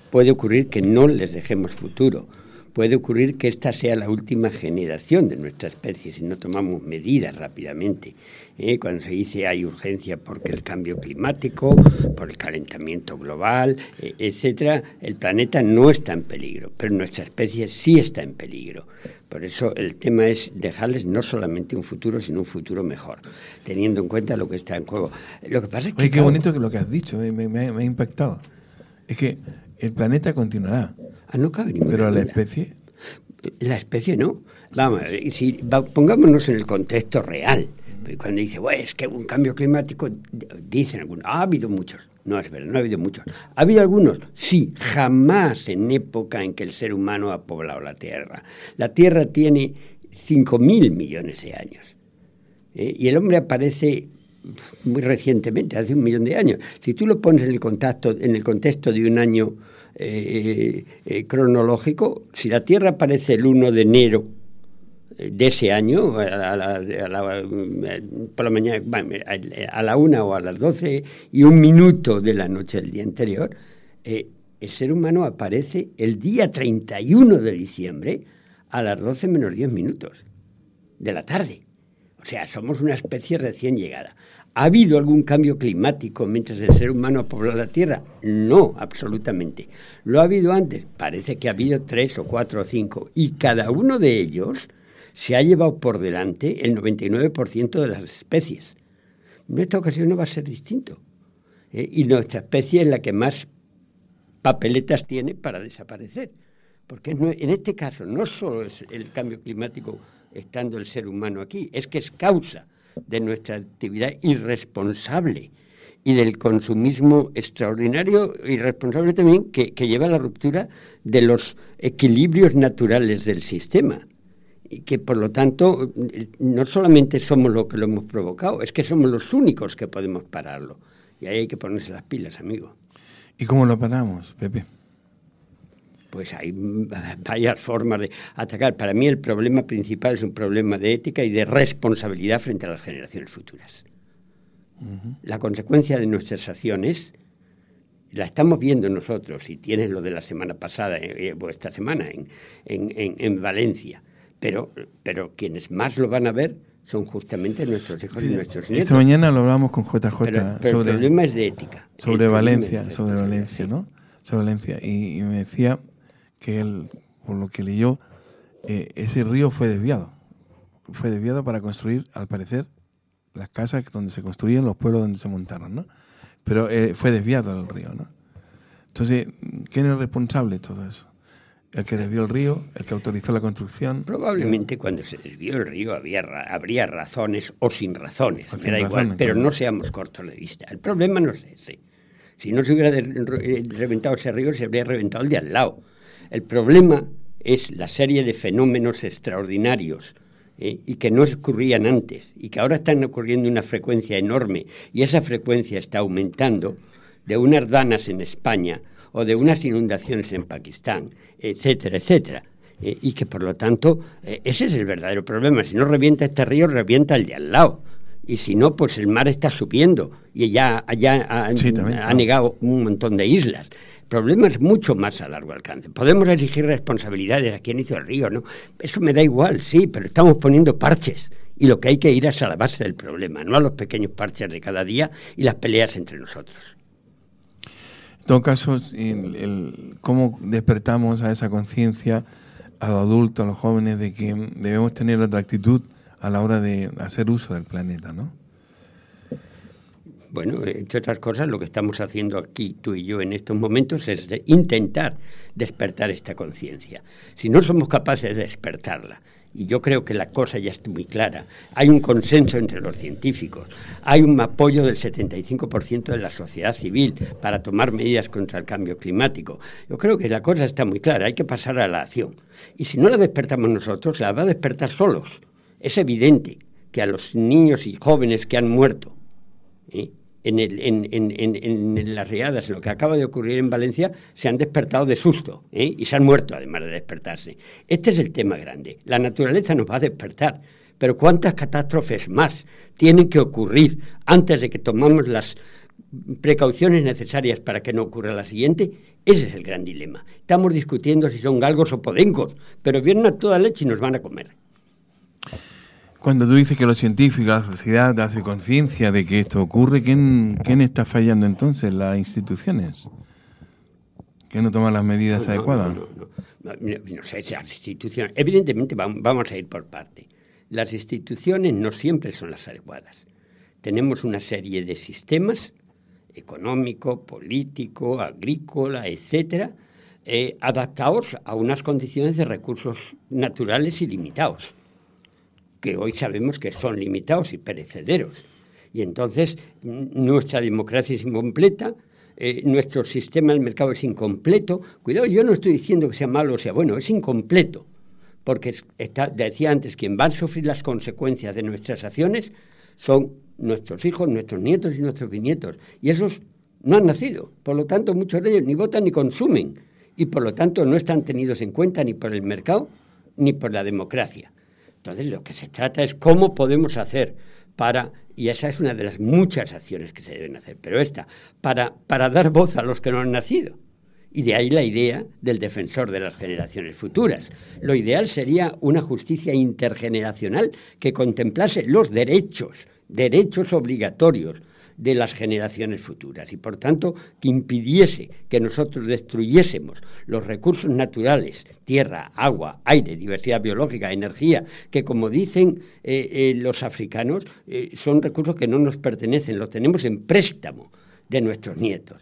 puede ocurrir que no les dejemos futuro. Puede ocurrir que esta sea la última generación de nuestra especie si no tomamos medidas rápidamente. Cuando se dice hay urgencia porque el cambio climático, por el calentamiento global, etcétera, el planeta no está en peligro, pero nuestra especie sí está en peligro. Por eso el tema es dejarles no solamente un futuro, sino un futuro mejor, teniendo en cuenta lo que está en juego. Lo que pasa es que... Oye, qué bonito que lo que has dicho, me ha impactado. Es que el planeta continuará. No cabe ninguna pero duda. La especie... La especie no. Vamos, pongámonos en el contexto real. Cuando dice, es que un cambio climático, dicen algunos, ha habido muchos. No es verdad, no ha habido muchos. ¿Ha habido algunos? Sí, jamás en época en que el ser humano ha poblado la Tierra. La Tierra tiene 5.000 millones de años. Y el hombre aparece muy recientemente, hace 1 millón de años. Si tú lo pones en el contexto de un año cronológico, si la Tierra aparece el 1 de enero de ese año, por la mañana, a la 1 o a las 12 y 1 minuto de la noche del día anterior, el ser humano aparece el día 31 de diciembre a las 12 menos 10 minutos de la tarde. O sea, somos una especie recién llegada. ¿Ha habido algún cambio climático mientras el ser humano ha poblado la Tierra? No, absolutamente. ¿Lo ha habido antes? Parece que ha habido 3 o 4 o 5. Y cada uno de ellos se ha llevado por delante el 99% de las especies. En esta ocasión no va a ser distinto. Y nuestra especie es la que más papeletas tiene para desaparecer. Porque en este caso no solo es el cambio climático estando el ser humano aquí, es que es causa de nuestra actividad irresponsable y del consumismo extraordinario, irresponsable también, que lleva a la ruptura de los equilibrios naturales del sistema. Y que, por lo tanto, no solamente somos los que lo hemos provocado, es que somos los únicos que podemos pararlo. Y ahí hay que ponerse las pilas, amigo. ¿Y cómo lo paramos, Pepe? Pues hay varias formas de atacar. Para mí el problema principal es un problema de ética y de responsabilidad frente a las generaciones futuras. Uh-huh. La consecuencia de nuestras acciones la estamos viendo nosotros, y tienes lo de la semana pasada, o esta semana, en Valencia. Pero quienes más lo van a ver son justamente nuestros hijos y nuestros nietos. Esta mañana lo hablamos con JJ pero el problema es de ética. Sobre Valencia, ¿no? Sobre Valencia. Y me decía que él, por lo que leyó, ese río fue desviado. Fue desviado para construir, al parecer, las casas donde se construían, los pueblos donde se montaron, ¿no? Pero fue desviado el río, ¿no? Entonces, ¿quién es responsable de todo eso? ¿El que desvió el río? ¿El que autorizó la construcción? Probablemente cuando se desvió el río habría razones o sin razones, me da igual, pero no seamos cortos de vista. El problema no es ese. Si no se hubiera reventado ese río, se habría reventado el de al lado. El problema es la serie de fenómenos extraordinarios y que no ocurrían antes y que ahora están ocurriendo una frecuencia enorme, y esa frecuencia está aumentando, de unas danas en España o de unas inundaciones en Pakistán, etcétera, etcétera. Y que, por lo tanto, ese es el verdadero problema. Si no revienta este río, revienta el de al lado. Y si no, pues el mar está subiendo y ya ha negado un montón de islas. El problema es mucho más a largo alcance. Podemos exigir responsabilidades a quien hizo el río, ¿no? Eso me da igual, sí, pero estamos poniendo parches. Y lo que hay que ir es a la base del problema, no a los pequeños parches de cada día y las peleas entre nosotros. En todo caso, ¿cómo despertamos a esa conciencia a los adultos, a los jóvenes, de que debemos tener otra actitud a la hora de hacer uso del planeta, ¿no? Bueno, entre otras cosas, lo que estamos haciendo aquí, tú y yo, en estos momentos, es intentar despertar esta conciencia. Si no somos capaces de despertarla, y yo creo que la cosa ya está muy clara, hay un consenso entre los científicos, hay un apoyo del 75% de la sociedad civil para tomar medidas contra el cambio climático. Yo creo que la cosa está muy clara, hay que pasar a la acción. Y si no la despertamos nosotros, la va a despertar solos. Es evidente que a los niños y jóvenes que han muerto en las riadas, en lo que acaba de ocurrir en Valencia, se han despertado de susto y se han muerto además de despertarse. Este es el tema grande. La naturaleza nos va a despertar, pero ¿cuántas catástrofes más tienen que ocurrir antes de que tomamos las precauciones necesarias para que no ocurra la siguiente. Ese es el gran dilema. Estamos discutiendo si son galgos o podencos, pero vienen a toda leche y nos van a comer. Cuando tú dices que los científicos, la sociedad hace conciencia de que esto ocurre, ¿quién está fallando entonces? ¿Las instituciones? ¿Que no toman las medidas adecuadas? No sé, las instituciones... Evidentemente vamos a ir por parte. Las instituciones no siempre son las adecuadas. Tenemos una serie de sistemas económico, político, agrícola, etcétera, adaptados a unas condiciones de recursos naturales ilimitados, que hoy sabemos que son limitados y perecederos. Y entonces nuestra democracia es incompleta, nuestro sistema del mercado es incompleto. Cuidado, yo no estoy diciendo que sea malo o sea bueno, es incompleto, porque decía antes, quien va a sufrir las consecuencias de nuestras acciones son nuestros hijos, nuestros nietos y nuestros bisnietos. Y esos no han nacido. Por lo tanto, muchos de ellos ni votan ni consumen. Y por lo tanto no están tenidos en cuenta ni por el mercado ni por la democracia. Entonces, lo que se trata es cómo podemos hacer y esa es una de las muchas acciones que se deben hacer, pero para dar voz a los que no han nacido. Y de ahí la idea del defensor de las generaciones futuras. Lo ideal sería una justicia intergeneracional que contemplase los derechos obligatorios de las generaciones futuras y, por tanto, que impidiese que nosotros destruyésemos los recursos naturales, tierra, agua, aire, diversidad biológica, energía, que, como dicen los africanos, son recursos que no nos pertenecen, los tenemos en préstamo de nuestros nietos.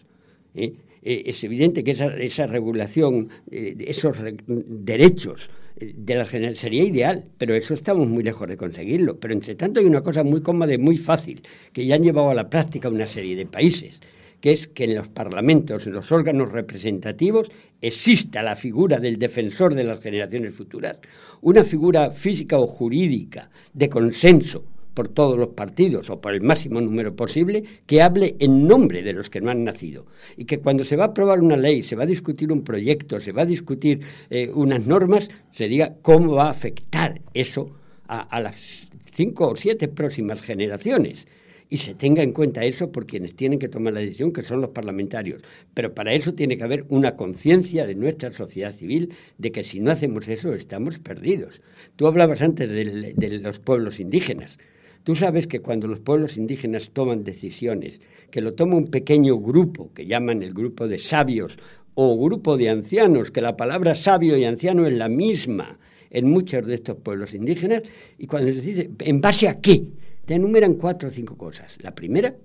Es evidente que esa regulación, esos derechos de las generaciones sería ideal, pero eso estamos muy lejos de conseguirlo. Pero entre tanto hay una cosa muy cómoda y muy fácil, que ya han llevado a la práctica una serie de países, que es que en los parlamentos, en los órganos representativos, exista la figura del defensor de las generaciones futuras, una figura física o jurídica de consenso por todos los partidos o por el máximo número posible, que hable en nombre de los que no han nacido. Y que cuando se va a aprobar una ley, se va a discutir un proyecto, se va a discutir unas normas, se diga cómo va a afectar eso a las 5 o 7 próximas generaciones. Y se tenga en cuenta eso por quienes tienen que tomar la decisión, que son los parlamentarios. Pero para eso tiene que haber una conciencia de nuestra sociedad civil de que si no hacemos eso estamos perdidos. Tú hablabas antes de los pueblos indígenas. Tú sabes que cuando los pueblos indígenas toman decisiones, que lo toma un pequeño grupo, que llaman el grupo de sabios, o grupo de ancianos, que la palabra sabio y anciano es la misma en muchos de estos pueblos indígenas, y cuando les dice, ¿en base a qué? Te enumeran 4 o 5 cosas. La primera,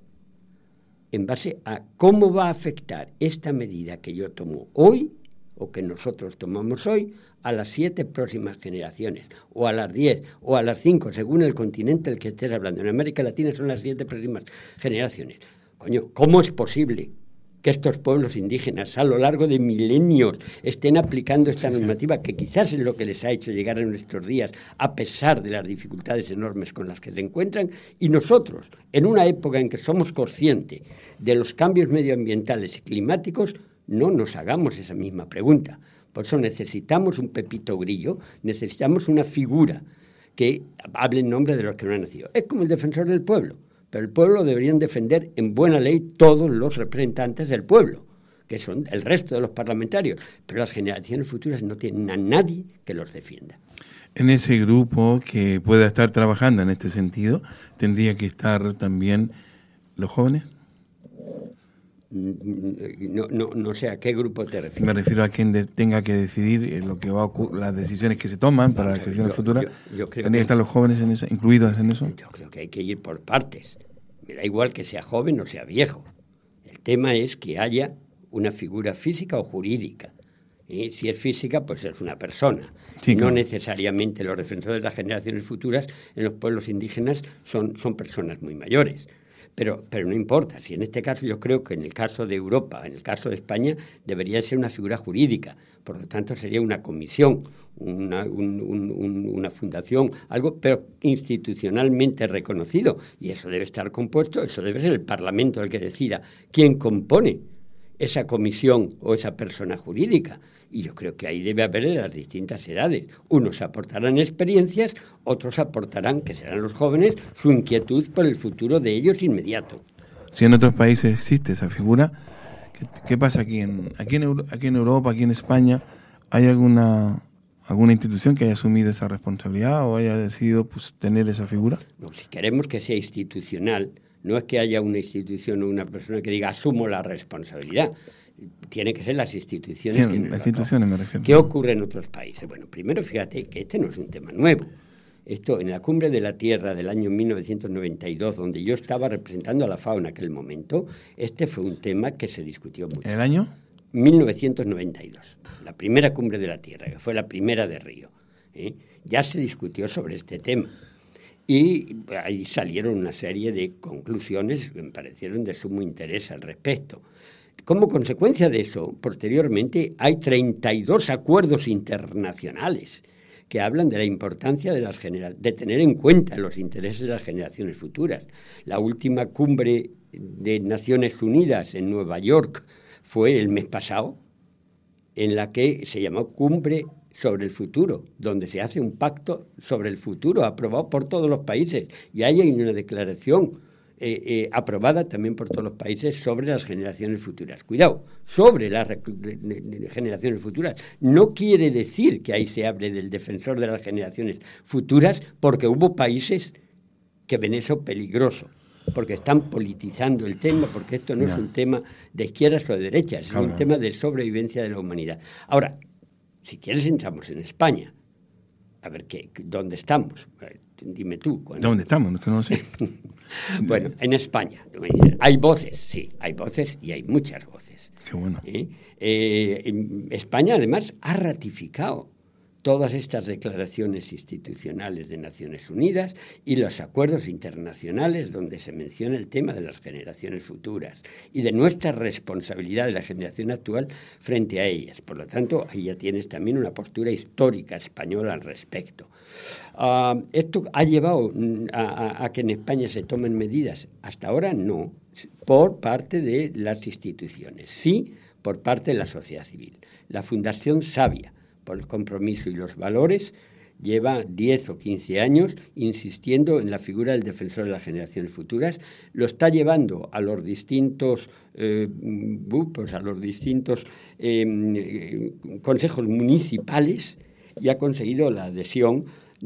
en base a cómo va a afectar esta medida que yo tomo hoy, o que nosotros tomamos hoy, a las 7 próximas generaciones, o a las 10, o a las 5, según el continente del que estés hablando. En América Latina son las 7 próximas generaciones. Coño, ¿cómo es posible que estos pueblos indígenas a lo largo de milenios estén aplicando esta normativa, que quizás es lo que les ha hecho llegar a nuestros días, a pesar de las dificultades enormes con las que se encuentran, y nosotros, en una época en que somos conscientes de los cambios medioambientales y climáticos, no nos hagamos esa misma pregunta? Por eso necesitamos un Pepito Grillo, necesitamos una figura que hable en nombre de los que no han nacido. Es como el defensor del pueblo, pero el pueblo deberían defender en buena ley todos los representantes del pueblo, que son el resto de los parlamentarios, pero las generaciones futuras no tienen a nadie que los defienda. En ese grupo que pueda estar trabajando en este sentido, ¿tendría que estar también los jóvenes? No sé a qué grupo te refieres. Me refiero a quien tenga que decidir lo que va a las decisiones que se toman para las generaciones futuras. ¿Tendrían que estar los jóvenes incluidos en eso? Yo creo que hay que ir por partes. Me da igual que sea joven o sea viejo. El tema es que haya una figura física o jurídica. Si es física, pues es una persona. Sí, claro. No necesariamente los defensores de las generaciones futuras en los pueblos indígenas son personas muy mayores. Pero no importa, si en este caso yo creo que en el caso de Europa, en el caso de España, debería ser una figura jurídica. Por lo tanto, sería una comisión, una fundación, algo, pero institucionalmente reconocido. Y eso debe estar compuesto, eso debe ser el Parlamento el que decida quién compone esa comisión o esa persona jurídica. Y yo creo que ahí debe haber de las distintas edades. Unos aportarán experiencias, otros aportarán, que serán los jóvenes, su inquietud por el futuro de ellos inmediato. Si en otros países existe esa figura, ¿qué pasa aquí en Europa, aquí en España? ¿Hay alguna institución que haya asumido esa responsabilidad o haya decidido pues, tener esa figura? No, si queremos que sea institucional, no es que haya una institución o una persona que diga asumo la responsabilidad. Tiene que ser las instituciones. Sí, las instituciones me refiero. ¿Qué ocurre en otros países? Bueno, primero fíjate que este no es un tema nuevo. Esto, en la Cumbre de la Tierra del año 1992, donde yo estaba representando a la FAO en aquel momento, este fue un tema que se discutió mucho. ¿En el año? 1992, la primera Cumbre de la Tierra, que fue la primera de Río. Ya se discutió sobre este tema. Y ahí salieron una serie de conclusiones que me parecieron de sumo interés al respecto. Como consecuencia de eso, posteriormente, hay 32 acuerdos internacionales que hablan de la importancia de tener en cuenta los intereses de las generaciones futuras. La última cumbre de Naciones Unidas en Nueva York fue el mes pasado, en la que se llamó Cumbre sobre el Futuro, donde se hace un pacto sobre el futuro aprobado por todos los países. Y ahí hay una declaración aprobada también por todos los países sobre las generaciones futuras. Cuidado, sobre las generaciones futuras. No quiere decir que ahí se hable del defensor de las generaciones futuras, porque hubo países que ven eso peligroso, porque están politizando el tema, porque esto no es un tema de izquierdas o de derechas, es un tema de sobrevivencia de la humanidad. Ahora, si quieres entramos en España. A ver, ¿dónde estamos? Dime tú. ¿Dónde estamos? No, no sé. Bueno, en España hay voces, sí, hay voces y hay muchas voces. Qué bueno. España, además, ha ratificado todas estas declaraciones institucionales de Naciones Unidas y los acuerdos internacionales donde se menciona el tema de las generaciones futuras y de nuestra responsabilidad de la generación actual frente a ellas. Por lo tanto, ahí ya tienes también una postura histórica española al respecto. ¿Esto ha llevado a que en España se tomen medidas? Hasta ahora no, por parte de las instituciones, sí por parte de la sociedad civil. La Fundación Sabia, por el compromiso y los valores, lleva 10 o 15 años insistiendo en la figura del defensor de las generaciones futuras. Lo está llevando a los distintos grupos, a los distintos consejos municipales y ha conseguido la adhesión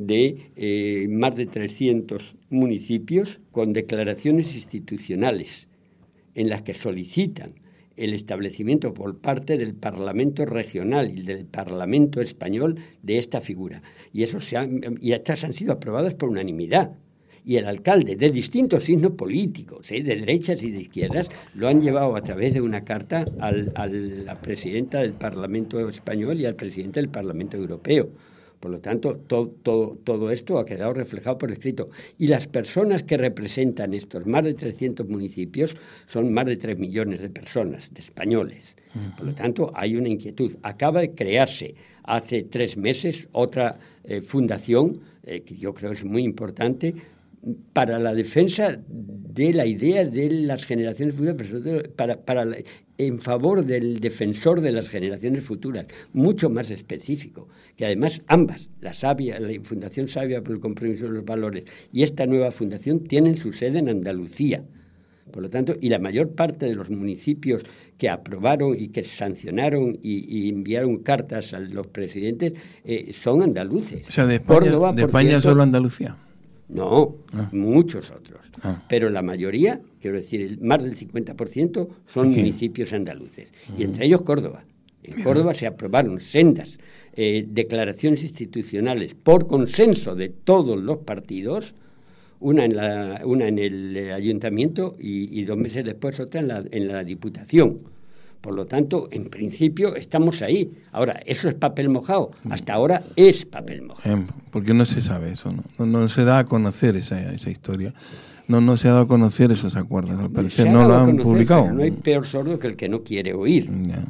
de más de 300 municipios con declaraciones institucionales en las que solicitan el establecimiento por parte del Parlamento regional y del Parlamento español de esta figura. Y estas han sido aprobadas por unanimidad. Y el alcalde de distintos signos políticos, de derechas y de izquierdas, lo han llevado a través de una carta a la presidenta del Parlamento español y al presidente del Parlamento europeo. Por lo tanto, todo esto ha quedado reflejado por escrito. Y las personas que representan estos más de 300 municipios son más de 3 millones de personas, de españoles. Por lo tanto, hay una inquietud. Acaba de crearse hace 3 meses otra fundación, que yo creo es muy importante, para la defensa de la idea de las generaciones futuras, en favor del defensor de las generaciones futuras, mucho más específico, que además ambas, la Fundación Sabia por el compromiso de los valores y esta nueva fundación, tienen su sede en Andalucía. Por lo tanto, y la mayor parte de los municipios que aprobaron y que sancionaron y enviaron cartas a los presidentes son andaluces. O sea, de España, Córdoba, por España cierto, solo Andalucía. No, muchos otros. Pero la mayoría, quiero decir, más del 50% son municipios andaluces. Y entre ellos Córdoba. En Córdoba se aprobaron sendas declaraciones institucionales por consenso de todos los partidos, una en el ayuntamiento y 2 meses después otra en la diputación. Por lo tanto, en principio estamos ahí. Ahora, ¿eso es papel mojado? Hasta ahora es papel mojado. Porque no se sabe eso, no se da a conocer esa historia. No se ha dado a conocer esos acuerdos, al parecer no lo han publicado. No hay peor sordo que el que no quiere oír.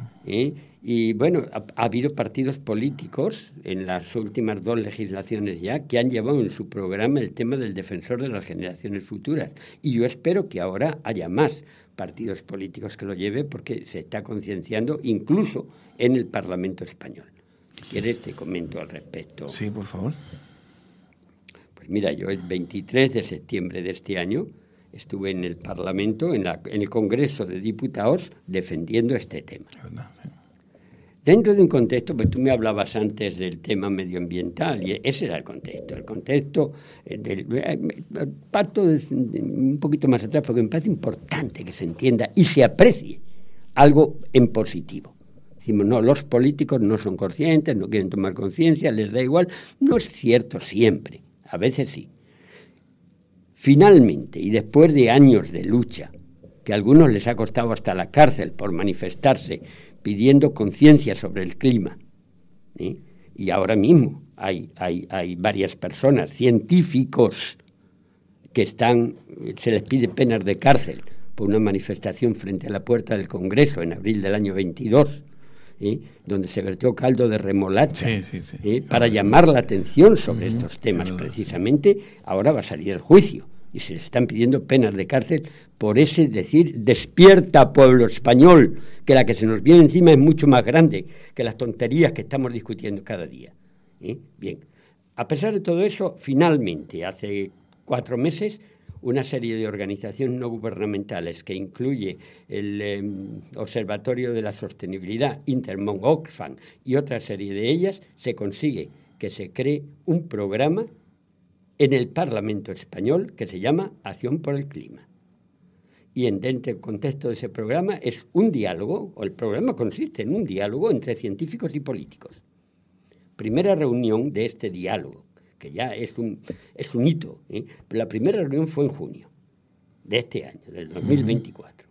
Y bueno, ha habido partidos políticos en las últimas 2 legislaciones ya que han llevado en su programa el tema del defensor de las generaciones futuras. Y yo espero que ahora haya más partidos políticos que lo lleve, porque se está concienciando incluso en el Parlamento español. Si quieres te comento al respecto. Sí, por favor. Pues mira, yo el 23 de septiembre de este año estuve en el Parlamento, en el Congreso de Diputados, defendiendo este tema. Dentro de un contexto, pues tú me hablabas antes del tema medioambiental, y ese era el contexto. El contexto parto un poquito más atrás, porque me parece importante que se entienda y se aprecie algo en positivo. Decimos, no, los políticos no son conscientes, no quieren tomar conciencia, les da igual. No es cierto siempre, a veces sí. Finalmente, y después de años de lucha, que a algunos les ha costado hasta la cárcel por manifestarse pidiendo conciencia sobre el clima, ¿sí? Y ahora mismo hay varias personas, científicos, que se les pide penas de cárcel por una manifestación frente a la puerta del Congreso en abril del año 22, ¿sí? Donde se vertió caldo de remolacha, para llamar la atención sobre estos temas. Precisamente ahora va a salir el juicio y se les están pidiendo penas de cárcel por ese decir, despierta pueblo español, que la que se nos viene encima es mucho más grande que las tonterías que estamos discutiendo cada día. Bien, a pesar de todo eso, finalmente, hace 4 meses, una serie de organizaciones no gubernamentales que incluye el Observatorio de la Sostenibilidad, Intermon Oxfam y otra serie de ellas, se consigue que se cree un programa en el Parlamento español que se llama Acción por el Clima. Y dentro del contexto de ese programa es un diálogo, o el programa consiste en un diálogo entre científicos y políticos. Primera reunión de este diálogo, que ya es un hito, ¿eh? Pero la primera reunión fue en junio de este año, del 2024.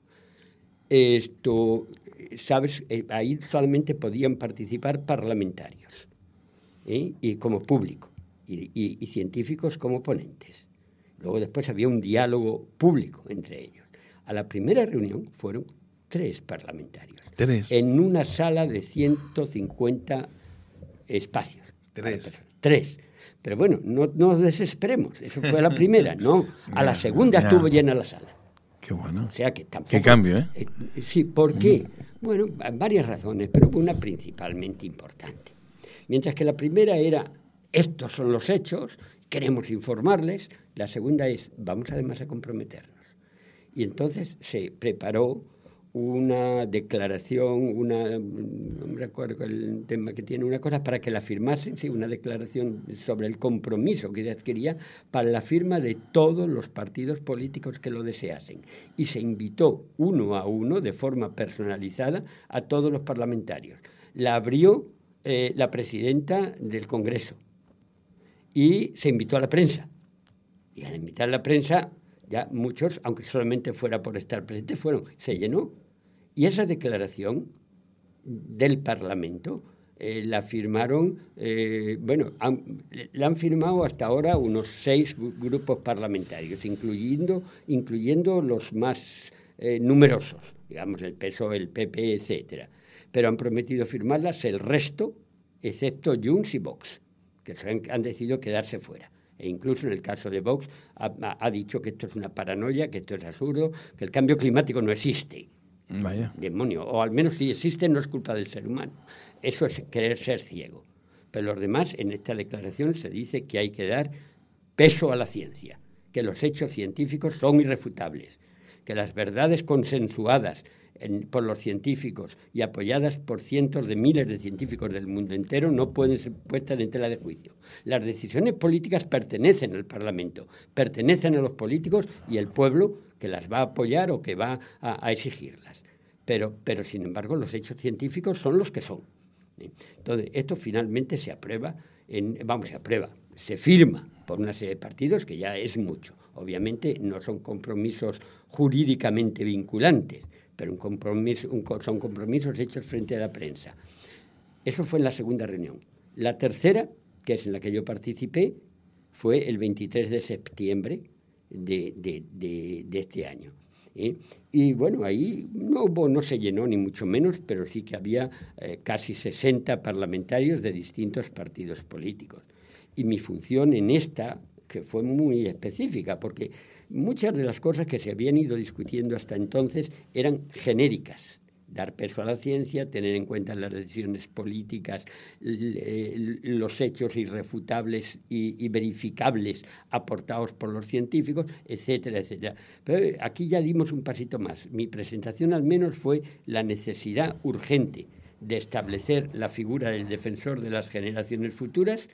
¿Sabes? Ahí solamente podían participar parlamentarios, y como público, y científicos como ponentes. Luego después había un diálogo público entre ellos. A la primera reunión fueron 3 parlamentarios. 3. En una sala de 150 espacios. 3. Pero bueno, no nos desesperemos. Eso fue la primera, ¿no? A la segunda estuvo llena la sala. Qué bueno. O sea que tampoco... Qué cambio, ¿eh? Sí, ¿por qué? Bueno, varias razones, pero una principalmente importante. Mientras que la primera era, estos son los hechos, queremos informarles. La segunda es, vamos además a comprometernos. Y entonces se preparó una declaración, no me recuerdo el tema que tiene, una cosa para que la firmasen, sí, una declaración sobre el compromiso que se adquiría para la firma de todos los partidos políticos que lo deseasen. Y se invitó uno a uno, de forma personalizada, a todos los parlamentarios. La abrió la presidenta del Congreso y se invitó a la prensa. Y al invitar a la prensa, ya muchos, aunque solamente fuera por estar presentes, se llenó. Y esa declaración del Parlamento la firmaron, la han firmado hasta ahora unos 6 grupos parlamentarios, incluyendo los más numerosos, digamos el PSOE, el PP, etcétera. Pero han prometido firmarlas el resto, excepto Junts y Vox, que han decidido quedarse fuera. E incluso en el caso de Vox ha dicho que esto es una paranoia, que esto es absurdo, que el cambio climático no existe. Vaya. Demonio, o al menos si existe no es culpa del ser humano. Eso es querer ser ciego. Pero los demás, en esta declaración se dice que hay que dar peso a la ciencia, que los hechos científicos son irrefutables, que las verdades consensuadas por los científicos y apoyadas por cientos de miles de científicos del mundo entero no pueden ser puestas en tela de juicio. Las decisiones políticas pertenecen al Parlamento, pertenecen a los políticos y el pueblo que las va a apoyar o que va a exigirlas. Pero sin embargo, los hechos científicos son los que son. Entonces, esto finalmente se aprueba, se firma por una serie de partidos, que ya es mucho. Obviamente no son compromisos jurídicamente vinculantes, pero son compromisos hechos frente a la prensa. Eso fue en la segunda reunión. La tercera, que es en la que yo participé, fue el 23 de septiembre de este año. Y bueno, ahí no se llenó ni mucho menos, pero sí que había casi 60 parlamentarios de distintos partidos políticos. Y mi función en esta, que fue muy específica, porque muchas de las cosas que se habían ido discutiendo hasta entonces eran genéricas, dar peso a la ciencia, tener en cuenta las decisiones políticas, los hechos irrefutables y verificables aportados por los científicos, etcétera, etcétera. Pero aquí ya dimos un pasito más. Mi presentación al menos fue la necesidad urgente de establecer la figura del defensor de las generaciones futuras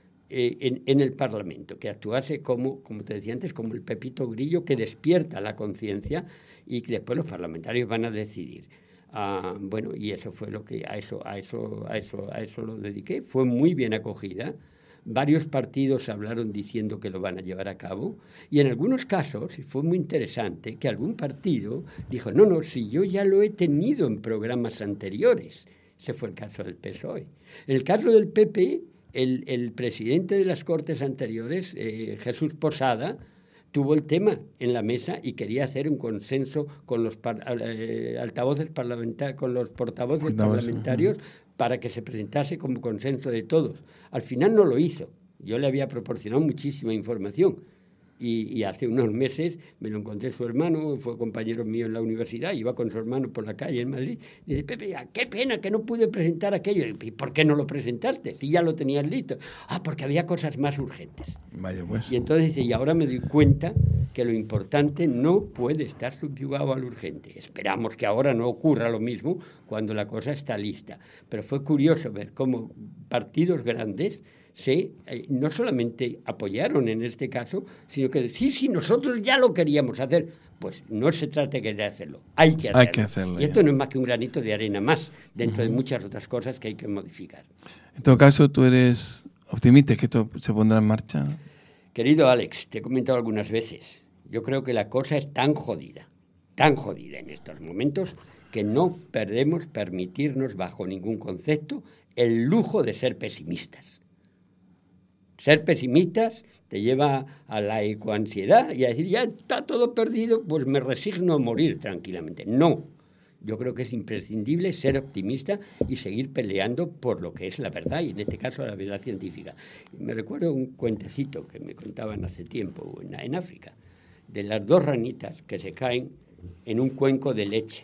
en el Parlamento, que actuase como te decía antes, como el pepito grillo que despierta la conciencia y que después los parlamentarios van a decidir. Bueno, y eso fue lo que a eso lo dediqué. Fue muy bien acogida. Varios partidos hablaron diciendo que lo van a llevar a cabo, y en algunos casos fue muy interesante que algún partido dijo, no, si yo ya lo he tenido en programas anteriores. Ese fue el caso del PSOE. En el caso del PP, el presidente de las Cortes anteriores, Jesús Posada, tuvo el tema en la mesa y quería hacer un consenso con los altavoces parlamentarios, con los portavoces parlamentarios, para que se presentase como consenso de todos. Al final no lo hizo. Yo le había proporcionado muchísima información. Y hace unos meses me lo encontré su hermano, fue compañero mío en la universidad, iba con su hermano por la calle en Madrid, y dice, Pepe, qué pena que no pude presentar aquello. ¿Y por qué no lo presentaste? Si ya lo tenías listo. Porque había cosas más urgentes. Vaya pues. Y entonces dice, y ahora me doy cuenta que lo importante no puede estar subyugado al urgente. Esperamos que ahora no ocurra lo mismo cuando la cosa está lista. Pero fue curioso ver cómo partidos grandes no solamente apoyaron en este caso, sino que sí, nosotros ya lo queríamos hacer. Pues no se trata de querer hacerlo, hay que hacerlo. Y esto no es más que un granito de arena más, dentro de muchas otras cosas que hay que modificar. En todo caso, ¿tú eres optimista que esto se pondrá en marcha? Querido Alex, te he comentado algunas veces, yo creo que la cosa es tan jodida en estos momentos, que no podemos permitirnos bajo ningún concepto el lujo de ser pesimistas. Ser pesimistas te lleva a la ecoansiedad y a decir, ya está todo perdido, pues me resigno a morir tranquilamente. No, yo creo que es imprescindible ser optimista y seguir peleando por lo que es la verdad, y en este caso la verdad científica. Me recuerdo un cuentecito que me contaban hace tiempo en África, de las dos ranitas que se caen en un cuenco de leche.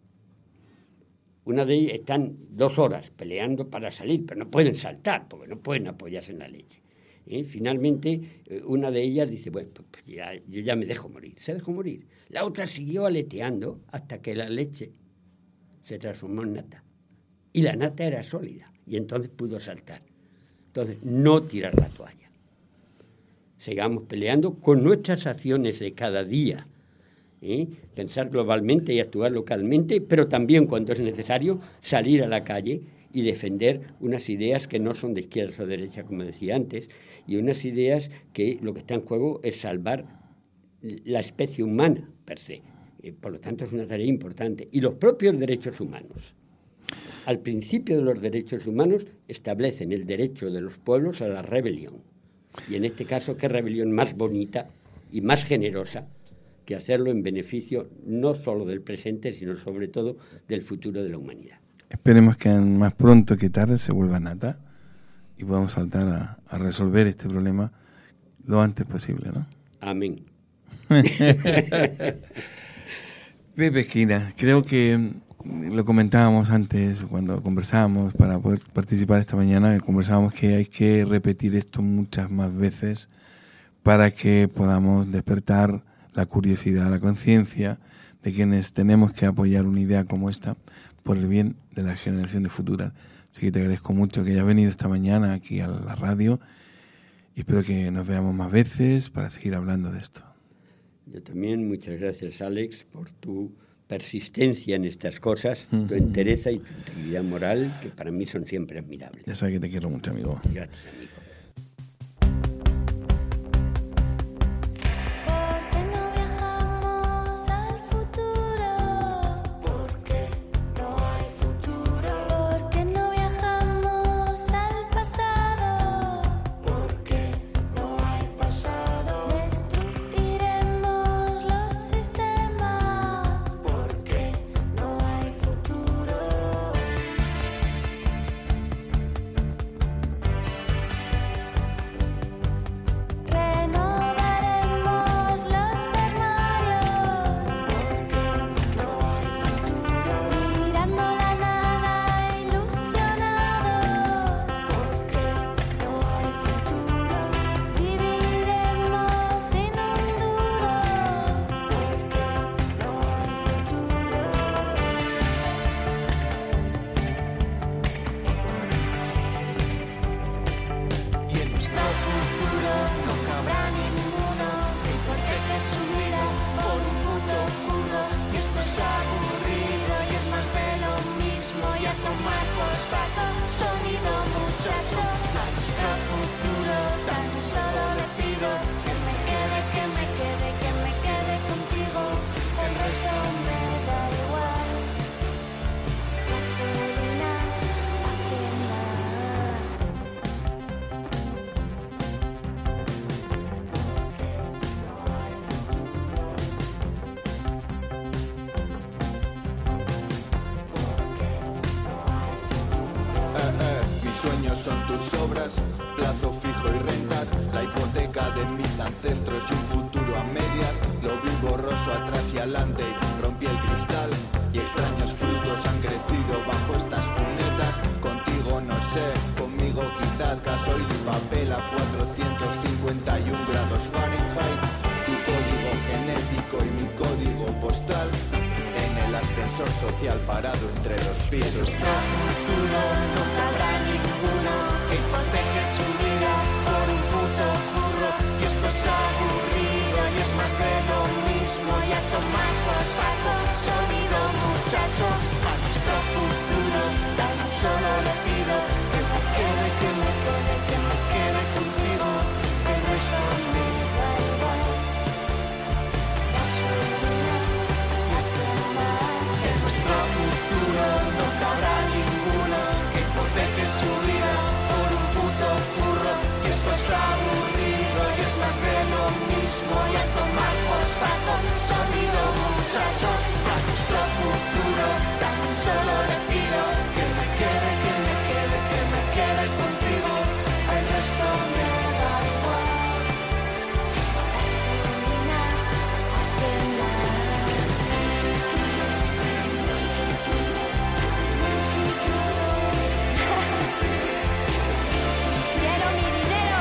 Una de ellas están 2 horas peleando para salir, pero no pueden saltar porque no pueden apoyarse en la leche. Finalmente, una de ellas dice, bueno, pues yo ya me dejo morir. Se dejó morir. La otra siguió aleteando hasta que la leche se transformó en nata. Y la nata era sólida, y entonces pudo saltar. Entonces, no tirar la toalla. Sigamos peleando con nuestras acciones de cada día. Pensar globalmente y actuar localmente, pero también, cuando es necesario, salir a la calle y defender unas ideas que no son de izquierda o derecha, como decía antes, y unas ideas que lo que está en juego es salvar la especie humana per se. Por lo tanto, es una tarea importante. Y los propios derechos humanos. Al principio de los derechos humanos establecen el derecho de los pueblos a la rebelión. Y en este caso, ¿qué rebelión más bonita y más generosa que hacerlo en beneficio no solo del presente, sino sobre todo del futuro de la humanidad? Esperemos que más pronto que tarde se vuelva nata y podamos saltar a resolver este problema lo antes posible, ¿no? Amén. Pepe Esquina, creo que lo comentábamos antes cuando conversábamos para poder participar esta mañana, conversábamos que hay que repetir esto muchas más veces para que podamos despertar la curiosidad, la conciencia de quienes tenemos que apoyar una idea como esta por el bien de las generaciones futuras. Así que te agradezco mucho que hayas venido esta mañana aquí a la radio y espero que nos veamos más veces para seguir hablando de esto. Yo también, muchas gracias, Alex, por tu persistencia en estas cosas, tu entereza y tu integridad moral, que para mí son siempre admirables. Ya sabes que te quiero mucho, amigo. Gracias, amigo. ancestros y un futuro a medias. Lo vi borroso atrás y adelante, rompí el cristal y extraños frutos han crecido bajo estas cunetas. Contigo no sé, conmigo quizás gasoil y papel a 451 grados Fahrenheit. Tu código genético y mi código postal en el ascensor social parado entre dos pisos. En nuestro futuro no habrá ninguno que hipoteque su vida por un puto curro. Y esto es aburrido y es más de lo mismo. Y a tomar por saco, sonido muchacho. A nuestro futuro tan solo le pido que me quede, que me quede, que me quede contigo. El resto me da igual. En nuestro futuro no cabrá ninguno que hipoteque su vida por un puto curro. Y esto es aburrido y es más de lo mismo. Y a tomar por saco, sonido muchacho. A nuestro futuro tan solo le pido que me quede, que me quede, que me quede contigo. El resto me da igual. ¡Quiero mi dinero!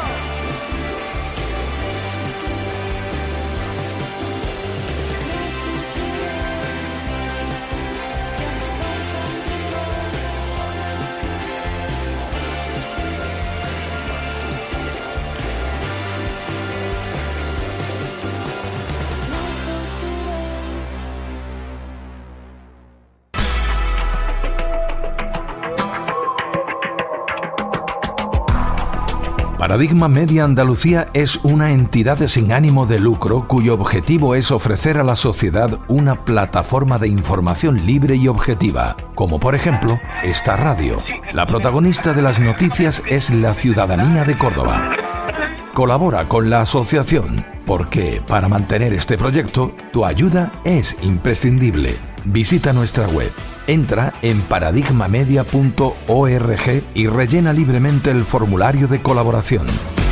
Paradigma Media Andalucía es una entidad sin ánimo de lucro cuyo objetivo es ofrecer a la sociedad una plataforma de información libre y objetiva, como por ejemplo esta radio. La protagonista de las noticias es la ciudadanía de Córdoba. Colabora con la asociación, porque para mantener este proyecto, tu ayuda es imprescindible. Visita nuestra web. Entra en paradigmamedia.org y rellena libremente el formulario de colaboración.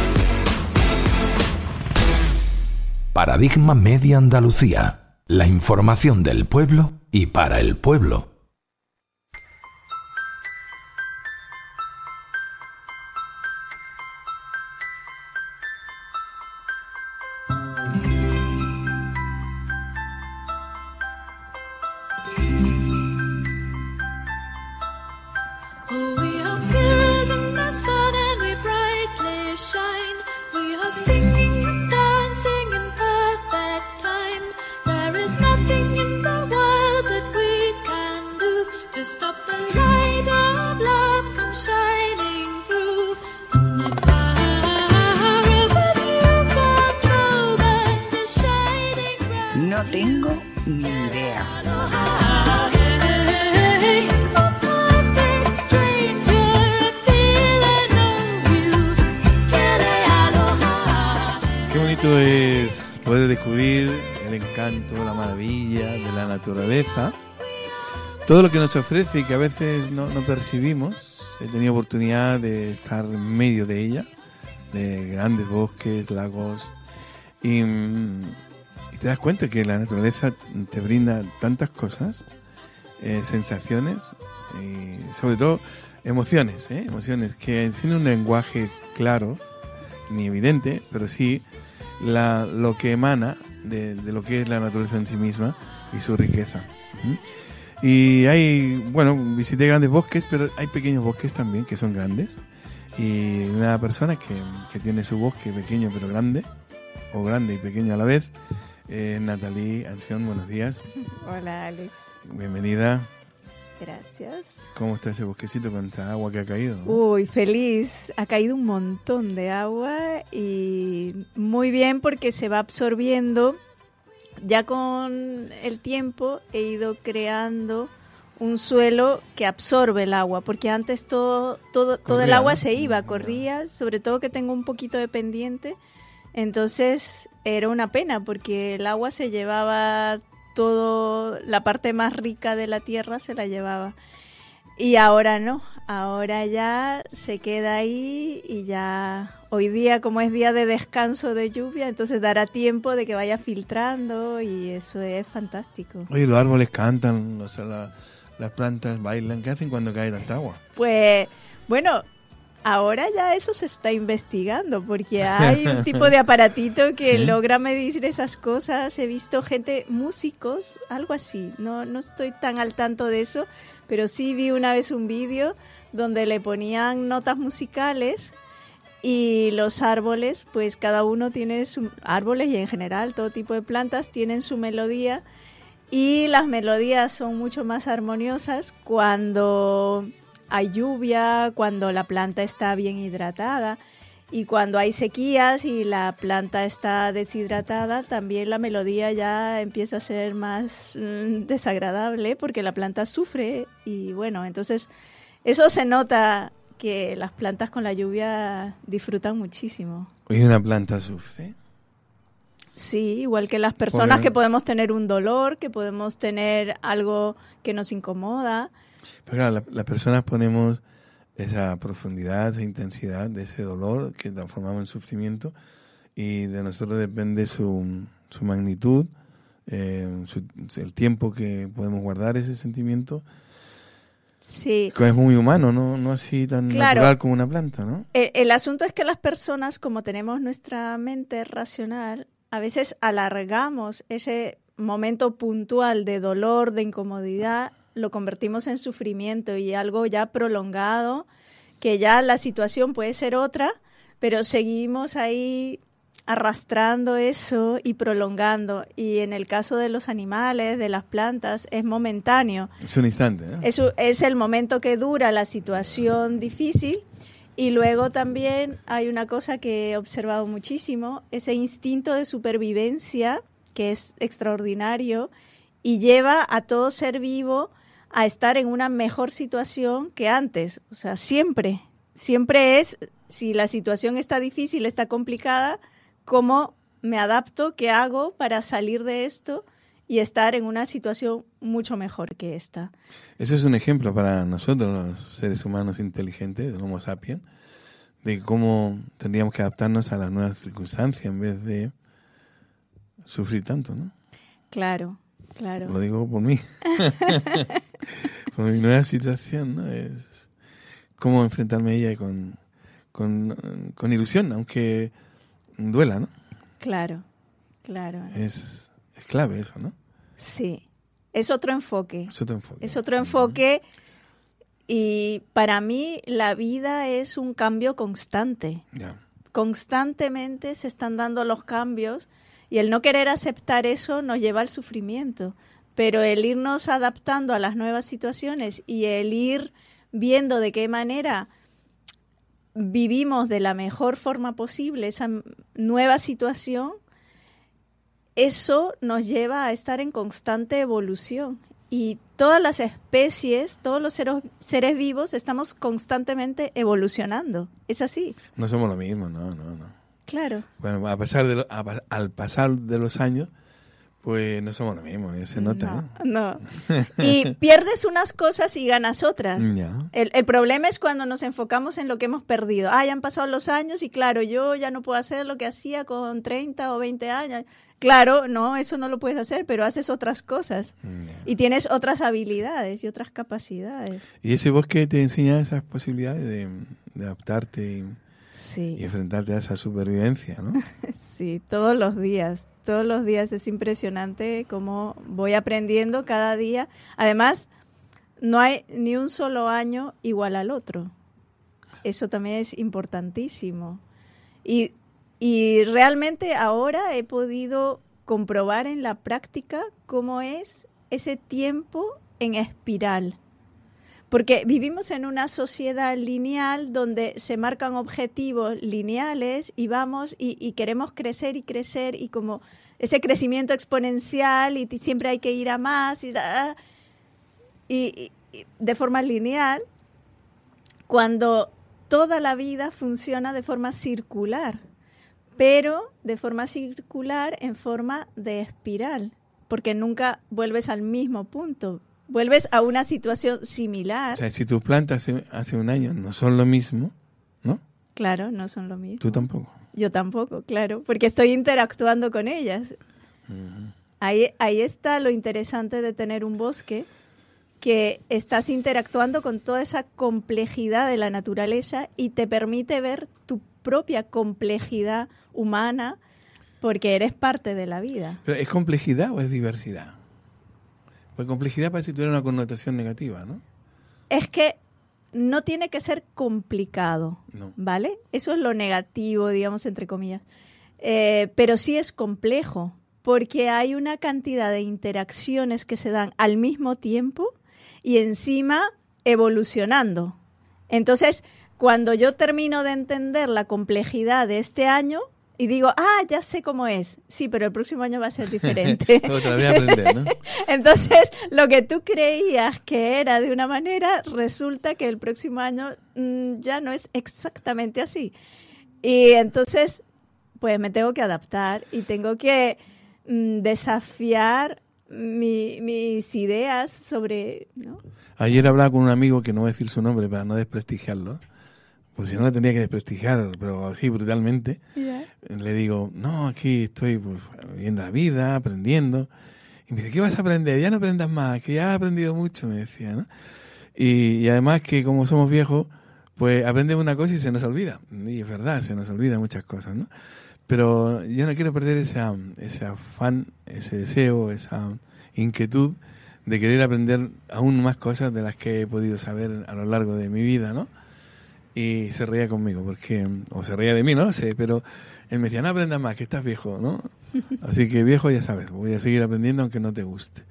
Paradigma Media Andalucía. La información del pueblo y para el pueblo. No tengo ni idea. Qué bonito es poder descubrir el encanto, la maravilla de la naturaleza. Todo lo que nos ofrece y que a veces no percibimos. He tenido oportunidad de estar en medio de ella, de grandes bosques, lagos, y te das cuenta que la naturaleza te brinda tantas cosas, sensaciones y sobre todo emociones que sin un lenguaje claro ni evidente, pero sí lo que emana de lo que es la naturaleza en sí misma y su riqueza. Y visité grandes bosques, pero hay pequeños bosques también que son grandes, y una persona que tiene su bosque pequeño pero grande, o grande y pequeño a la vez, Nathalie Ansion. Buenos días. Hola, Alex. Bienvenida. Gracias. ¿Cómo está ese bosquecito con esta agua que ha caído, ¿no? Uy, feliz. Ha caído un montón de agua y muy bien porque se va absorbiendo. Ya con el tiempo he ido creando un suelo que absorbe el agua, porque antes todo el agua se iba, corría, sobre todo que tengo un poquito de pendiente. Entonces era una pena porque el agua se llevaba todo, la parte más rica de la tierra se la llevaba. Y ahora no, ahora ya se queda ahí y ya hoy día, como es día de descanso de lluvia, entonces dará tiempo de que vaya filtrando y eso es fantástico. Oye, los árboles cantan, o sea, las plantas bailan. ¿Qué hacen cuando cae tanta agua? Pues, bueno, ahora ya eso se está investigando porque hay un tipo de aparatito que ¿Sí? logra medir esas cosas. He visto gente, músicos, algo así. No estoy tan al tanto de eso, pero sí vi una vez un vídeo donde le ponían notas musicales y los árboles, pues cada uno tiene sus árboles y en general todo tipo de plantas tienen su melodía y las melodías son mucho más armoniosas cuando hay lluvia, cuando la planta está bien hidratada y cuando hay sequías y la planta está deshidratada, también la melodía ya empieza a ser más desagradable porque la planta sufre y bueno, entonces eso se nota que las plantas con la lluvia disfrutan muchísimo. ¿Y una planta sufre? Sí, igual que las personas que podemos tener un dolor, que podemos tener algo que nos incomoda. Pero claro, las personas ponemos esa profundidad, esa intensidad de ese dolor que transformamos en sufrimiento y de nosotros depende su magnitud, el tiempo que podemos guardar ese sentimiento. Sí. Que es muy humano, no así tan natural como una planta, ¿no? El asunto es que las personas, como tenemos nuestra mente racional, a veces alargamos ese momento puntual de dolor, de incomodidad, lo convertimos en sufrimiento y algo ya prolongado, que ya la situación puede ser otra, pero seguimos ahí arrastrando eso y prolongando. Y en el caso de los animales, de las plantas, es momentáneo. Es un instante, ¿eh? Eso es el momento que dura la situación difícil. Y luego también hay una cosa que he observado muchísimo, ese instinto de supervivencia, que es extraordinario, y lleva a todo ser vivo a estar en una mejor situación que antes. O sea, siempre es, si la situación está difícil, está complicada, ¿cómo me adapto? ¿Qué hago para salir de esto y estar en una situación mucho mejor que esta? Eso es un ejemplo para nosotros, los seres humanos inteligentes, del Homo sapiens, de cómo tendríamos que adaptarnos a las nuevas circunstancias en vez de sufrir tanto, ¿no? Claro. Lo digo por mí. Por mi nueva situación, ¿no? Es cómo enfrentarme a ella con ilusión, aunque duela, ¿no? Claro. Es clave eso, ¿no? Sí, es otro enfoque. Es otro enfoque y para mí la vida es un cambio constante. Constantemente se están dando los cambios y el no querer aceptar eso nos lleva al sufrimiento. Pero el irnos adaptando a las nuevas situaciones y el ir viendo de qué manera vivimos de la mejor forma posible esa nueva situación, eso nos lleva a estar en constante evolución. Y todas las especies, todos los seres vivos, estamos constantemente evolucionando. ¿Es así? No somos lo mismo, no. Claro. Bueno, al pasar de los años, pues no somos lo mismo, ya se nota. No. Y pierdes unas cosas y ganas otras. Ya. El problema es cuando nos enfocamos en lo que hemos perdido. Ya han pasado los años y claro, yo ya no puedo hacer lo que hacía con 30 o 20 años. Claro, no, eso no lo puedes hacer, pero haces otras cosas. Y tienes otras habilidades y otras capacidades. ¿Y ese bosque te enseña esas posibilidades de adaptarte y enfrentarte a esa supervivencia, ¿no? Sí, todos los días. Todos los días es impresionante cómo voy aprendiendo cada día. Además, no hay ni un solo año igual al otro. Eso también es importantísimo. Y realmente ahora he podido comprobar en la práctica cómo es ese tiempo en espiral. Porque vivimos en una sociedad lineal donde se marcan objetivos lineales y vamos y queremos crecer y como ese crecimiento exponencial y siempre hay que ir a más y de forma lineal, cuando toda la vida funciona de forma circular, pero de forma circular en forma de espiral, porque nunca vuelves al mismo punto. vuelves a una situación similar. O sea, si tus plantas hace un año no son lo mismo, ¿no? Claro, no son lo mismo. Tú tampoco. Yo tampoco, claro, porque estoy interactuando con ellas. Uh-huh. Ahí está lo interesante de tener un bosque, que estás interactuando con toda esa complejidad de la naturaleza y te permite ver tu propia complejidad humana, porque eres parte de la vida. ¿Pero es complejidad o es diversidad? Pues complejidad parece que tuviera una connotación negativa, ¿no? Es que no tiene que ser complicado, no. ¿Vale? Eso es lo negativo, digamos, entre comillas. Pero sí es complejo, porque hay una cantidad de interacciones que se dan al mismo tiempo y encima evolucionando. Entonces, cuando yo termino de entender la complejidad de este año y digo, ya sé cómo es. Sí, pero el próximo año va a ser diferente. Otra vez aprender, ¿no? Entonces, lo que tú creías que era de una manera, resulta que el próximo año ya no es exactamente así. Y entonces, pues me tengo que adaptar y tengo que desafiar mis ideas sobre, ¿no? Ayer hablaba con un amigo, que no voy a decir su nombre para no desprestigiarlo, porque si no le tenía que desprestigiar, pero así brutalmente. Yeah. Le digo, no, aquí estoy pues viviendo la vida, aprendiendo. Y me dice, ¿qué vas a aprender? Ya no aprendas más, que ya has aprendido mucho, me decía, ¿no? Y además que como somos viejos, pues aprendemos una cosa y se nos olvida. Y es verdad, se nos olvida muchas cosas, ¿no? Pero yo no quiero perder ese afán, ese deseo, esa inquietud de querer aprender aún más cosas de las que he podido saber a lo largo de mi vida, ¿no? Y se reía conmigo, o se reía de mí, no lo sé, pero él me decía, no aprendas más, que estás viejo, ¿no? Así que viejo, ya sabes, voy a seguir aprendiendo aunque no te guste.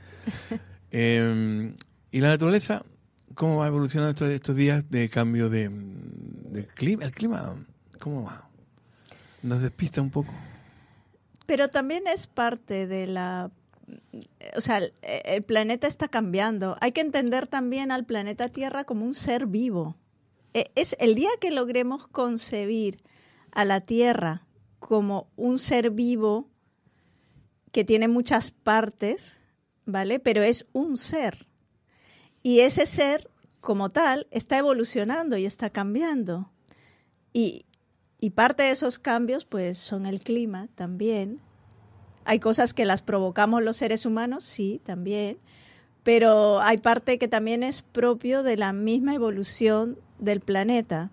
¿Y la naturaleza, cómo va evolucionando estos días de cambio de clima? ¿El clima cómo va? Nos despista un poco. Pero también es parte de la... O sea, el planeta está cambiando. Hay que entender también al planeta Tierra como un ser vivo. Es el día que logremos concebir a la Tierra como un ser vivo que tiene muchas partes, ¿vale? Pero es un ser. Y ese ser, como tal, está evolucionando y está cambiando. Y parte de esos cambios, pues, son el clima también. Hay cosas que las provocamos los seres humanos, sí, también. Pero hay parte que también es propio de la misma evolución del planeta.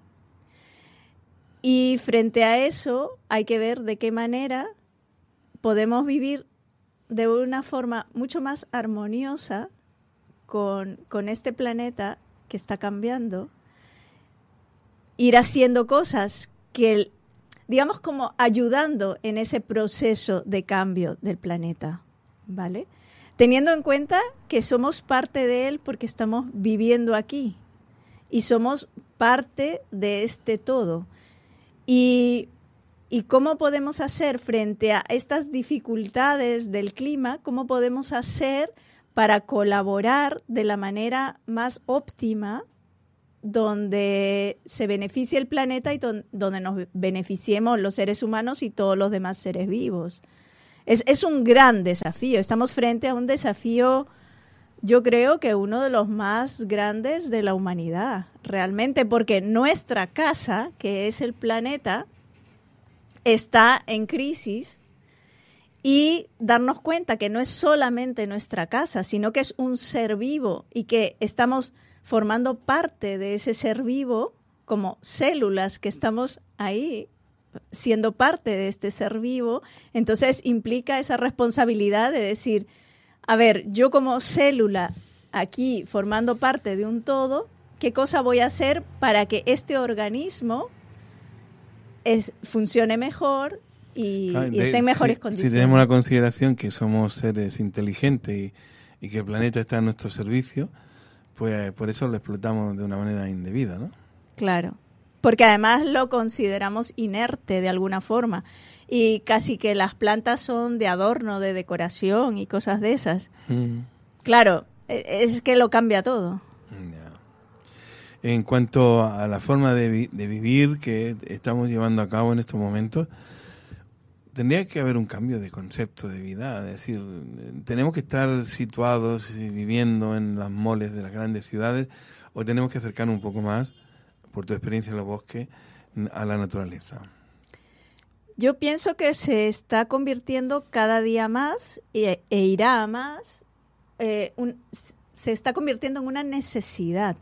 Y frente a eso hay que ver de qué manera podemos vivir de una forma mucho más armoniosa con este planeta que está cambiando. Ir haciendo cosas que, digamos, como ayudando en ese proceso de cambio del planeta, ¿vale? Teniendo en cuenta que somos parte de él porque estamos viviendo aquí y somos parte de este todo. Y cómo podemos hacer frente a estas dificultades del clima, cómo podemos hacer para colaborar de la manera más óptima, donde se beneficie el planeta y donde nos beneficiemos los seres humanos y todos los demás seres vivos. Es un gran desafío. Estamos frente a un desafío, yo creo que uno de los más grandes de la humanidad, realmente, porque nuestra casa, que es el planeta, está en crisis, y darnos cuenta que no es solamente nuestra casa, sino que es un ser vivo y que estamos formando parte de ese ser vivo como células que estamos ahí siendo parte de este ser vivo. Entonces implica esa responsabilidad de decir, a ver, yo como célula aquí formando parte de un todo, ¿qué cosa voy a hacer para que este organismo funcione mejor y esté en mejores condiciones? Si tenemos la consideración que somos seres inteligentes y que el planeta está a nuestro servicio, pues por eso lo explotamos de una manera indebida, ¿no? Claro, porque además lo consideramos inerte de alguna forma y casi que las plantas son de adorno, de decoración y cosas de esas. Claro, es que lo cambia todo. En cuanto a la forma de vivir que estamos llevando a cabo en estos momentos, tendría que haber un cambio de concepto de vida. Es decir, tenemos que estar situados y viviendo en las moles de las grandes ciudades, o tenemos que acercarnos un poco más, por tu experiencia en los bosques, a la naturaleza. Yo pienso que se está convirtiendo cada día más e irá a más. Se está convirtiendo en una necesidad.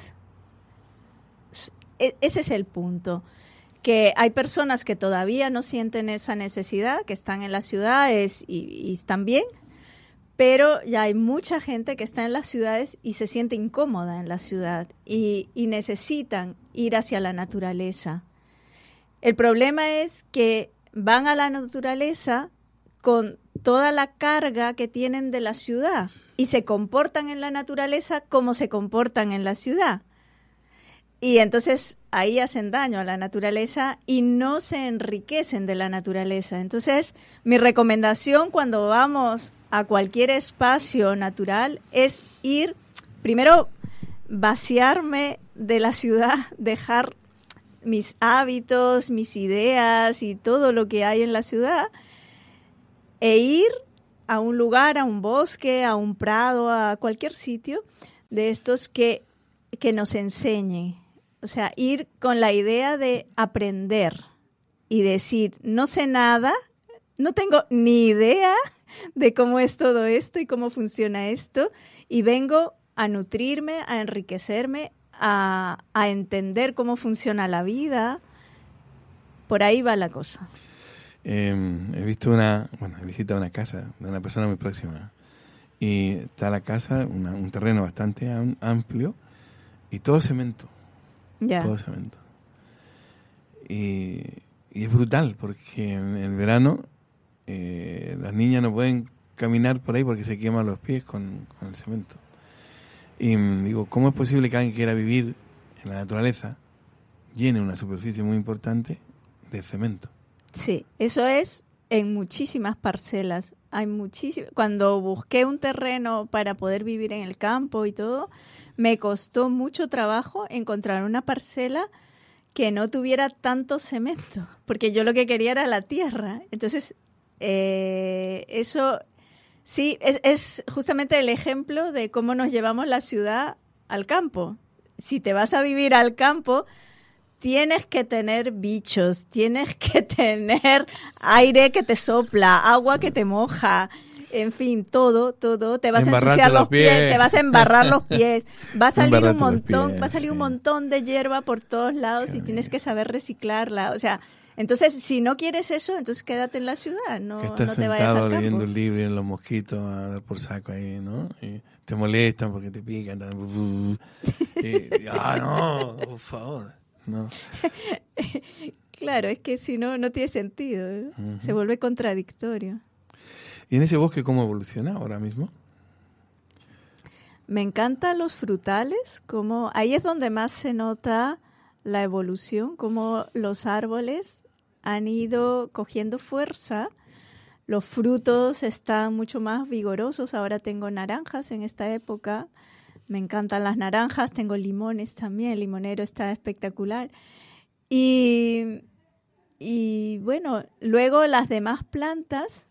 Ese es el punto. Que hay personas que todavía no sienten esa necesidad, que están en las ciudades y están bien, pero ya hay mucha gente que está en las ciudades y se siente incómoda en la ciudad y necesitan ir hacia la naturaleza. El problema es que van a la naturaleza con toda la carga que tienen de la ciudad y se comportan en la naturaleza como se comportan en la ciudad. Y entonces ahí hacen daño a la naturaleza y no se enriquecen de la naturaleza. Entonces, mi recomendación cuando vamos a cualquier espacio natural es ir, primero, vaciarme de la ciudad, dejar mis hábitos, mis ideas y todo lo que hay en la ciudad, e ir a un lugar, a un bosque, a un prado, a cualquier sitio de estos que nos enseñen. O sea, ir con la idea de aprender y decir, no sé nada, no tengo ni idea de cómo es todo esto y cómo funciona esto, y vengo a nutrirme, a enriquecerme, a entender cómo funciona la vida. Por ahí va la cosa. He visitado una casa de una persona muy próxima, y está la casa, un terreno bastante amplio, y todo cemento. Ya. Todo cemento. Y es brutal, porque en el verano las niñas no pueden caminar por ahí porque se queman los pies con el cemento. Y digo, ¿cómo es posible que alguien quiera vivir en la naturaleza llene una superficie muy importante de cemento? Sí, eso es en muchísimas parcelas. Cuando busqué un terreno para poder vivir en el campo y todo, me costó mucho trabajo encontrar una parcela que no tuviera tanto cemento, porque yo lo que quería era la tierra. Entonces, eso sí es justamente el ejemplo de cómo nos llevamos la ciudad al campo. Si te vas a vivir al campo, tienes que tener bichos, tienes que tener aire que te sopla, agua que te moja, en fin, todo, te vas a ensuciar los pies, te vas a embarrar los pies, va a salir un montón de hierba por todos lados y tienes que saber reciclarla. O sea, entonces, si no quieres eso, entonces quédate en la ciudad, no te vayas al campo. Estás sentado leyendo un libro y en los mosquitos a dar por saco ahí, ¿no? Y te molestan porque te pican. No, por favor, no. Claro, es que si no, no tiene sentido, ¿eh? Uh-huh. Se vuelve contradictorio. ¿Y en ese bosque cómo evoluciona ahora mismo? Me encantan los frutales, ahí es donde más se nota la evolución, como los árboles han ido cogiendo fuerza, los frutos están mucho más vigorosos. Ahora tengo naranjas en esta época, me encantan las naranjas, tengo limones también, el limonero está espectacular. Y bueno, luego las demás plantas,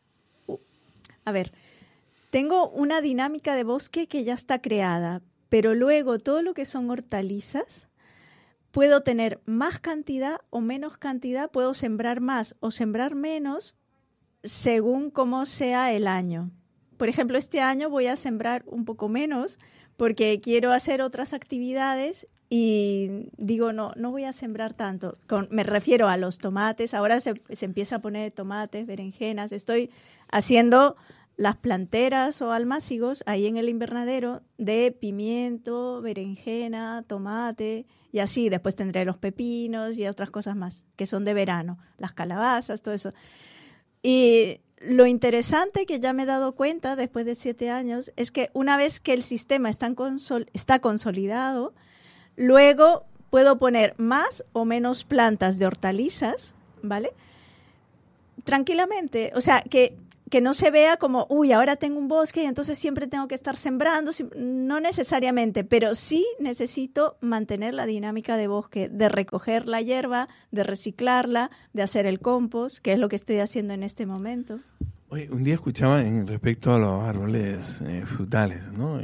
tengo una dinámica de bosque que ya está creada, pero luego todo lo que son hortalizas, puedo tener más cantidad o menos cantidad, puedo sembrar más o sembrar menos según cómo sea el año. Por ejemplo, este año voy a sembrar un poco menos porque quiero hacer otras actividades y digo, no voy a sembrar tanto. Me refiero a los tomates, ahora se empieza a poner tomates, berenjenas, estoy haciendo las planteras o almácigos ahí en el invernadero de pimiento, berenjena, tomate y así. Después tendré los pepinos y otras cosas más que son de verano, las calabazas, todo eso. Y lo interesante que ya me he dado cuenta después de 7 años es que una vez que el sistema está consolidado, luego puedo poner más o menos plantas de hortalizas, ¿vale? Tranquilamente, o sea, que no se vea como, uy, ahora tengo un bosque y entonces siempre tengo que estar sembrando. No necesariamente, pero sí necesito mantener la dinámica de bosque, de recoger la hierba, de reciclarla, de hacer el compost, que es lo que estoy haciendo en este momento. Oye, un día escuchaba respecto a los árboles frutales, ¿no?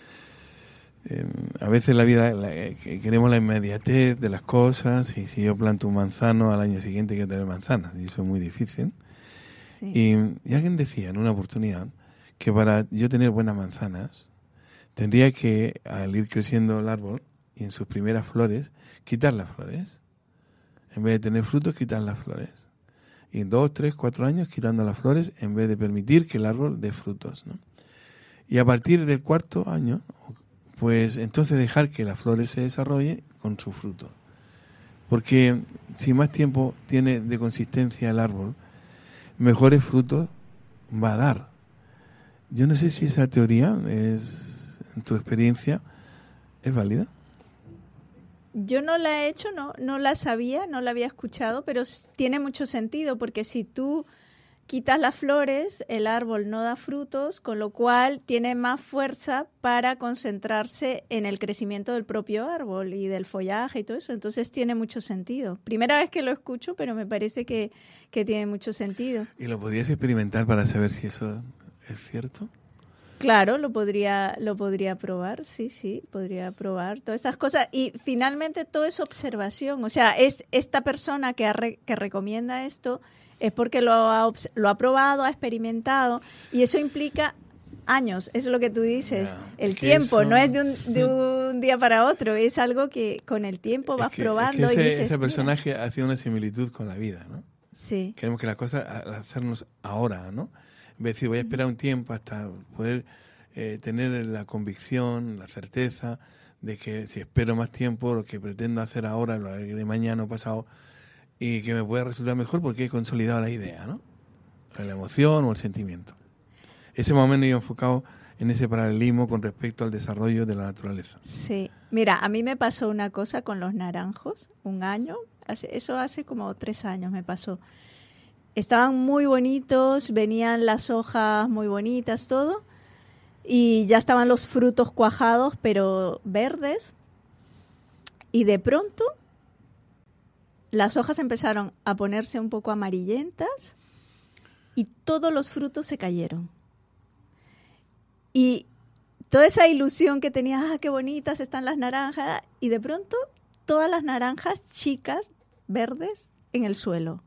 A veces la vida queremos la inmediatez de las cosas, y si yo planto un manzano al año siguiente hay que tener manzanas, y eso es muy difícil. Sí. Y alguien decía en una oportunidad que para yo tener buenas manzanas tendría que, al ir creciendo el árbol y en sus primeras flores, quitar las flores. En vez de tener frutos, quitar las flores. Y en 2, 3, 4 años quitando las flores en vez de permitir que el árbol dé frutos, ¿no? Y a partir del 4º año, pues entonces dejar que las flores se desarrollen con su fruto. Porque si más tiempo tiene de consistencia el árbol, mejores frutos va a dar. Yo no sé si esa teoría es, en tu experiencia, es válida. Yo no la he hecho, no la sabía, no la había escuchado, pero tiene mucho sentido, porque si tú quitas las flores, el árbol no da frutos, con lo cual tiene más fuerza para concentrarse en el crecimiento del propio árbol y del follaje y todo eso. Entonces tiene mucho sentido. Primera vez que lo escucho, pero me parece que tiene mucho sentido. ¿Y lo podrías experimentar para saber si eso es cierto? Claro, lo podría probar, sí, podría probar todas estas cosas. Y finalmente todo es observación. O sea, esta persona que recomienda esto es porque lo ha probado, ha experimentado, y eso implica años. Eso es lo que tú dices. El tiempo no es de un día para otro, es algo que con el tiempo vas probando. Es que y dices, ese personaje hacía una similitud con la vida, ¿no? Sí. Queremos que las cosas hacernos ahora, ¿no? En vez de decir, voy a esperar un tiempo hasta poder tener la convicción, la certeza de que si espero más tiempo, lo que pretendo hacer ahora lo haré mañana o pasado, y que me pueda resultar mejor porque he consolidado la idea, ¿no? La emoción o el sentimiento. Ese momento yo enfocado en ese paralelismo con respecto al desarrollo de la naturaleza. Sí. Mira, a mí me pasó una cosa con los naranjos, un año, eso hace como 3 años me pasó. Estaban muy bonitos, venían las hojas muy bonitas, todo, y ya estaban los frutos cuajados, pero verdes, y de pronto las hojas empezaron a ponerse un poco amarillentas y todos los frutos se cayeron. Y toda esa ilusión que tenía, qué bonitas están las naranjas, y de pronto todas las naranjas chicas, verdes, en el suelo.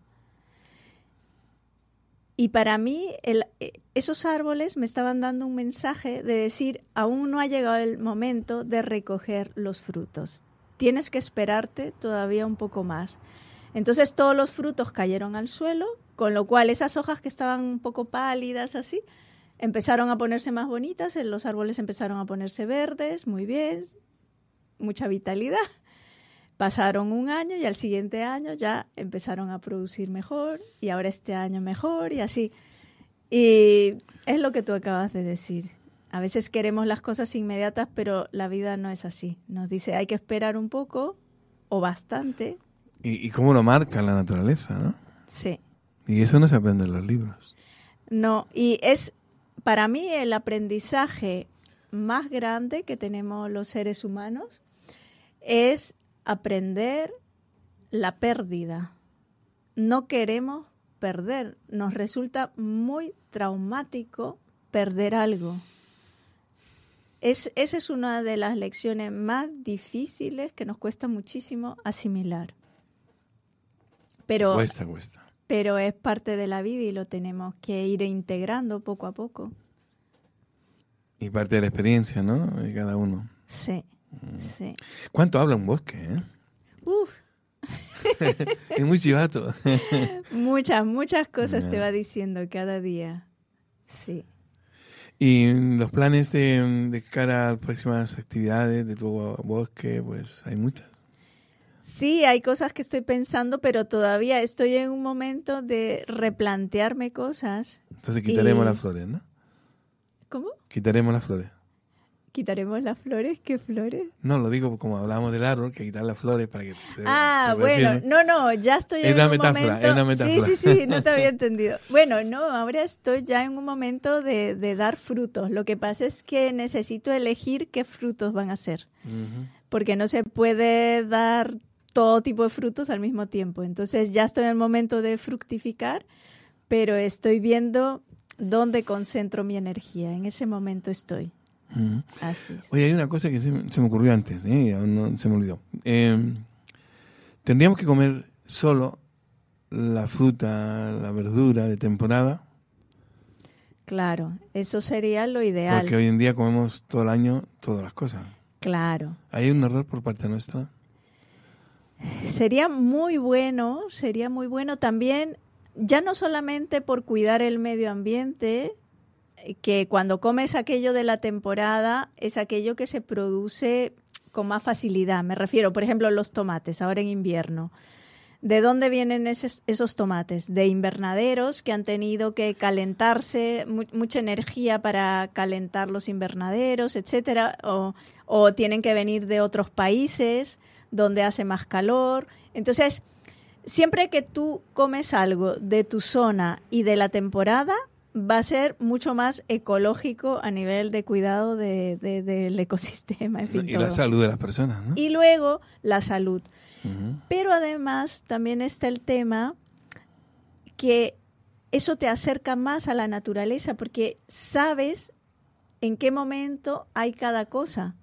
Y para mí esos árboles me estaban dando un mensaje de decir, aún no ha llegado el momento de recoger los frutos. Tienes que esperarte todavía un poco más. Entonces todos los frutos cayeron al suelo, con lo cual esas hojas que estaban un poco pálidas así, empezaron a ponerse más bonitas, los árboles empezaron a ponerse verdes, muy bien, mucha vitalidad. Pasaron un año y al siguiente año ya empezaron a producir mejor, y ahora este año mejor, y así. Y es lo que tú acabas de decir. A veces queremos las cosas inmediatas, pero la vida no es así. Nos dice, hay que esperar un poco o bastante. ¿Y cómo lo marca la naturaleza, no? Sí. Y eso no se aprende en los libros. No, y es para mí el aprendizaje más grande que tenemos los seres humanos es aprender la pérdida. No queremos perder. Nos resulta muy traumático perder algo. Esa es una de las lecciones más difíciles que nos cuesta muchísimo asimilar. Pero cuesta. Pero es parte de la vida y lo tenemos que ir integrando poco a poco. Y parte de la experiencia, ¿no? De cada uno. Sí, sí. ¿Cuánto habla un bosque, Uf. Es muy chivato. Muchas cosas te va diciendo cada día. Sí. Y los planes de cara a las próximas actividades de tu bosque, pues hay muchas. Sí, hay cosas que estoy pensando, pero todavía estoy en un momento de replantearme cosas. Entonces quitaremos las flores, ¿no? ¿Cómo? Quitaremos las flores. ¿Quitaremos las flores? ¿Qué flores? No, lo digo como hablábamos del árbol, que quitar las flores para que se bueno, no, ya estoy en un momento... Es una metáfora. Sí, no te había entendido. Bueno, no, ahora estoy ya en un momento de dar frutos. Lo que pasa es que necesito elegir qué frutos van a ser. Porque no se puede dar todo tipo de frutos al mismo tiempo. Entonces ya estoy en el momento de fructificar, pero estoy viendo dónde concentro mi energía. En ese momento estoy. Así es. Oye, hay una cosa que se me ocurrió antes, aún no se me olvidó. ¿Tendríamos que comer solo la fruta, la verdura de temporada? Claro, eso sería lo ideal. Porque hoy en día comemos todo el año todas las cosas. Claro. ¿Hay un error por parte nuestra? Sería muy bueno también, ya no solamente por cuidar el medio ambiente, que cuando comes aquello de la temporada es aquello que se produce con más facilidad. Me refiero, por ejemplo, a los tomates, ahora en invierno. ¿De dónde vienen esos tomates? De invernaderos que han tenido que calentarse, mucha energía para calentar los invernaderos, etcétera, o tienen que venir de otros países donde hace más calor. Entonces, siempre que tú comes algo de tu zona y de la temporada, va a ser mucho más ecológico a nivel de cuidado del ecosistema. En fin, y la salud de las personas, ¿no? Y luego la salud. Pero además también está el tema que eso te acerca más a la naturaleza porque sabes en qué momento hay cada cosa.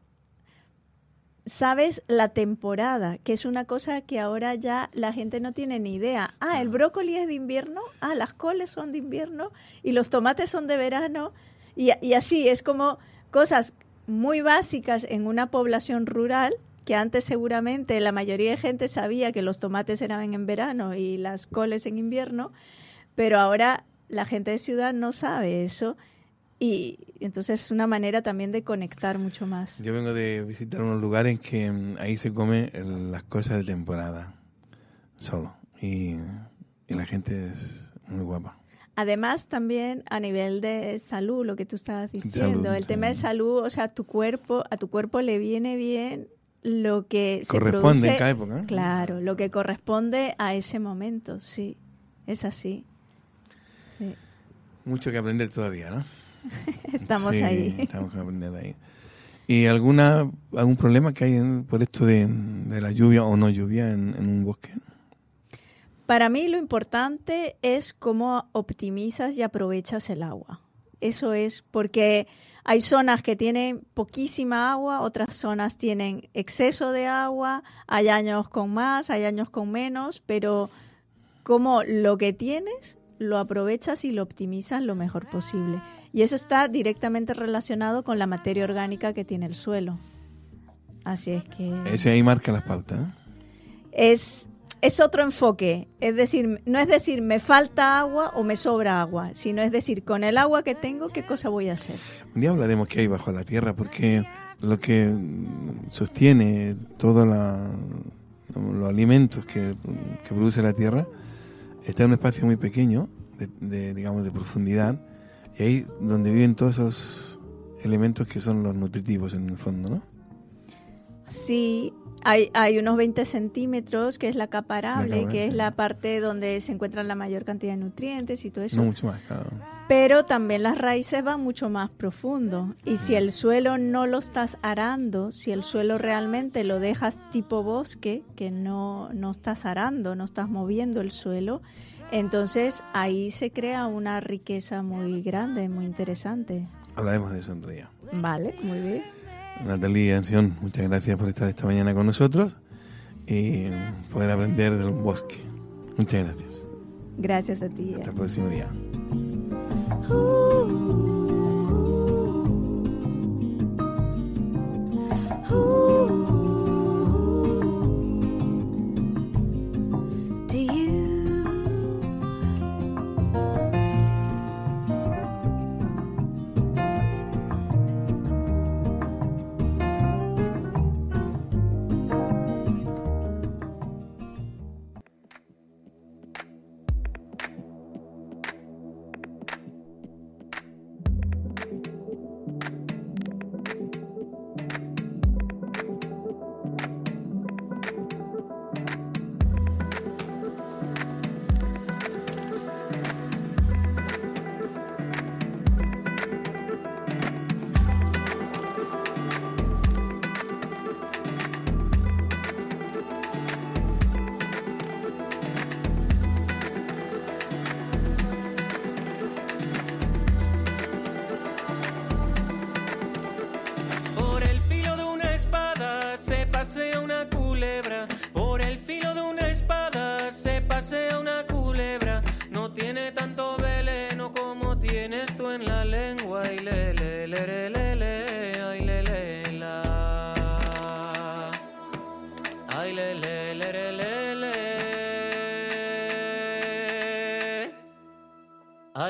Sabes la temporada, que es una cosa que ahora ya la gente no tiene ni idea. El brócoli es de invierno, las coles son de invierno y los tomates son de verano. Y así, es como cosas muy básicas en una población rural que antes seguramente la mayoría de gente sabía que los tomates eran en verano y las coles en invierno, pero ahora la gente de ciudad no sabe eso. Y entonces es una manera también de conectar mucho más. Yo vengo de visitar unos lugares que ahí se come las cosas de temporada, solo. Y la gente es muy guapa. Además, también a nivel de salud, lo que tú estabas diciendo, el tema de salud, o sea, a tu cuerpo le viene bien lo que se produce. Corresponde en cada época. Claro, lo que corresponde a ese momento, sí, es así. Sí. Mucho que aprender todavía, ¿no? Estamos ahí. Estamos que aprender ahí. ¿Y algún problema que hay por esto de la lluvia o no lluvia en un bosque? Para mí lo importante es cómo optimizas y aprovechas el agua. Eso es porque hay zonas que tienen poquísima agua, otras zonas tienen exceso de agua, hay años con más, hay años con menos, pero como lo que tienes lo aprovechas y lo optimizas lo mejor posible. Y eso está directamente relacionado con la materia orgánica que tiene el suelo. Así es que... Ese ahí marca las pautas, ¿eh? Es otro enfoque, es decir, no es decir me falta agua o me sobra agua, sino es decir, con el agua que tengo, ¿qué cosa voy a hacer? Un día hablaremos qué hay bajo la tierra, porque lo que sostiene todos los alimentos que produce la tierra está en un espacio muy pequeño, digamos, de profundidad, y ahí donde viven todos esos elementos que son los nutritivos en el fondo, ¿no? Sí. Hay unos 20 centímetros, que es la capa arable, que es la parte donde se encuentran la mayor cantidad de nutrientes y todo eso. No mucho más, claro. Pero también las raíces van mucho más profundo. Y si el suelo no lo estás arando, si el suelo realmente lo dejas tipo bosque, que no estás arando, no estás moviendo el suelo, entonces ahí se crea una riqueza muy grande, muy interesante. Hablaremos de eso otro día. Vale, muy bien. Natalia Anción, muchas gracias por estar esta mañana con nosotros y poder aprender de un bosque. Muchas gracias. Gracias a ti. Hasta el próximo día.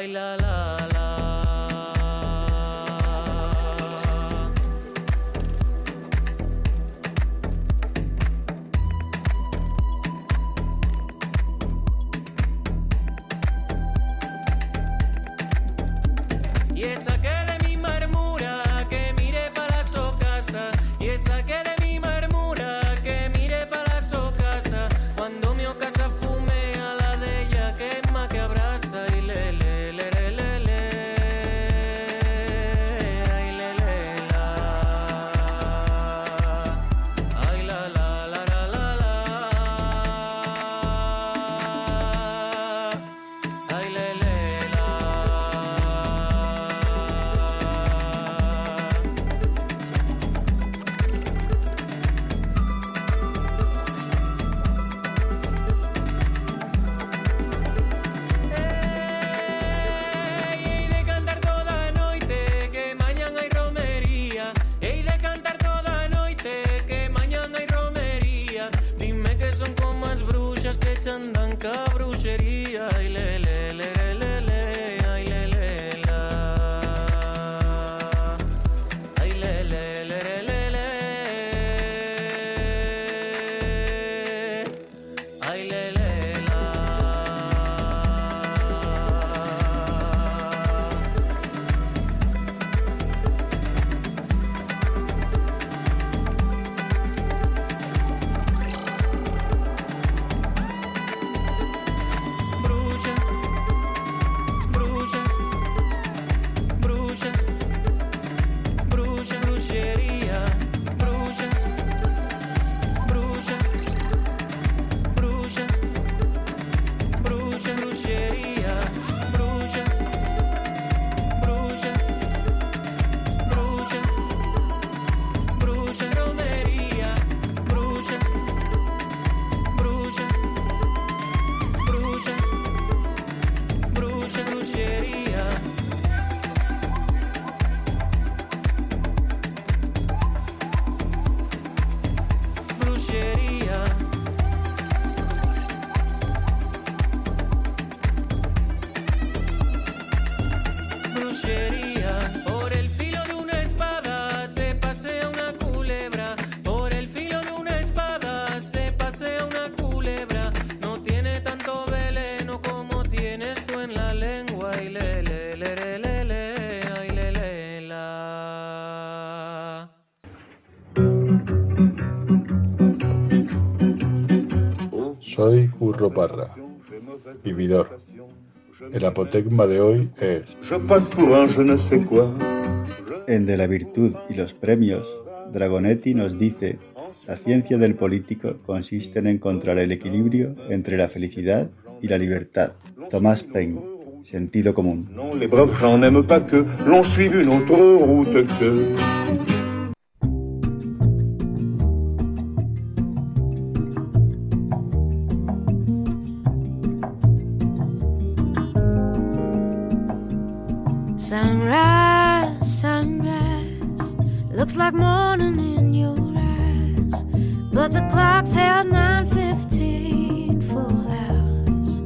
ay la la la. Y esa que de mi marmura que mire pa' la socasa, y esa que de mi marmura que mire pa' la socasa, cuando mi ocasa fume a la de ella quema que abraza y le le le le le le ay le le la ay la la la la la la ay le le que chandan ca bruxería ay le le le le le le ay le le la ay le le le le le le ay le le la por el filo de una espada se pasea una culebra, por el filo de una espada se pasea una culebra, no tiene tanto veneno como tienes tú en la lengua y le le le le le le ay le le la. Soy Curro Parra, vividor. El apotegma de hoy es: Je passe pour un je ne sais quoi. En De la virtud y los premios, Dragonetti nos dice: la ciencia del político consiste en encontrar el equilibrio entre la felicidad y la libertad. Thomas Paine, sentido común. Non, les braves gens n'aiment pas que l'on suive une autre route que... Sunrise, sunrise, looks like morning in your eyes, but the clock's held 9:15 full hours.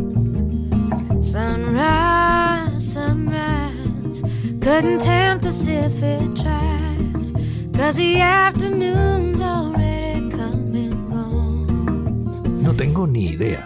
Sunrise, sunrise, couldn't tempt us if it tried, 'cause the afternoon's already come and gone. No tengo ni idea.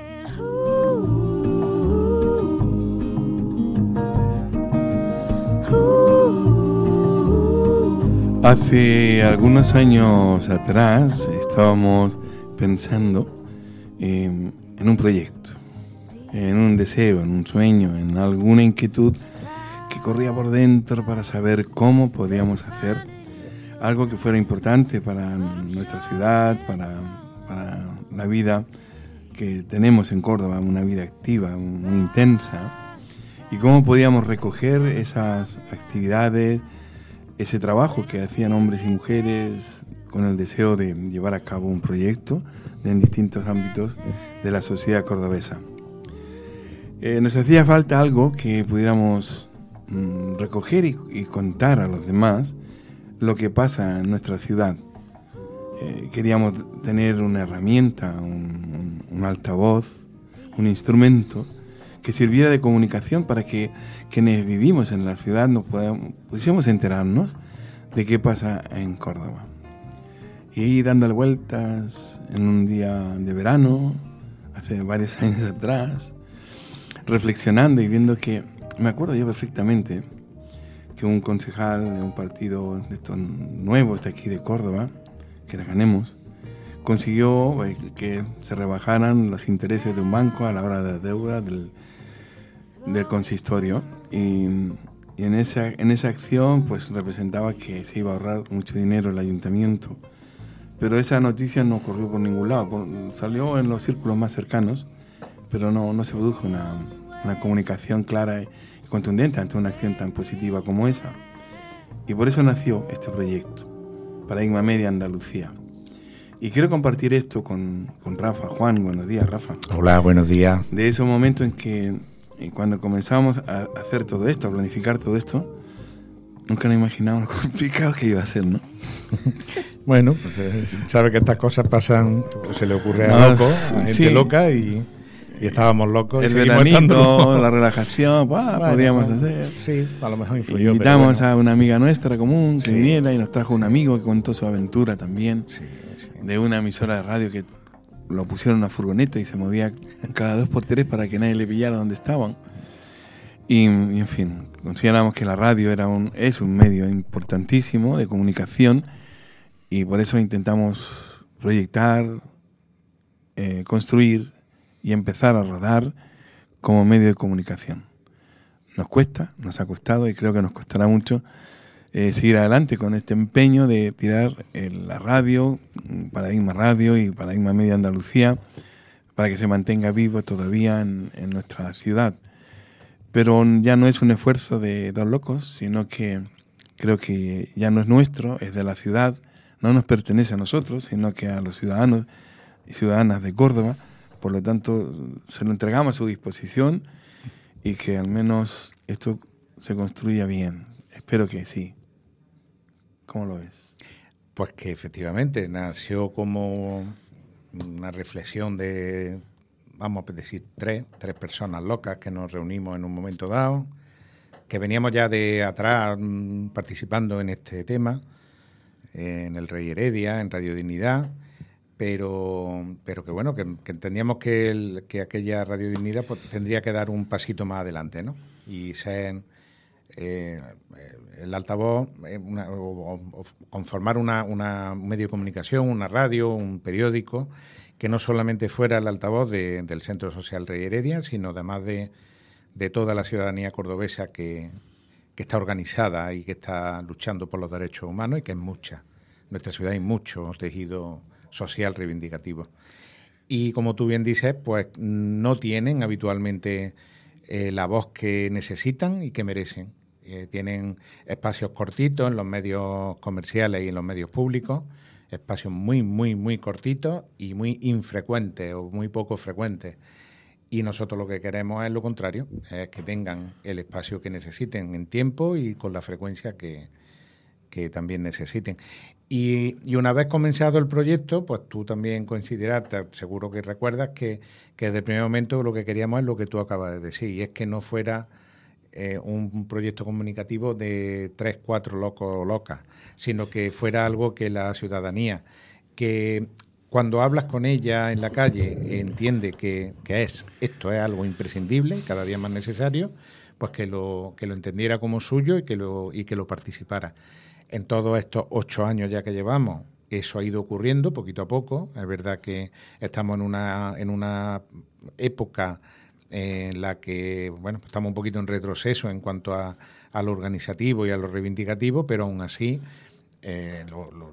Hace algunos años atrás estábamos pensando en un proyecto, en un deseo, en un sueño, en alguna inquietud que corría por dentro para saber cómo podíamos hacer algo que fuera importante para nuestra ciudad, para la vida que tenemos en Córdoba, una vida activa, muy intensa, y cómo podíamos recoger esas actividades, ese trabajo que hacían hombres y mujeres con el deseo de llevar a cabo un proyecto en distintos ámbitos de la sociedad cordobesa. Nos hacía falta algo que pudiéramos recoger y contar a los demás lo que pasa en nuestra ciudad. Queríamos tener una herramienta, un altavoz, un instrumento que sirviera de comunicación para que quienes vivimos en la ciudad nos pudiésemos enterarnos de qué pasa en Córdoba. Y ahí dándole vueltas en un día de verano, hace varios años atrás, reflexionando y viendo que, me acuerdo yo perfectamente, que un concejal de un partido de estos nuevos de aquí de Córdoba, que era Ganemos, consiguió que se rebajaran los intereses de un banco a la hora de deuda del consistorio, y en esa acción pues representaba que se iba a ahorrar mucho dinero el ayuntamiento, pero esa noticia no corrió por ningún lado, salió en los círculos más cercanos, pero no se produjo una comunicación clara y contundente ante una acción tan positiva como esa, y por eso nació este proyecto, Paradigma Media Andalucía. Y quiero compartir esto con Rafa. Juan, buenos días, Rafa. Hola, buenos días. De esos momentos en que cuando comenzamos a hacer todo esto, a planificar todo esto, nunca nos imaginábamos lo complicado que iba a ser, ¿no? Bueno, pues sabe que estas cosas pasan, se le ocurre a locos, a gente loca, y estábamos locos. El veranito, la relajación, podíamos hacer. Sí, a lo mejor influyó. Invitamos a una amiga nuestra común que viniera y nos trajo un amigo que contó su aventura también. Sí. De una emisora de radio que lo pusieron en una furgoneta y se movía cada 2x3 para que nadie le pillara donde estaban. Y en fin, consideramos que la radio es un medio importantísimo de comunicación, y por eso intentamos proyectar, construir y empezar a rodar como medio de comunicación. Nos ha costado, y creo que nos costará mucho seguir adelante con este empeño de tirar la radio, Paradigma Radio y Paradigma Media Andalucía, para que se mantenga vivo todavía en nuestra ciudad. Pero ya no es un esfuerzo de dos locos, sino que creo que ya no es nuestro, es de la ciudad, no nos pertenece a nosotros, sino que a los ciudadanos y ciudadanas de Córdoba. Por lo tanto, se lo entregamos a su disposición, y que al menos esto se construya bien. Espero que sí. ¿Cómo lo ves? Pues que efectivamente nació como una reflexión de, vamos a decir, tres personas locas que nos reunimos en un momento dado, que veníamos ya de atrás participando en este tema, en el Rey Heredia, en Radio Dignidad, pero que bueno, que entendíamos que aquella Radio Dignidad pues tendría que dar un pasito más adelante, ¿no? Y ser el altavoz, o conformar un medio de comunicación, una radio, un periódico, que no solamente fuera el altavoz del Centro Social Rey Heredia, sino además de toda la ciudadanía cordobesa que está organizada y que está luchando por los derechos humanos, y que es mucha. En nuestra ciudad hay mucho tejido social reivindicativo. Y como tú bien dices, pues no tienen habitualmente la voz que necesitan y que merecen. Tienen espacios cortitos en los medios comerciales y en los medios públicos, espacios muy, muy, muy cortitos y muy infrecuentes o muy poco frecuentes. Y nosotros lo que queremos es lo contrario, es que tengan el espacio que necesiten en tiempo y con la frecuencia que también necesiten. Y una vez comenzado el proyecto, pues tú también consideraste, seguro que recuerdas, que desde el primer momento lo que queríamos es lo que tú acabas de decir, y es que no fuera un proyecto comunicativo de 3, 4 locos o locas, sino que fuera algo que la ciudadanía, que cuando hablas con ella en la calle, entiende que esto es algo imprescindible y cada día más necesario, pues que lo entendiera como suyo y que lo participara. En todos estos 8 años ya que llevamos, eso ha ido ocurriendo poquito a poco. Es verdad que estamos en una época en la que, bueno, estamos un poquito en retroceso en cuanto a lo organizativo y a lo reivindicativo, pero aún así es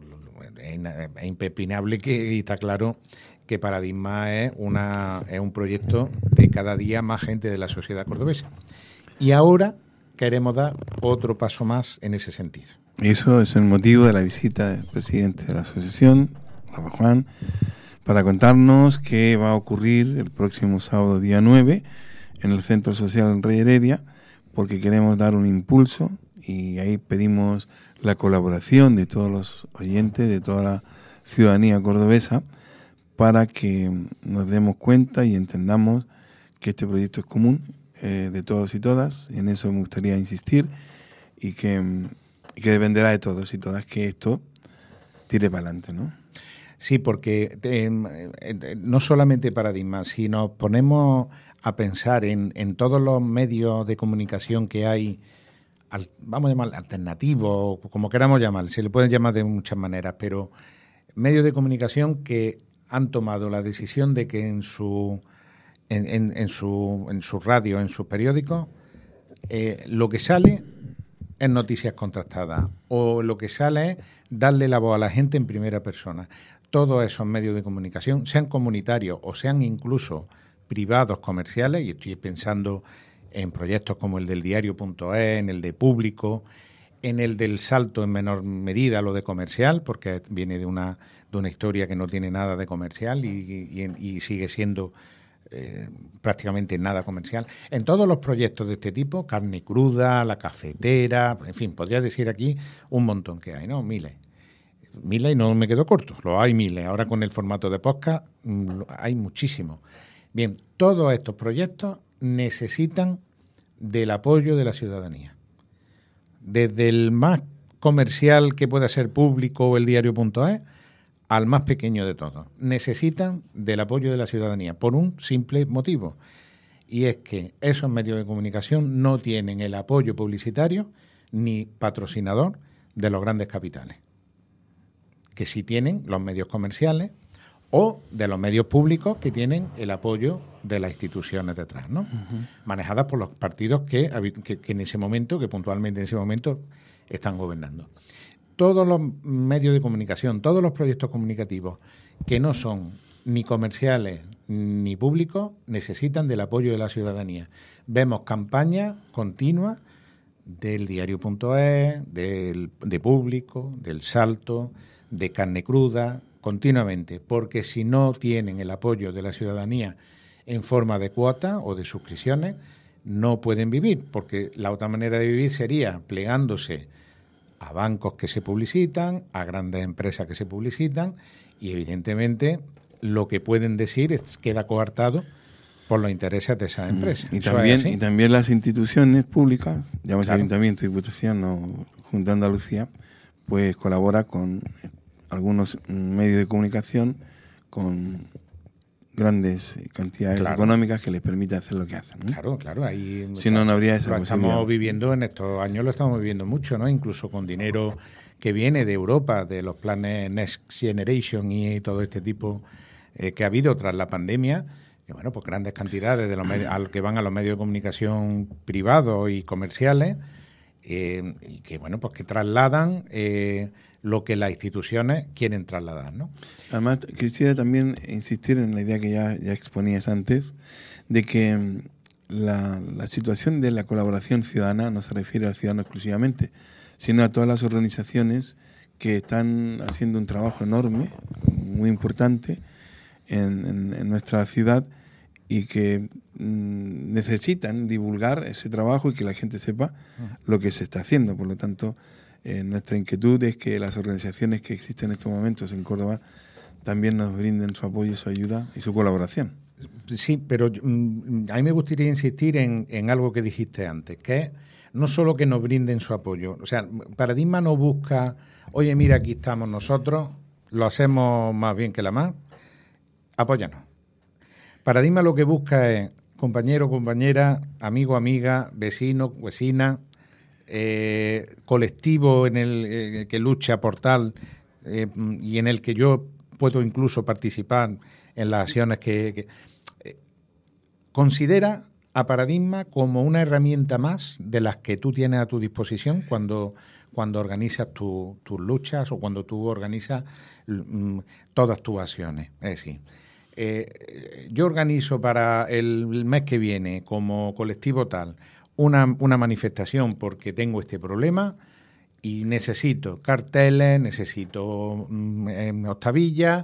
impepinable y está claro que Paradigma es un proyecto de cada día más gente de la sociedad cordobesa. Y ahora queremos dar otro paso más en ese sentido. Y eso es el motivo de la visita del presidente de la asociación, Rafa Juan, para contarnos qué va a ocurrir el próximo sábado día 9 en el Centro Social Rey Heredia, porque queremos dar un impulso y ahí pedimos la colaboración de todos los oyentes, de toda la ciudadanía cordobesa, para que nos demos cuenta y entendamos que este proyecto es común de todos y todas, y en eso me gustaría insistir, y que dependerá de todos y todas que esto tire para adelante, ¿no? Sí, porque no solamente Paradigma, si nos ponemos a pensar en todos los medios de comunicación que hay, vamos a llamar alternativos, como queramos llamar, se le pueden llamar de muchas maneras, pero medios de comunicación que han tomado la decisión de que en su radio, en sus periódicos, lo que sale es noticias contrastadas, o lo que sale es darle la voz a la gente en primera persona. Todos esos medios de comunicación, sean comunitarios o sean incluso privados, comerciales, y estoy pensando en proyectos como el del diario.es, en el de Público, en el del Salto en menor medida lo de comercial, porque viene de una historia que no tiene nada de comercial y sigue siendo prácticamente nada comercial. En todos los proyectos de este tipo, Carne Cruda, La Cafetera, en fin, podría decir aquí un montón que hay, ¿no? Miles y no me quedo corto, lo hay miles. Ahora con el formato de podcast hay muchísimos. Bien, todos estos proyectos necesitan del apoyo de la ciudadanía. Desde el más comercial que pueda ser Público o el diario.es al más pequeño de todos. Necesitan del apoyo de la ciudadanía por un simple motivo, y es que esos medios de comunicación no tienen el apoyo publicitario ni patrocinador de los grandes capitales, que sí tienen los medios comerciales o de los medios públicos que tienen el apoyo de las instituciones detrás, ¿no? Manejadas por los partidos que en ese momento, que puntualmente en ese momento están gobernando. Todos los medios de comunicación, todos los proyectos comunicativos que no son ni comerciales ni públicos necesitan del apoyo de la ciudadanía. Vemos campañas continuas del diario.es, de Público, del Salto, de Carne Cruda, continuamente, porque si no tienen el apoyo de la ciudadanía en forma de cuota o de suscripciones, no pueden vivir, porque la otra manera de vivir sería plegándose a bancos que se publicitan, a grandes empresas que se publicitan, y evidentemente lo que pueden decir queda coartado por los intereses de esas empresas. Y también las instituciones públicas, llámese Ayuntamiento, Diputación o Junta de Andalucía, pues colabora con algunos medios de comunicación con grandes cantidades económicas que les permiten hacer lo que hacen, ¿no? Claro. Ahí si no habría esa posibilidad. Estamos viviendo en estos años, lo estamos viviendo mucho, ¿no? Incluso con dinero que viene de Europa, de los planes Next Generation y todo este tipo que ha habido tras la pandemia, que bueno, pues grandes cantidades de los medios, que van a los medios de comunicación privados y comerciales, y que bueno, pues que trasladan lo que las instituciones quieren trasladar, ¿no? Además, quisiera también insistir en la idea que ya exponías antes, de que la situación de la colaboración ciudadana no se refiere al ciudadano exclusivamente, sino a todas las organizaciones que están haciendo un trabajo enorme, muy importante en nuestra ciudad, y que necesitan divulgar ese trabajo y que la gente sepa lo que se está haciendo. Por lo tanto, nuestra inquietud es que las organizaciones que existen en estos momentos en Córdoba también nos brinden su apoyo, su ayuda y su colaboración. Sí, pero a mí me gustaría insistir en algo que dijiste antes, que es no solo que nos brinden su apoyo. O sea, Paradigma no busca, oye, mira, aquí estamos nosotros, lo hacemos más bien que la más, apóyanos. Paradigma lo que busca es compañero, compañera, amigo, amiga, vecino, vecina, colectivo en el que lucha por tal y en el que yo puedo incluso participar en las acciones que considera a Paradigma como una herramienta más de las que tú tienes a tu disposición cuando organizas tus luchas o cuando tú organizas todas tus acciones. Es decir, yo organizo para el mes que viene como colectivo tal una manifestación porque tengo este problema y necesito carteles, necesito octavillas,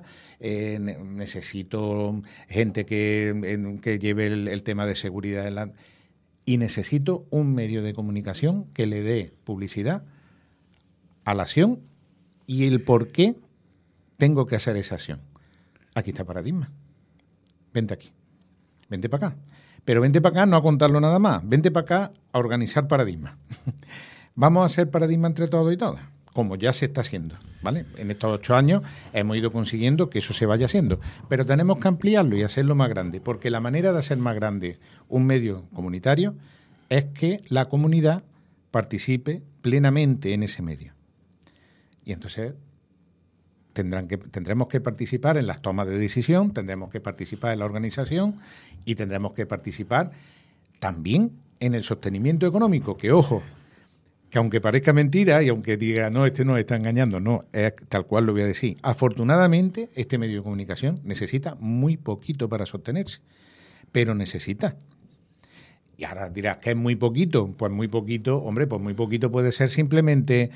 necesito gente que lleve el tema de seguridad y necesito un medio de comunicación que le dé publicidad a la acción y el por qué tengo que hacer esa acción. Aquí está Paradigma. Vente aquí, vente para acá. Pero vente para acá no a contarlo nada más, vente para acá a organizar paradigmas. Vamos a hacer paradigma entre todos y todas, como ya se está haciendo, ¿vale? En estos 8 años hemos ido consiguiendo que eso se vaya haciendo, pero tenemos que ampliarlo y hacerlo más grande, porque la manera de hacer más grande un medio comunitario es que la comunidad participe plenamente en ese medio. Y entonces tendremos que participar en las tomas de decisión, tendremos que participar en la organización y tendremos que participar también en el sostenimiento económico, que ojo, que aunque parezca mentira y aunque diga, no, este nos está engañando, no, es tal cual lo voy a decir. Afortunadamente, este medio de comunicación necesita muy poquito para sostenerse, pero necesita. Y ahora dirás, ¿qué es muy poquito? Pues muy poquito, hombre, pues muy poquito puede ser simplemente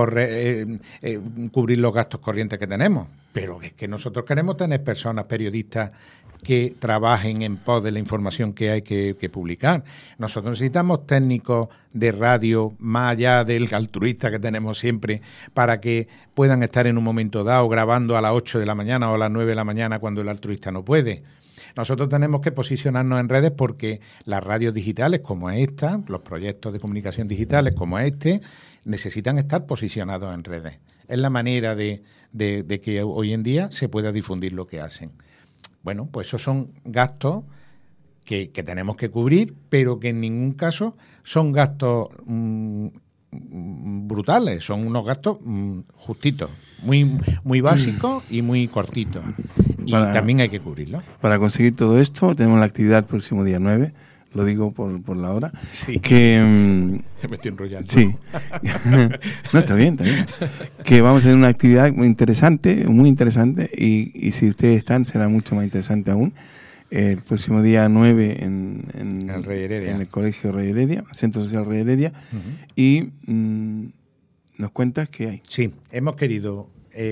cubrir los gastos corrientes que tenemos. Pero es que nosotros queremos tener personas, periodistas, que trabajen en pos de la información que hay que publicar. Nosotros necesitamos técnicos de radio, más allá del altruista que tenemos siempre, para que puedan estar en un momento dado grabando a las 8 de la mañana o a las 9 de la mañana cuando el altruista no puede. Nosotros tenemos que posicionarnos en redes porque las radios digitales como esta, los proyectos de comunicación digitales como este, necesitan estar posicionados en redes. Es la manera de que hoy en día se pueda difundir lo que hacen. Bueno, pues esos son gastos que tenemos que cubrir, pero que en ningún caso son gastos brutales, son unos gastos justitos, muy básicos y muy cortitos. Y también hay que cubrirlo. Para conseguir todo esto, tenemos la actividad el próximo día 9, lo digo por la hora. Sí. Que, me estoy enrollando. Sí. No, está bien. Que vamos a tener una actividad muy interesante, y si ustedes están, será mucho más interesante aún. El próximo día 9 en el Rey Heredia, en el Colegio Rey Heredia, Centro Social Rey Heredia, y nos cuentas qué hay. Sí, hemos querido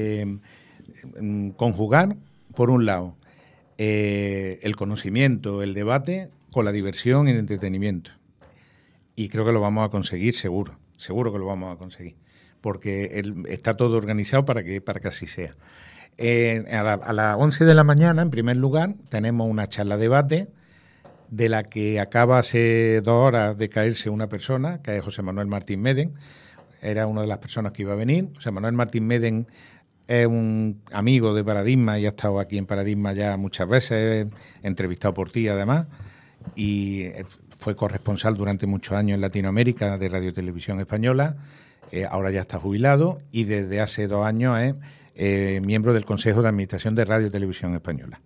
conjugar, por un lado, el conocimiento, el debate, con la diversión y el entretenimiento. Y creo que lo vamos a conseguir, seguro que lo vamos a conseguir, porque está todo organizado para que así sea. A las 11 de la mañana, en primer lugar, tenemos una charla debate de la que acaba hace 2 horas de caerse una persona, que es José Manuel Martín Meden. Era una de las personas que iba a venir. José Manuel Martín Meden es un amigo de Paradigma y ha estado aquí en Paradigma ya muchas veces, entrevistado por ti además, y fue corresponsal durante muchos años en Latinoamérica de Radio Televisión Española. Ahora ya está jubilado y desde hace 2 años es miembro del Consejo de Administración de Radio Televisión Española.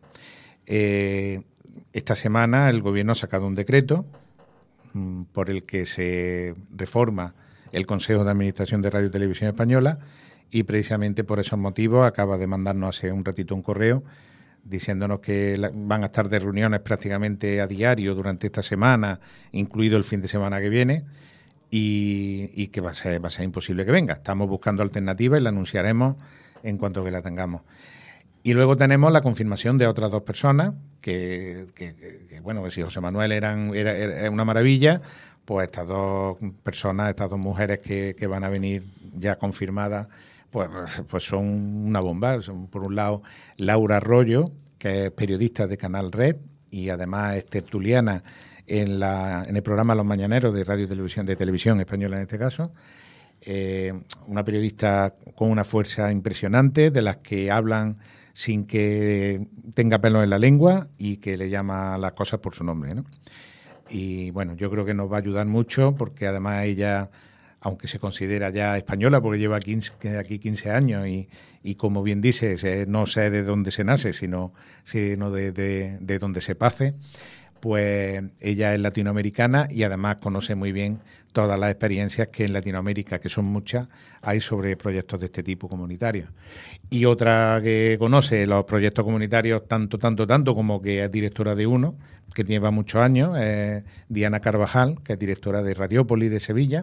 Esta semana el Gobierno ha sacado un decreto por el que se reforma el Consejo de Administración de Radio Televisión Española y precisamente por esos motivos acaba de mandarnos hace un ratito un correo diciéndonos que van a estar de reuniones prácticamente a diario durante esta semana, incluido el fin de semana que viene, y que va a ser imposible que venga. Estamos buscando alternativas y la anunciaremos en cuanto que la tengamos. Y luego tenemos la confirmación de otras 2 personas, que si José Manuel era una maravilla, pues estas 2 personas, estas 2 mujeres que van a venir ya confirmadas, pues son una bomba. Son, por un lado, Laura Arroyo, que es periodista de Canal Red y además es tertuliana en el programa Los Mañaneros de Radio Televisión, de Televisión Española en este caso. Una periodista con una fuerza impresionante, de las que hablan sin que tenga pelo en la lengua y que le llama las cosas por su nombre, ¿no? Y bueno, yo creo que nos va a ayudar mucho porque además ella, aunque se considera ya española porque lleva aquí 15 años y como bien dices, no sé de dónde se nace, sino de dónde se pase, pues ella es latinoamericana y además conoce muy bien todas las experiencias que en Latinoamérica, que son muchas, hay sobre proyectos de este tipo comunitarios. Y otra que conoce los proyectos comunitarios tanto como que es directora de uno, que lleva muchos años, es Diana Carvajal, que es directora de Radiópolis de Sevilla,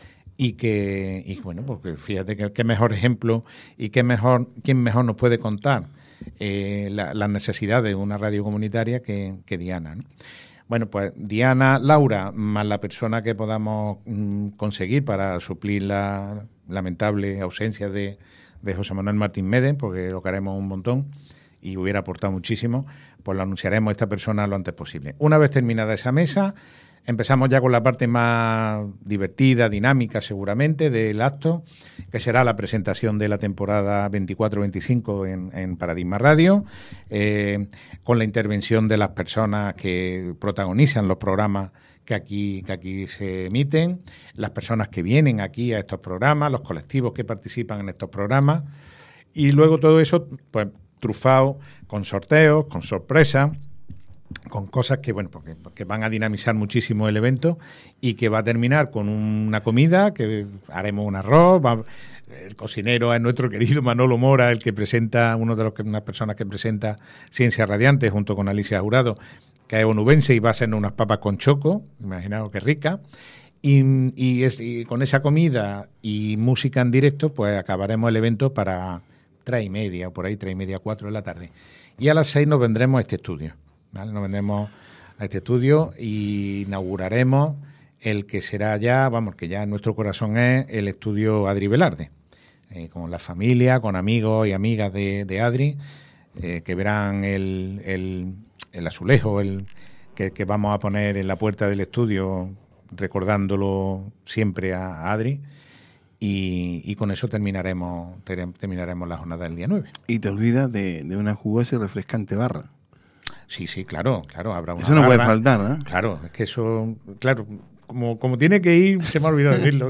y bueno, porque fíjate que qué mejor ejemplo y quién mejor nos puede contar las necesidades de una radio comunitaria que Diana, ¿no? Bueno, pues Diana, Laura, más la persona que podamos conseguir para suplir la lamentable ausencia de José Manuel Martín Meden, porque lo queremos un montón y hubiera aportado muchísimo, pues lo anunciaremos a esta persona lo antes posible. Una vez terminada esa mesa, empezamos ya con la parte más divertida, dinámica seguramente del acto, que será la presentación de la temporada 24-25 en Paradigma Radio, con la intervención de las personas que protagonizan los programas que aquí se emiten, las personas que vienen aquí a estos programas, los colectivos que participan en estos programas, y luego todo eso pues trufado con sorteos, con sorpresas, con cosas que bueno porque van a dinamizar muchísimo el evento y que va a terminar con una comida, que haremos un arroz, el cocinero es nuestro querido Manolo Mora, el que presenta, unas personas que presenta Ciencia Radiante junto con Alicia Jurado, que es onubense, y va a hacer unas papas con choco, imaginaos qué rica, y con esa comida y música en directo pues acabaremos el evento para 3:30 o por ahí, 3:30, 4 de la tarde, y a las 6 nos vendremos a este estudio. ¿Vale? Nos vendremos a este estudio y inauguraremos el que será ya, que ya en nuestro corazón es el estudio Adri Velarde, con la familia, con amigos y amigas de Adri, que verán el azulejo que vamos a poner en la puerta del estudio, recordándolo siempre a Adri, y con eso terminaremos la jornada del día 9. Y te olvidas de una jugosa y refrescante barra. Sí, claro, habrá una eso no barra. Puede faltar, ¿no? Claro, es que eso, claro, como tiene que ir, se me ha olvidado decirlo,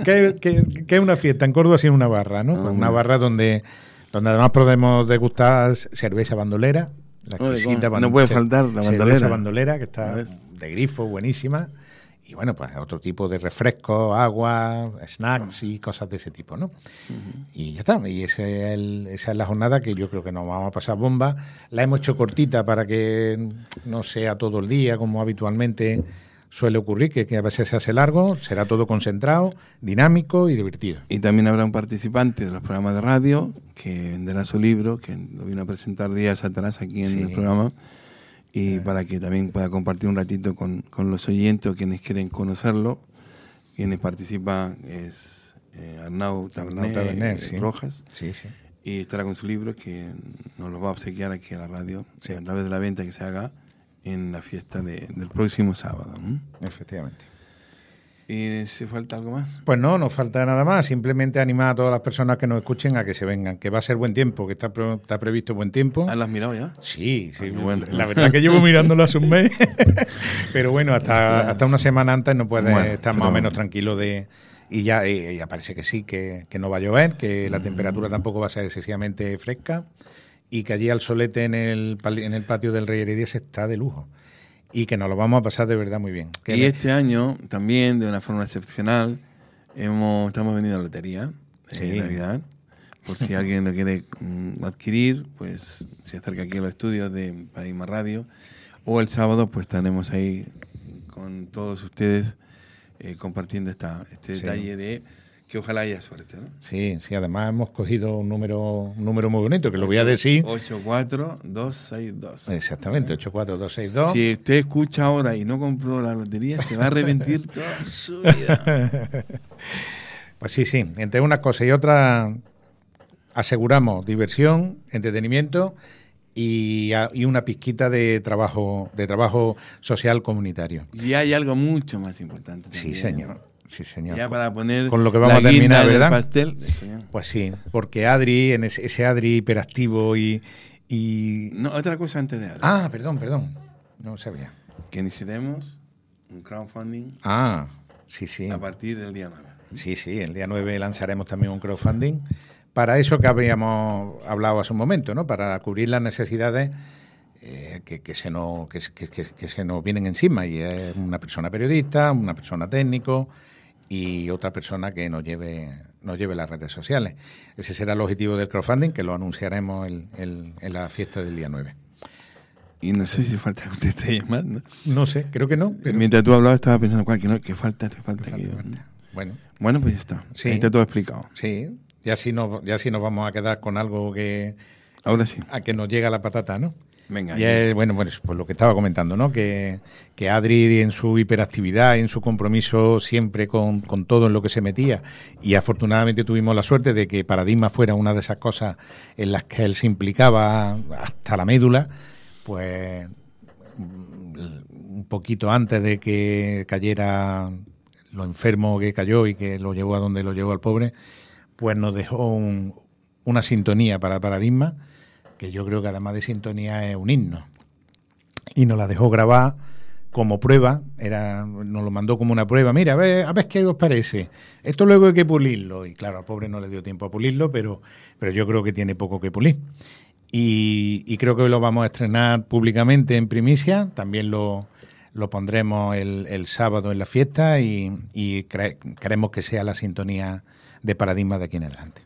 que es una fiesta, en Córdoba sí es una barra, ¿no? Una barra donde además podemos degustar cerveza bandolera, la exquisita no puede faltar la bandolera. Cerveza bandolera, que está de grifo, buenísima, y bueno, pues otro tipo de refrescos, agua, snacks y cosas de ese tipo, ¿no? Uh-huh. Y ya está, y esa es la jornada que yo creo que nos vamos a pasar bomba. La hemos hecho cortita para que no sea todo el día como habitualmente suele ocurrir, que a veces se hace largo. Será todo concentrado, dinámico y divertido. Y también habrá un participante de los programas de radio que venderá su libro, que lo vino a presentar días atrás aquí en el programa, y para que también pueda compartir un ratito con los oyentes o quienes quieren conocerlo. Quienes participan es Arnau Taberner Rojas, y estará con su libro, que nos lo va a obsequiar aquí a la radio, a través de la venta que se haga en la fiesta del próximo sábado. Efectivamente. ¿Y si falta algo más? Pues no falta nada más. Simplemente animar a todas las personas que nos escuchen a que se vengan, que va a ser buen tiempo, que está previsto buen tiempo. ¿Lo has mirado ya? Sí. Bueno. La verdad que llevo mirándolo hace un mes, pero bueno, hasta una semana antes no puedes estar más o menos tranquilo y ya parece que sí, que no va a llover, que la temperatura tampoco va a ser excesivamente fresca, y que allí al solete en el patio del Rey Heredia se está de lujo. Y que nos lo vamos a pasar de verdad muy bien. Y este año también, de una forma excepcional, estamos vendiendo la lotería de Navidad. Por si alguien lo quiere adquirir, pues se acerca aquí a los estudios de Paradigma Radio. O el sábado pues estaremos ahí con todos ustedes compartiendo este detalle de que ojalá haya suerte, ¿no? Sí, además hemos cogido un número muy bonito, que lo voy a decir. 84262. Exactamente, 84262. Si usted escucha ahora y no compró la lotería, se va a arrepentir toda su vida. Pues sí, entre una cosa y otra aseguramos diversión, entretenimiento y una pizquita de trabajo social comunitario. Y hay algo mucho más importante también. Sí, señor. Ya para poner con lo que vamos a terminar, ¿verdad? Pastel. Pues sí, porque Adri, ese Adri hiperactivo y... No, otra cosa antes de Adri. Ah, perdón. No sabía. Que iniciaremos un crowdfunding. Sí. A partir del día 9. Sí, el día 9 lanzaremos también un crowdfunding. Para eso que habíamos hablado hace un momento, ¿no? Para cubrir las necesidades que se nos vienen encima. Y es una persona periodista, una persona técnico y otra persona que nos lleve las redes sociales. Ese será el objetivo del crowdfunding, que lo anunciaremos en la fiesta del día 9. Y no sé si falta que usted esté llamando. No sé, creo que no. Pero... Mientras tú hablabas estaba pensando, que falta. Bueno, pues ya está. Sí. Ahí está todo explicado. Sí, ya sí nos vamos a quedar con algo que... Ahora sí. A que nos llega la patata, ¿no? Venga. Y es, bueno, pues lo que estaba comentando, ¿no? Que Adri, en su hiperactividad, en su compromiso siempre con todo en lo que se metía, y afortunadamente tuvimos la suerte de que Paradigma fuera una de esas cosas en las que él se implicaba hasta la médula, pues un poquito antes de que cayera lo enfermo que cayó y que lo llevó a donde lo llevó al pobre, pues nos dejó una sintonía para Paradigma, que yo creo que además de sintonía es un himno. Y nos la dejó grabar como prueba, nos lo mandó como una prueba. Mira, a ver qué os parece. Esto luego hay que pulirlo. Y claro, al pobre no le dio tiempo a pulirlo, pero yo creo que tiene poco que pulir. Y creo que hoy lo vamos a estrenar públicamente en primicia. También lo pondremos el sábado en la fiesta y queremos que sea la sintonía de Paradigma de aquí en adelante.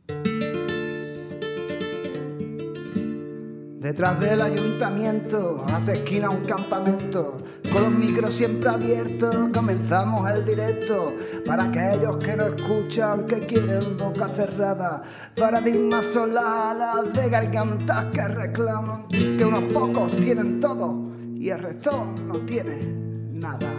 Detrás del ayuntamiento, hace esquina un campamento, con los micros siempre abiertos, comenzamos el directo. Para aquellos que no escuchan, que quieren boca cerrada, Paradigma son las alas de gargantas que reclaman que unos pocos tienen todo y el resto no tiene nada.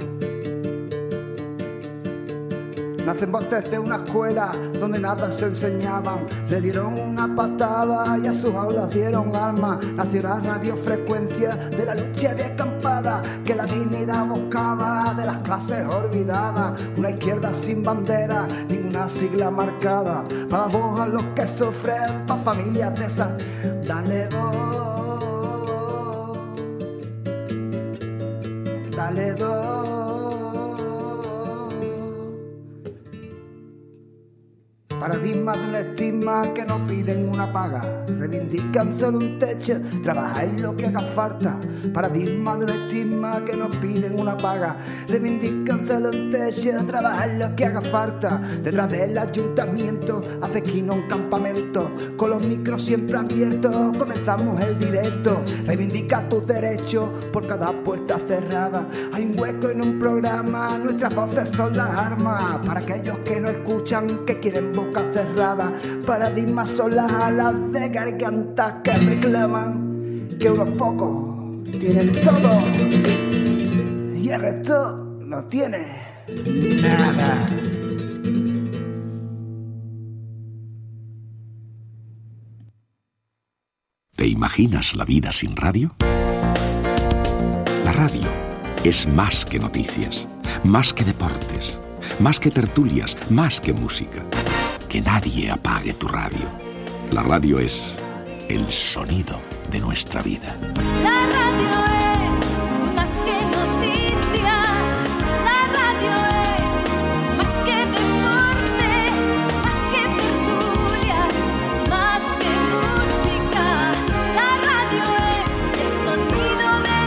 Nacen voces de una escuela donde nada se enseñaban. Le dieron una patada y a sus aulas dieron alma. Nació la radiofrecuencia de la lucha de acampada que la dignidad buscaba de las clases olvidadas. Una izquierda sin bandera, ninguna sigla marcada. Para voz a los que sufren, para familias de esas. Dale voz, dale voz. Paradigma de un estigma que no piden una paga, reivindican solo un techo, trabajar en lo que haga falta. Paradigma de un estigma que no piden una paga, reivindican solo un techo, trabajar en lo que haga falta. Detrás del ayuntamiento, hace esquina un campamento, con los micros siempre abiertos, comenzamos el directo. Reivindica tus derechos por cada puerta cerrada. Hay un hueco en un programa, nuestras voces son las armas. Para aquellos que no escuchan, que quieren boca cerrada, Paradigma son las alas de gargantas que reclaman que unos pocos tienen todo y el resto no tiene nada. ¿Te imaginas la vida sin radio? La radio es más que noticias, más que deportes, más que tertulias, más que música. Que nadie apague tu radio. La radio es el sonido de nuestra vida. La radio es más que noticias. La radio es más que deporte, más que tertulias, más que música. La radio es el sonido de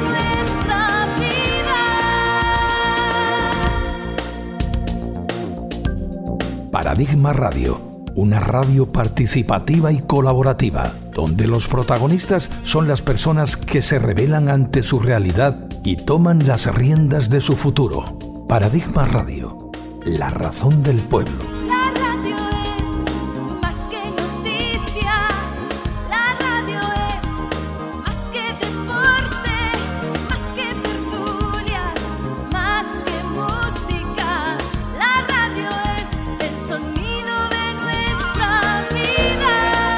nuestra vida. Paradigma Radio, una radio participativa y colaborativa, donde los protagonistas son las personas que se rebelan ante su realidad y toman las riendas de su futuro. Paradigma Radio, la razón del pueblo. La radio es más que noticias. La radio es más que deporte, más que tertulias, más que música. La radio es el sonido de nuestra vida.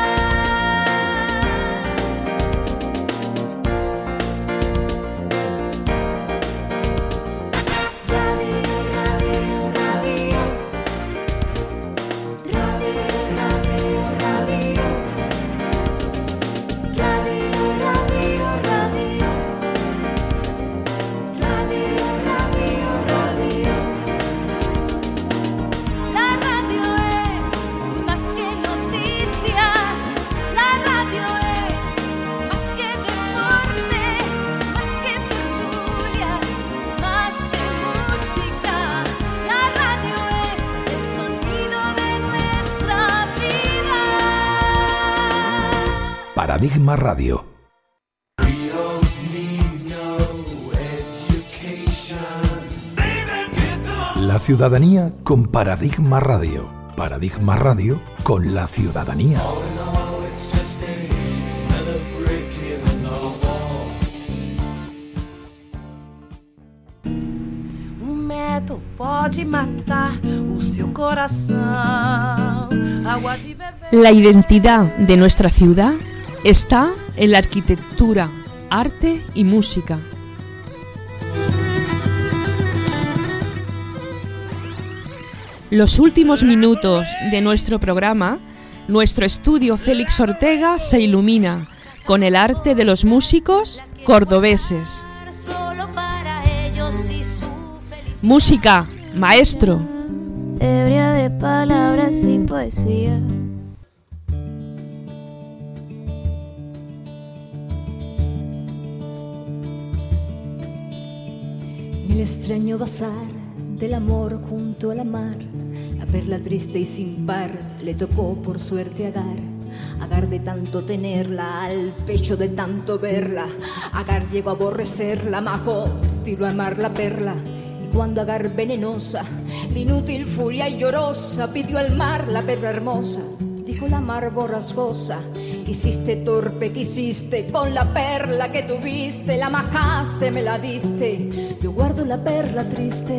Radio, radio, radio. Radio, radio, radio. Radio, radio, radio. Radio, radio, radio. La radio es más que noticias. La radio es más que deporte, más que tertulias, más que música. La radio es el sonido de nuestra vida. Paradigma Radio. La ciudadanía con Paradigma Radio. Paradigma Radio con la ciudadanía. vento pode matar o seu coração. Água de beber. La identidad de nuestra ciudad está en la arquitectura, arte y música. Los últimos minutos de nuestro programa, nuestro estudio Félix Ortega se ilumina con el arte de los músicos cordobeses. Música, maestro. Ebria de palabras y poesía. El extraño bazar del amor junto a la mar, la perla triste y sin par le tocó por suerte a Agar de tanto tenerla, al pecho de tanto verla. Agar llegó a aborrecerla, Majo tiró a mar la perla. Y cuando Agar venenosa, de inútil furia y llorosa, pidió al mar la perla hermosa, dijo la mar borrascosa: quisiste torpe, quisiste con la perla que tuviste, la majaste, me la diste, yo guardo la perla triste.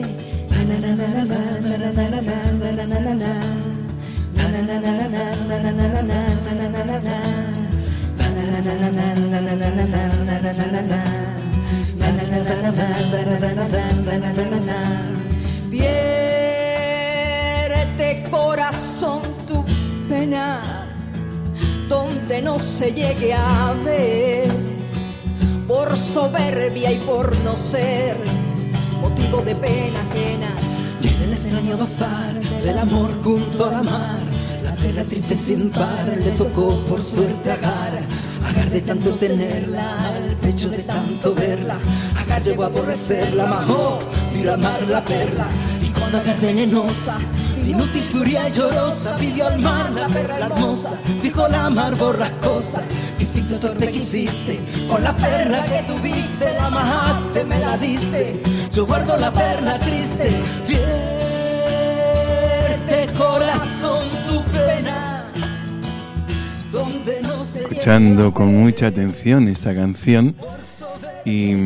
Vierte corazón tu pena donde no se llegue a ver, por soberbia y por no ser motivo de pena ajena. Llega el extraño bazar del amor junto a la mar, la perla triste sin par le tocó por suerte a Agar. Agar de tanto tenerla, al pecho de tanto verla, Agar llegó a aborrecerla, Majo tiró a mar la perla. Y cuando Agar venenosa, de inútil furia y llorosa, pidió al mar la perla hermosa, dijo la mar borrascosa: quisiste torpe, quisiste con la perla que tuviste, la majaste, me la diste, yo guardo la perla triste. Vierte corazón tu pena donde no se escuchando con mucha atención esta canción y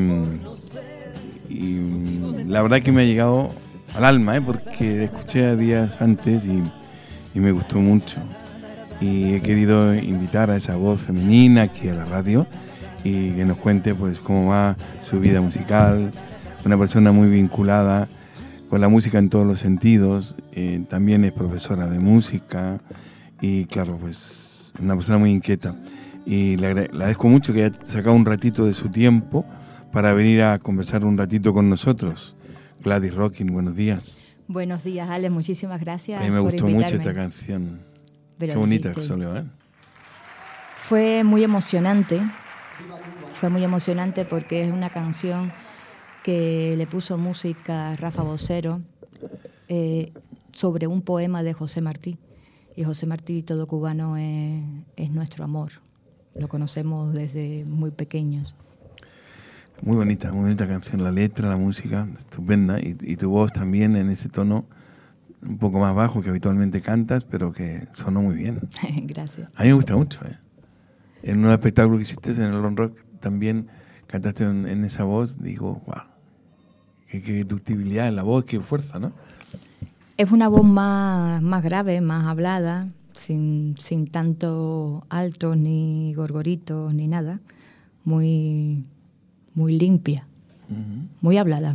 la verdad que me ha llegado al alma, porque la escuché días antes y me gustó mucho, y he querido invitar a esa voz femenina aquí a la radio y que nos cuente pues cómo va su vida musical. Una persona muy vinculada con la música en todos los sentidos, también es profesora de música y claro, pues una persona muy inquieta, y le agradezco mucho que haya sacado un ratito de su tiempo para venir a conversar un ratito con nosotros. Gladys Rocking, buenos días. Buenos días, Ale, muchísimas gracias. A mí me por gustó invitarme. mucho esta canción. Pero qué bonita dijiste. que salió, ¿eh? Fue muy emocionante porque es una canción que le puso música Rafa Vocero sobre un poema de José Martí. Y José Martí, todo cubano, es nuestro amor. Lo conocemos desde muy pequeños. Muy bonita canción, la letra, la música, estupenda, y tu voz también en ese tono un poco más bajo que habitualmente cantas, pero que sonó muy bien. Gracias. A mí me gusta mucho, ¿eh? En un espectáculo que hiciste en el Lone Rock también cantaste en esa voz, digo, wow, qué ductibilidad en la voz, qué fuerza, ¿no? Es una voz más grave, más hablada, sin tanto altos ni gorgoritos ni nada, muy limpia, muy hablada.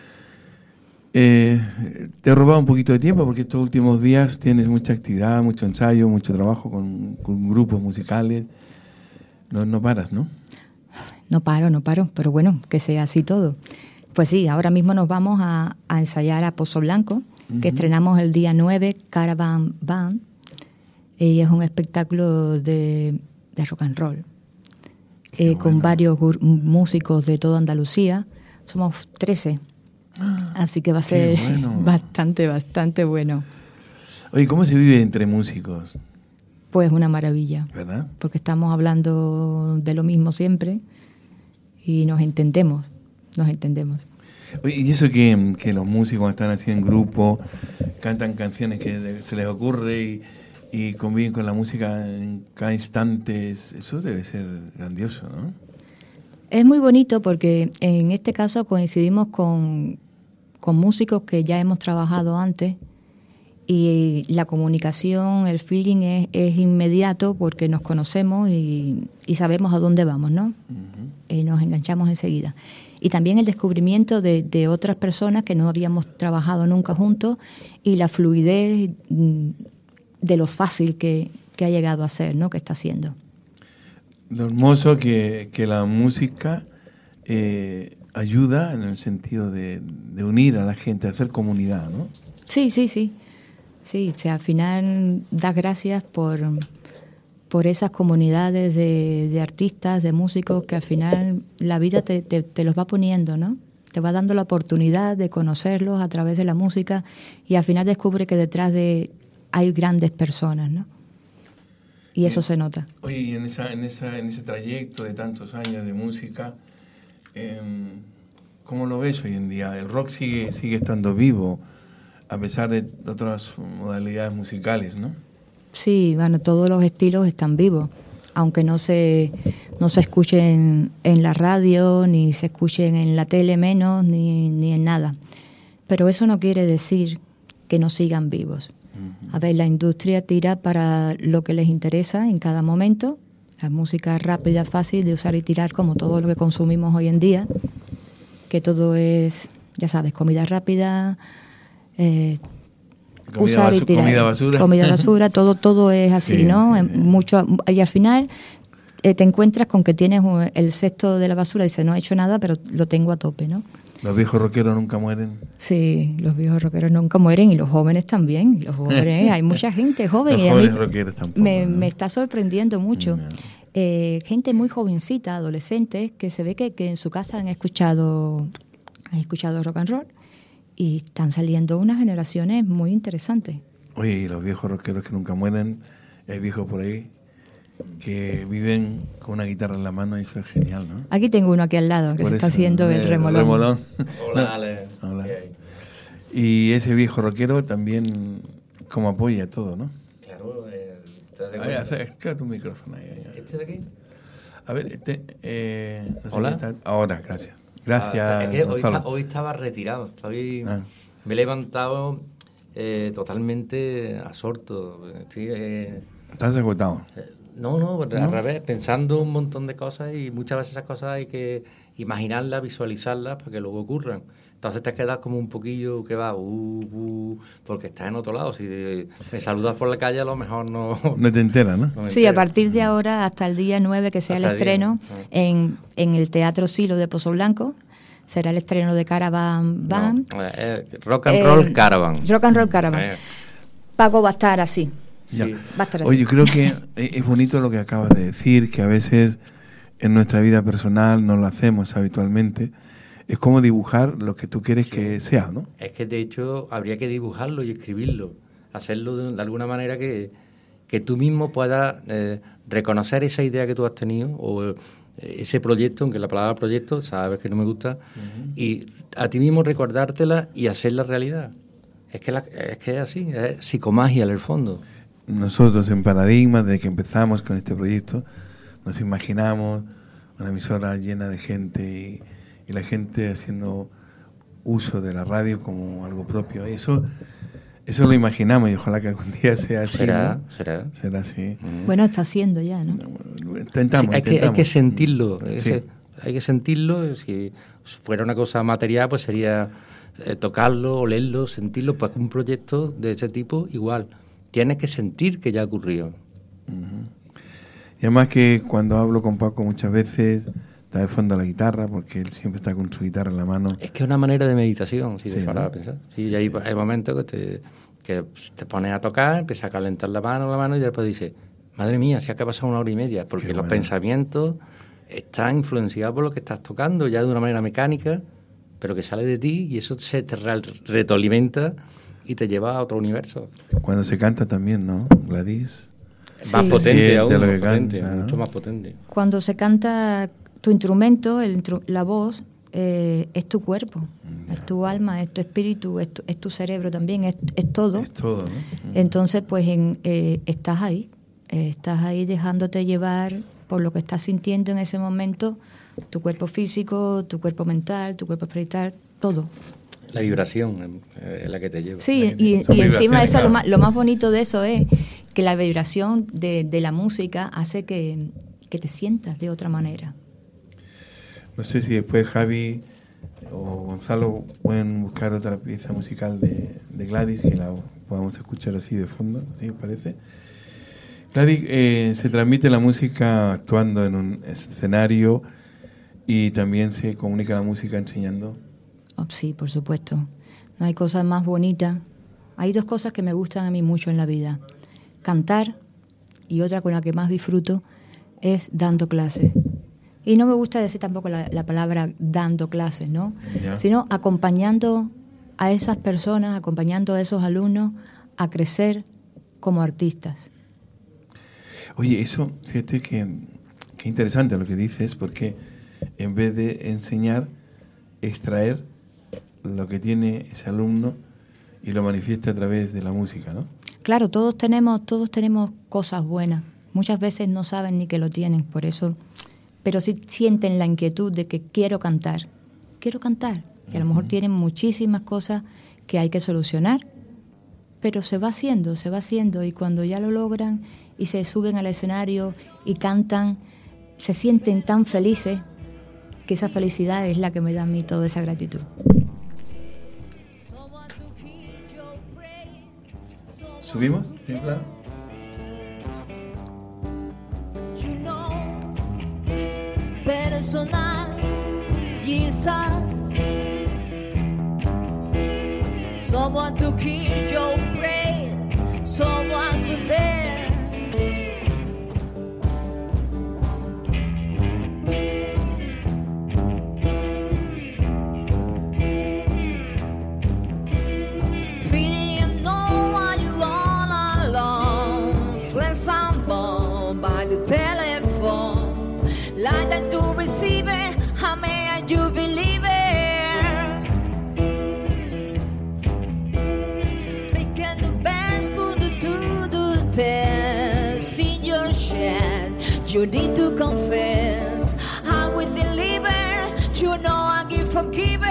Te he robado un poquito de tiempo porque estos últimos días tienes mucha actividad, mucho ensayo, mucho trabajo con grupos musicales. No paras, ¿no? No paro, pero bueno, que sea así todo. Pues sí, ahora mismo nos vamos a ensayar a Pozo Blanco, que estrenamos el día 9, Caravan Band, y es un espectáculo de rock and roll, con varios músicos de toda Andalucía. Somos 13, así que va a ser bastante bueno. Oye, ¿cómo se vive entre músicos? Pues una maravilla, ¿verdad? Porque estamos hablando de lo mismo siempre y nos entendemos. Oye, y eso que los músicos están así en grupo, cantan canciones que se les ocurre y conviven con la música en cada instante, eso debe ser grandioso, ¿no? Es muy bonito porque en este caso coincidimos con con músicos que ya hemos trabajado antes y la comunicación, el feeling es inmediato porque nos conocemos y sabemos a dónde vamos, ¿no? Y nos enganchamos enseguida. Y también el descubrimiento de otras personas que no habíamos trabajado nunca juntos y la fluidez de lo fácil que ha llegado a ser, ¿no? Que está haciendo. Lo hermoso que la música ayuda en el sentido de unir a la gente, hacer comunidad, ¿no? Sí. Sí, o sea, al final das gracias por esas comunidades de artistas, de músicos, que al final la vida te los va poniendo, ¿no? Te va dando la oportunidad de conocerlos a través de la música y al final descubre que detrás hay grandes personas, ¿no? Y eso se nota. Oye, y en ese trayecto de tantos años de música, ¿cómo lo ves hoy en día? El rock sigue estando vivo, a pesar de otras modalidades musicales, ¿no? Sí, bueno, todos los estilos están vivos, aunque no se escuchen en la radio, ni se escuchen en la tele menos, ni en nada. Pero eso no quiere decir que no sigan vivos. A ver, la industria tira para lo que les interesa en cada momento. La música rápida, fácil de usar y tirar, como todo lo que consumimos hoy en día, que todo es, ya sabes, comida rápida, usar y tirar, comida basura, todo es así, sí, ¿no? Sí. Y al final te encuentras con que tienes el cesto de la basura y dices, no he hecho nada, pero lo tengo a tope, ¿no? Los viejos rockeros nunca mueren. Sí, los viejos rockeros nunca mueren y los jóvenes también. Los jóvenes, hay mucha gente joven. Los jóvenes rockeros tampoco. Me está sorprendiendo mucho. No. Gente muy jovencita, adolescentes, que se ve que en su casa han escuchado rock and roll y están saliendo unas generaciones muy interesantes. Oye, y los viejos rockeros que nunca mueren, hay viejos por ahí que viven con una guitarra en la mano y eso es genial, ¿no? Aquí tengo uno aquí al lado que se está haciendo el remolón. Hola, Ale. Hola. Y ese viejo rockero también como apoya todo, ¿no? Claro. Acerca tu micrófono ahí. ¿Este de aquí? A ver, no sé. Hola. Ahora, gracias. Gracias. Es que hoy estaba retirado. Me he levantado totalmente absorto. ¿Estás agotado? No, al revés, pensando un montón de cosas y muchas veces esas cosas hay que imaginarlas, visualizarlas para que luego ocurran. Entonces te quedas como un poquillo que va, porque estás en otro lado. Si me saludas por la calle, a lo mejor no... No te enteras, ¿no? Sí, a partir de ahora hasta el día 9, que sea el estreno, en el Teatro Silo de Pozoblanco, será el estreno de Caravan Band. Rock and Roll Caravan. Rock and Roll Caravan. Paco va a estar así. Ya. Sí. Va a estar así. Oye, yo creo que es bonito lo que acabas de decir, que a veces en nuestra vida personal no lo hacemos habitualmente. Es como dibujar lo que tú quieres que sea, ¿no? Es que de hecho habría que dibujarlo y escribirlo, hacerlo de alguna manera que tú mismo puedas reconocer esa idea que tú has tenido o ese proyecto, aunque la palabra proyecto sabes que no me gusta, y a ti mismo recordártela y hacerla realidad. Es que es así, es psicomagia en el fondo. Nosotros en Paradigma, desde que empezamos con este proyecto, nos imaginamos una emisora llena de gente y la gente haciendo uso de la radio como algo propio. Eso lo imaginamos y ojalá que algún día sea así. Será así. Bueno, está haciendo ya, ¿no? Intentamos. Hay que sentirlo. Hay que sentirlo. Si fuera una cosa material, pues sería tocarlo, olerlo, sentirlo. Pues un proyecto de ese tipo, igual. Tienes que sentir que ya ocurrió. Y además que cuando hablo con Paco muchas veces está de fondo la guitarra, porque él siempre está con su guitarra en la mano. Es que es una manera de meditación, si te paras a pensar. Sí, y hay momentos que te pones a tocar, empiezas a calentar la mano y después dices, madre mía, si ha pasado 1 hora y media, porque los pensamientos están influenciados por lo que estás tocando, ya de una manera mecánica, pero que sale de ti y eso se te retroalimenta y te lleva a otro universo. Cuando se canta también, ¿no, Gladys? Más potente aún, canta, mucho más potente. Cuando se canta tu instrumento, la voz, es tu cuerpo, es tu alma, es tu espíritu, es tu cerebro también, es todo. Es todo, ¿no? Entonces, pues estás ahí dejándote llevar por lo que estás sintiendo en ese momento, tu cuerpo físico, tu cuerpo mental, tu cuerpo espiritual, todo. La vibración es la que te lleva. Sí, y encima eso, lo más bonito de eso es que la vibración de la música hace que te sientas de otra manera. No sé si después Javi o Gonzalo pueden buscar otra pieza musical de Gladys que la podamos escuchar así de fondo, ¿sí os parece? Gladys, se transmite la música actuando en un escenario y también se comunica la música enseñando. Oh, sí, por supuesto. No hay cosas más bonitas. Hay dos cosas que me gustan a mí mucho en la vida. Cantar, y otra con la que más disfruto es dando clases. Y no me gusta decir tampoco la palabra dando clases, ¿no? Yeah. Sino acompañando a esas personas, acompañando a esos alumnos a crecer como artistas. Oye, eso, fíjate que interesante lo que dices, porque en vez de enseñar, extraer lo que tiene ese alumno y lo manifiesta a través de la música, ¿no? Claro, todos tenemos cosas buenas. Muchas veces no saben ni que lo tienen, por eso, pero sí sienten la inquietud de que quiero cantar. Y a lo mejor tienen muchísimas cosas que hay que solucionar, pero se va haciendo, y cuando ya lo logran y se suben al escenario y cantan, se sienten tan felices que esa felicidad es la que me da a mí toda esa gratitud. ¿Subimos? ¿Sí, claro? Personal, Jesus. Someone to hear your praise, someone to dare. Feeling no one you all alone, when someone by the telephone, like that to receive it, how may you believe it? Test in your chest, you need to confess. I will deliver, you know I give forgiven.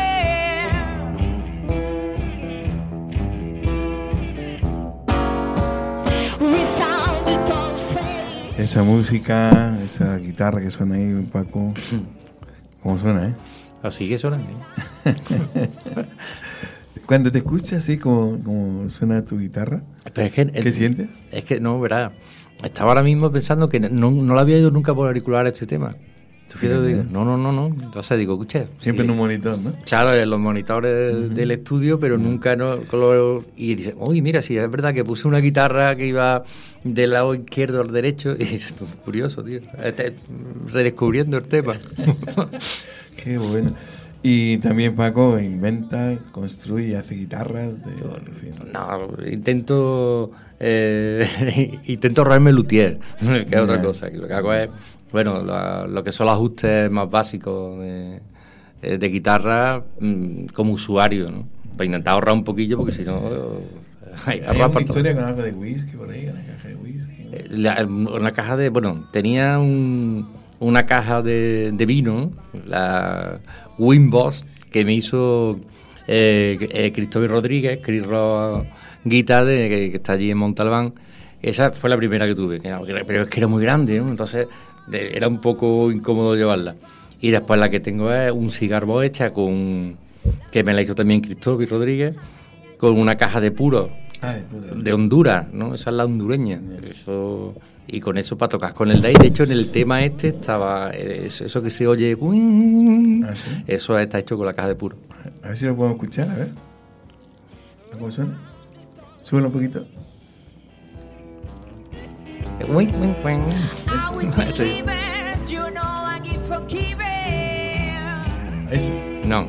Esa música, esa guitarra que suena ahí, Paco, ¿cómo suena, eh? Así que suena, ¿eh? Cuando te escuchas así como suena tu guitarra, pero es que ¿qué sientes? Es que no, verás, estaba ahora mismo pensando que no lo había ido nunca por auricular este tema. ¿Tú fíjate? Digo, no. Entonces digo, escuché. Siempre en un monitor, ¿no? Claro, en los monitores del estudio, pero nunca y dice, uy, mira, sí, es verdad que puse una guitarra que iba del lado izquierdo al derecho, y dices, esto es curioso, tío. Redescubriendo el tema. Qué bueno. Y también Paco inventa, construye, hace guitarras. No, intento ahorrarme luthier, que es otra cosa. Lo que hago es, bueno, lo que son los ajustes más básicos de guitarra como usuario, ¿no? Para intentar ahorrar un poquillo, porque si no... ¿Hay una historia con algo de whisky por ahí? ¿Una caja de whisky? Una caja de... Bueno, tenía una caja de vino, la Wimboss, que me hizo Cristóbal Rodríguez, Chris Rock Guitar, que está allí en Montalbán. Esa fue la primera que tuve, pero es que era muy grande, ¿no? Entonces era un poco incómodo llevarla. Y después la que tengo es un cigarro hecha que me la hizo también Cristóbal Rodríguez, con una caja de puros de Honduras, ¿no? Esa es la hondureña. Eso, y con eso para tocar con el DAI. De hecho, en el tema estaba eso que se oye, ¿sí? Eso está hecho con la caja de puro. A ver si lo podemos escuchar, a ver. ¿Cómo suena? Súbelo un poquito. ¿Eso? No.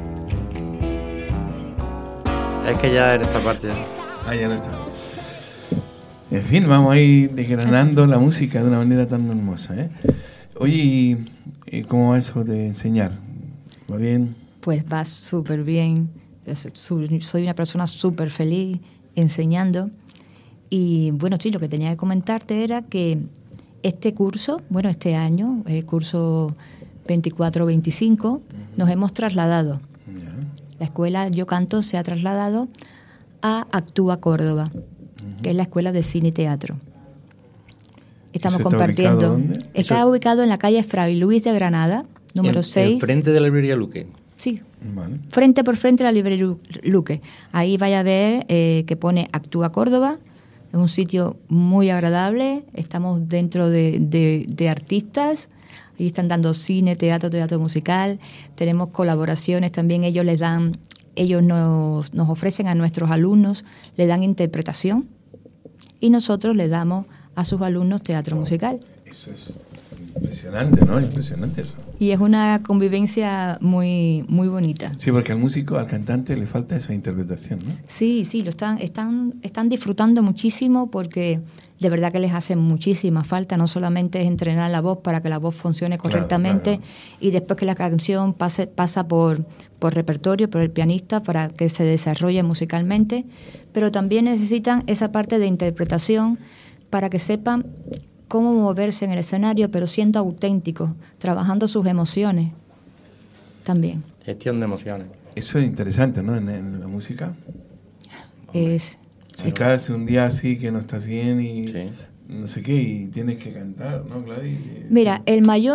Es que ya en esta parte ya no está. En fin, vamos a ir desgranando la música de una manera tan hermosa, ¿eh? Oye, ¿y cómo va eso de enseñar? ¿Va bien? Pues va súper bien. Soy una persona súper feliz enseñando. Y bueno, sí, lo que tenía que comentarte era que este curso, este año, el curso 24-25, nos hemos trasladado. La escuela Yo Canto se ha trasladado a Actúa Córdoba, que es la escuela de cine y teatro. Estamos compartiendo. Está ubicado en la calle Fray Luis de Granada, número 6. Frente de la librería Luque. Sí. Vale. Frente por frente a la librería Luque. Ahí vaya a ver que pone Actúa Córdoba. Es un sitio muy agradable. Estamos dentro de artistas. Ahí están dando cine, teatro musical. Tenemos colaboraciones también. Ellos nos ofrecen a nuestros alumnos, le dan interpretación y nosotros le damos a sus alumnos teatro musical. Eso es impresionante, ¿no? Impresionante eso. Y es una convivencia muy, muy bonita. Sí, porque al músico, al cantante le falta esa interpretación, ¿no? Sí, lo están disfrutando muchísimo porque de verdad que les hace muchísima falta. No solamente es entrenar la voz para que la voz funcione correctamente, claro. Y después que la canción pasa por repertorio, por el pianista, para que se desarrolle musicalmente, pero también necesitan esa parte de interpretación para que sepan cómo moverse en el escenario, pero siendo auténticos, trabajando sus emociones también. Gestión de emociones. Eso es interesante, ¿no? En la música. Es... Si estás un día así que no estás bien y no sé qué, y tienes que cantar, ¿no, Gladys? Mira,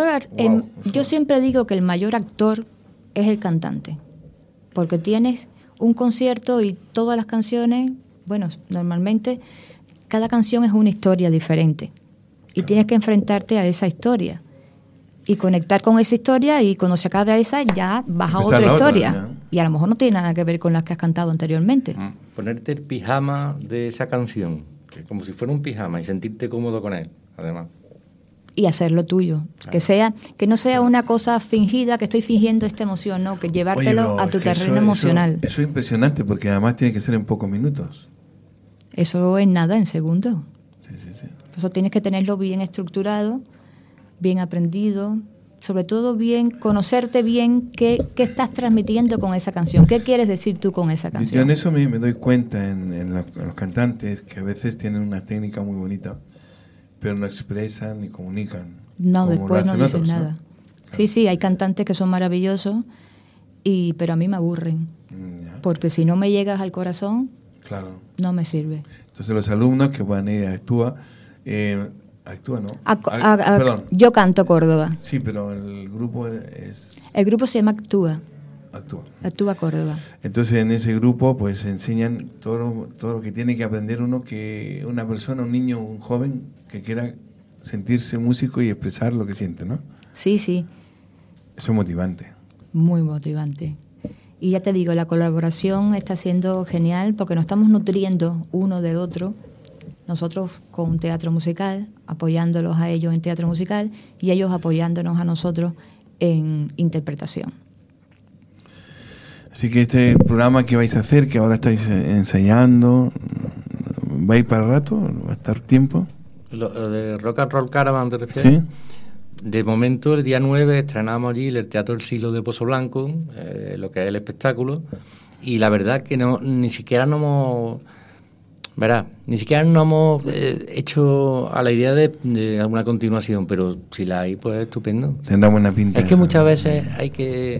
yo siempre digo que el mayor actor es el cantante, porque tienes un concierto y todas las canciones, bueno, normalmente cada canción es una historia diferente y tienes que enfrentarte a esa historia y conectar con esa historia, y cuando se acabe esa ya vas a otra historia y a lo mejor no tiene nada que ver con las que has cantado anteriormente. Ponerte el pijama de esa canción, que como si fuera un pijama, y sentirte cómodo con él, además. Y hacerlo tuyo, que no sea una cosa fingida, que estoy fingiendo esta emoción, no, que llevártelo a tu terreno emocional. Eso es impresionante, porque además tiene que ser en pocos minutos. Eso es nada, en segundos. Sí. Eso tienes que tenerlo bien estructurado, bien aprendido, sobre todo bien, conocerte bien qué estás transmitiendo con esa canción, qué quieres decir tú con esa canción. Yo en eso me doy cuenta en los cantantes, que a veces tienen una técnica muy bonita, pero no expresan ni comunican. No, después no dicen nada. ¿No? Claro. Sí, hay cantantes que son maravillosos, pero a mí me aburren, porque si no me llegas al corazón, claro, no me sirve. Entonces los alumnos que van a ir a Actúa, ¿no? Perdón. Yo Canto Córdoba. Sí, pero el grupo es... El grupo se llama Actúa. Actúa Córdoba. Entonces en ese grupo pues enseñan todo lo que tiene que aprender una persona, un niño, un joven que quiera sentirse músico y expresar lo que siente, ¿no? Sí. Eso es motivante. Muy motivante. Y ya te digo, la colaboración está siendo genial porque nos estamos nutriendo uno del otro. Nosotros con teatro musical, apoyándolos a ellos en teatro musical y ellos apoyándonos a nosotros en interpretación. Así que este programa que vais a hacer, que ahora estáis ensayando, ¿va a ir para rato? ¿Va a estar tiempo? Lo de Rock and Roll Caravan, ¿te refieres? Sí. De momento, el día 9 estrenamos allí el Teatro del Siglo de Pozoblanco, lo que es el espectáculo, y la verdad que ni siquiera nos hemos hecho a la idea de una continuación, pero si la hay, pues estupendo. Tendrá buena pinta. Es que muchas veces hay que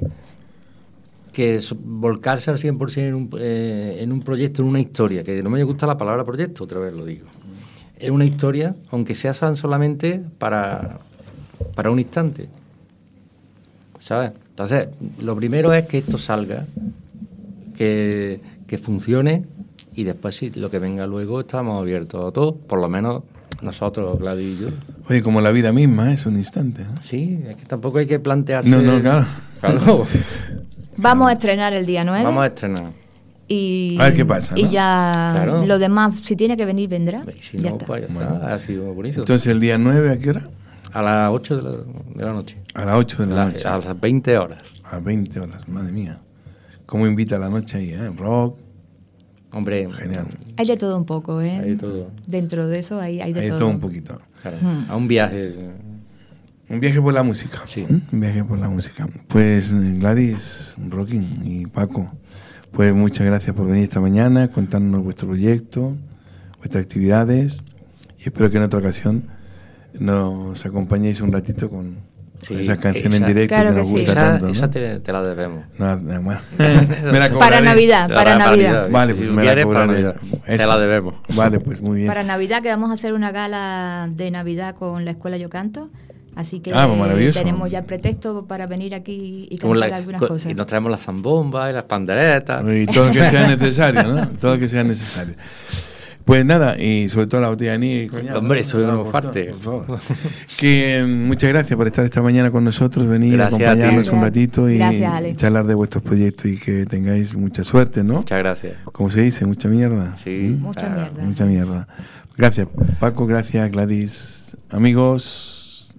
volcarse al 100% en un proyecto, en una historia, que no me gusta la palabra proyecto, otra vez lo digo. Es una historia, aunque sea solamente para un instante, ¿sabes? Entonces, lo primero es que esto salga, que funcione, y después sí, lo que venga luego estamos abiertos a todo, por lo menos nosotros, Gladys y yo. Oye, como la vida misma es un instante, ¿no? Sí, es que tampoco hay que plantearse... No, claro. Vamos a estrenar el día 9. Vamos a estrenar. Y, a ver qué pasa, ¿no? Y ya lo demás, si tiene que venir, vendrá. Si no, pues ya está, ha sido bonito. Entonces, ¿el día 9 a qué hora? A las 8 de la noche. A las 8 de la noche. A las 20 horas. A las 20 horas, madre mía. ¿Cómo invita la noche ahí, Rock. Hombre, genial. Hay de todo un poco, ¿eh? Hay de todo. Dentro de eso hay de todo. Hay de todo un poquito. Claro. A un viaje. Un viaje por la música. Sí. Un viaje por la música. Pues Gladys, Rocking y Paco, pues muchas gracias por venir esta mañana, contarnos vuestro proyecto, vuestras actividades, y espero que en otra ocasión nos acompañéis un ratito con esas canciones en directo que nos gusta tanto, ¿no? Esa te la debemos. Bueno. Me la cobraré. Para Navidad. Vale, pues me la cobraré. Te la debemos. Vale, pues muy bien. Para Navidad, que vamos a hacer una gala de Navidad con la Escuela Yo Canto. Así que tenemos ya el pretexto para venir aquí y cantar algunas cosas. Y nos traemos las zambombas y las panderetas. Y todo lo que sea necesario, ¿no? Todo lo que sea necesario. Pues nada, y sobre todo la botella de anís y coñac. Hombre, eso es una parte. Que muchas gracias por estar esta mañana con nosotros, venir a acompañarnos un ratito y charlar de vuestros proyectos y que tengáis mucha suerte, ¿no? Muchas gracias. Como se dice, mucha mierda. Sí, mucha mierda. Gracias, Paco, gracias, Gladys. Amigos,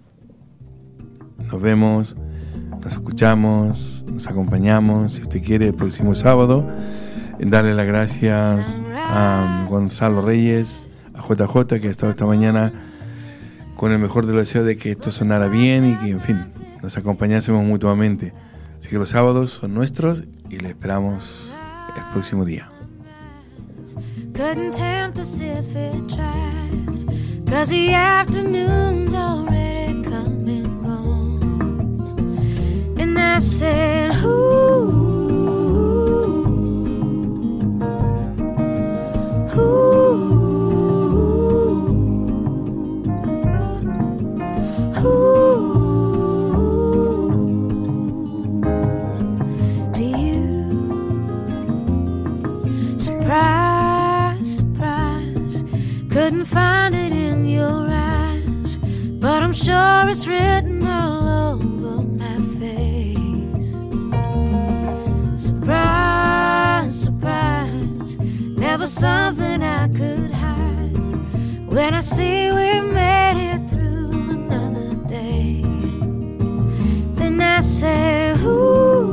nos vemos, nos escuchamos, nos acompañamos, si usted quiere, el próximo sábado. Darle las gracias a Gonzalo Reyes, a JJ, que ha estado esta mañana con el mejor de los deseos de que esto sonara bien y que, en fin, nos acompañásemos mutuamente. Así que los sábados son nuestros y le esperamos el próximo día. Couldn't tempt us if it tried, 'cause the afternoon's already come and gone. And I said, ooh, ooh, ooh. Do you? Surprise, surprise, couldn't find it in your eyes, but I'm sure it's written all over my face. Surprise, surprise, never something I could hide. When I see we made it through another day, then I say, ooh,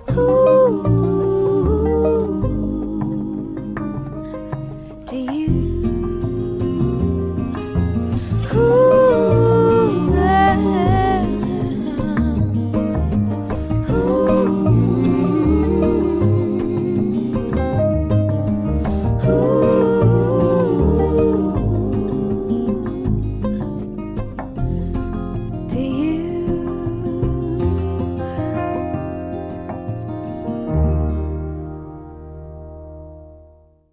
to you.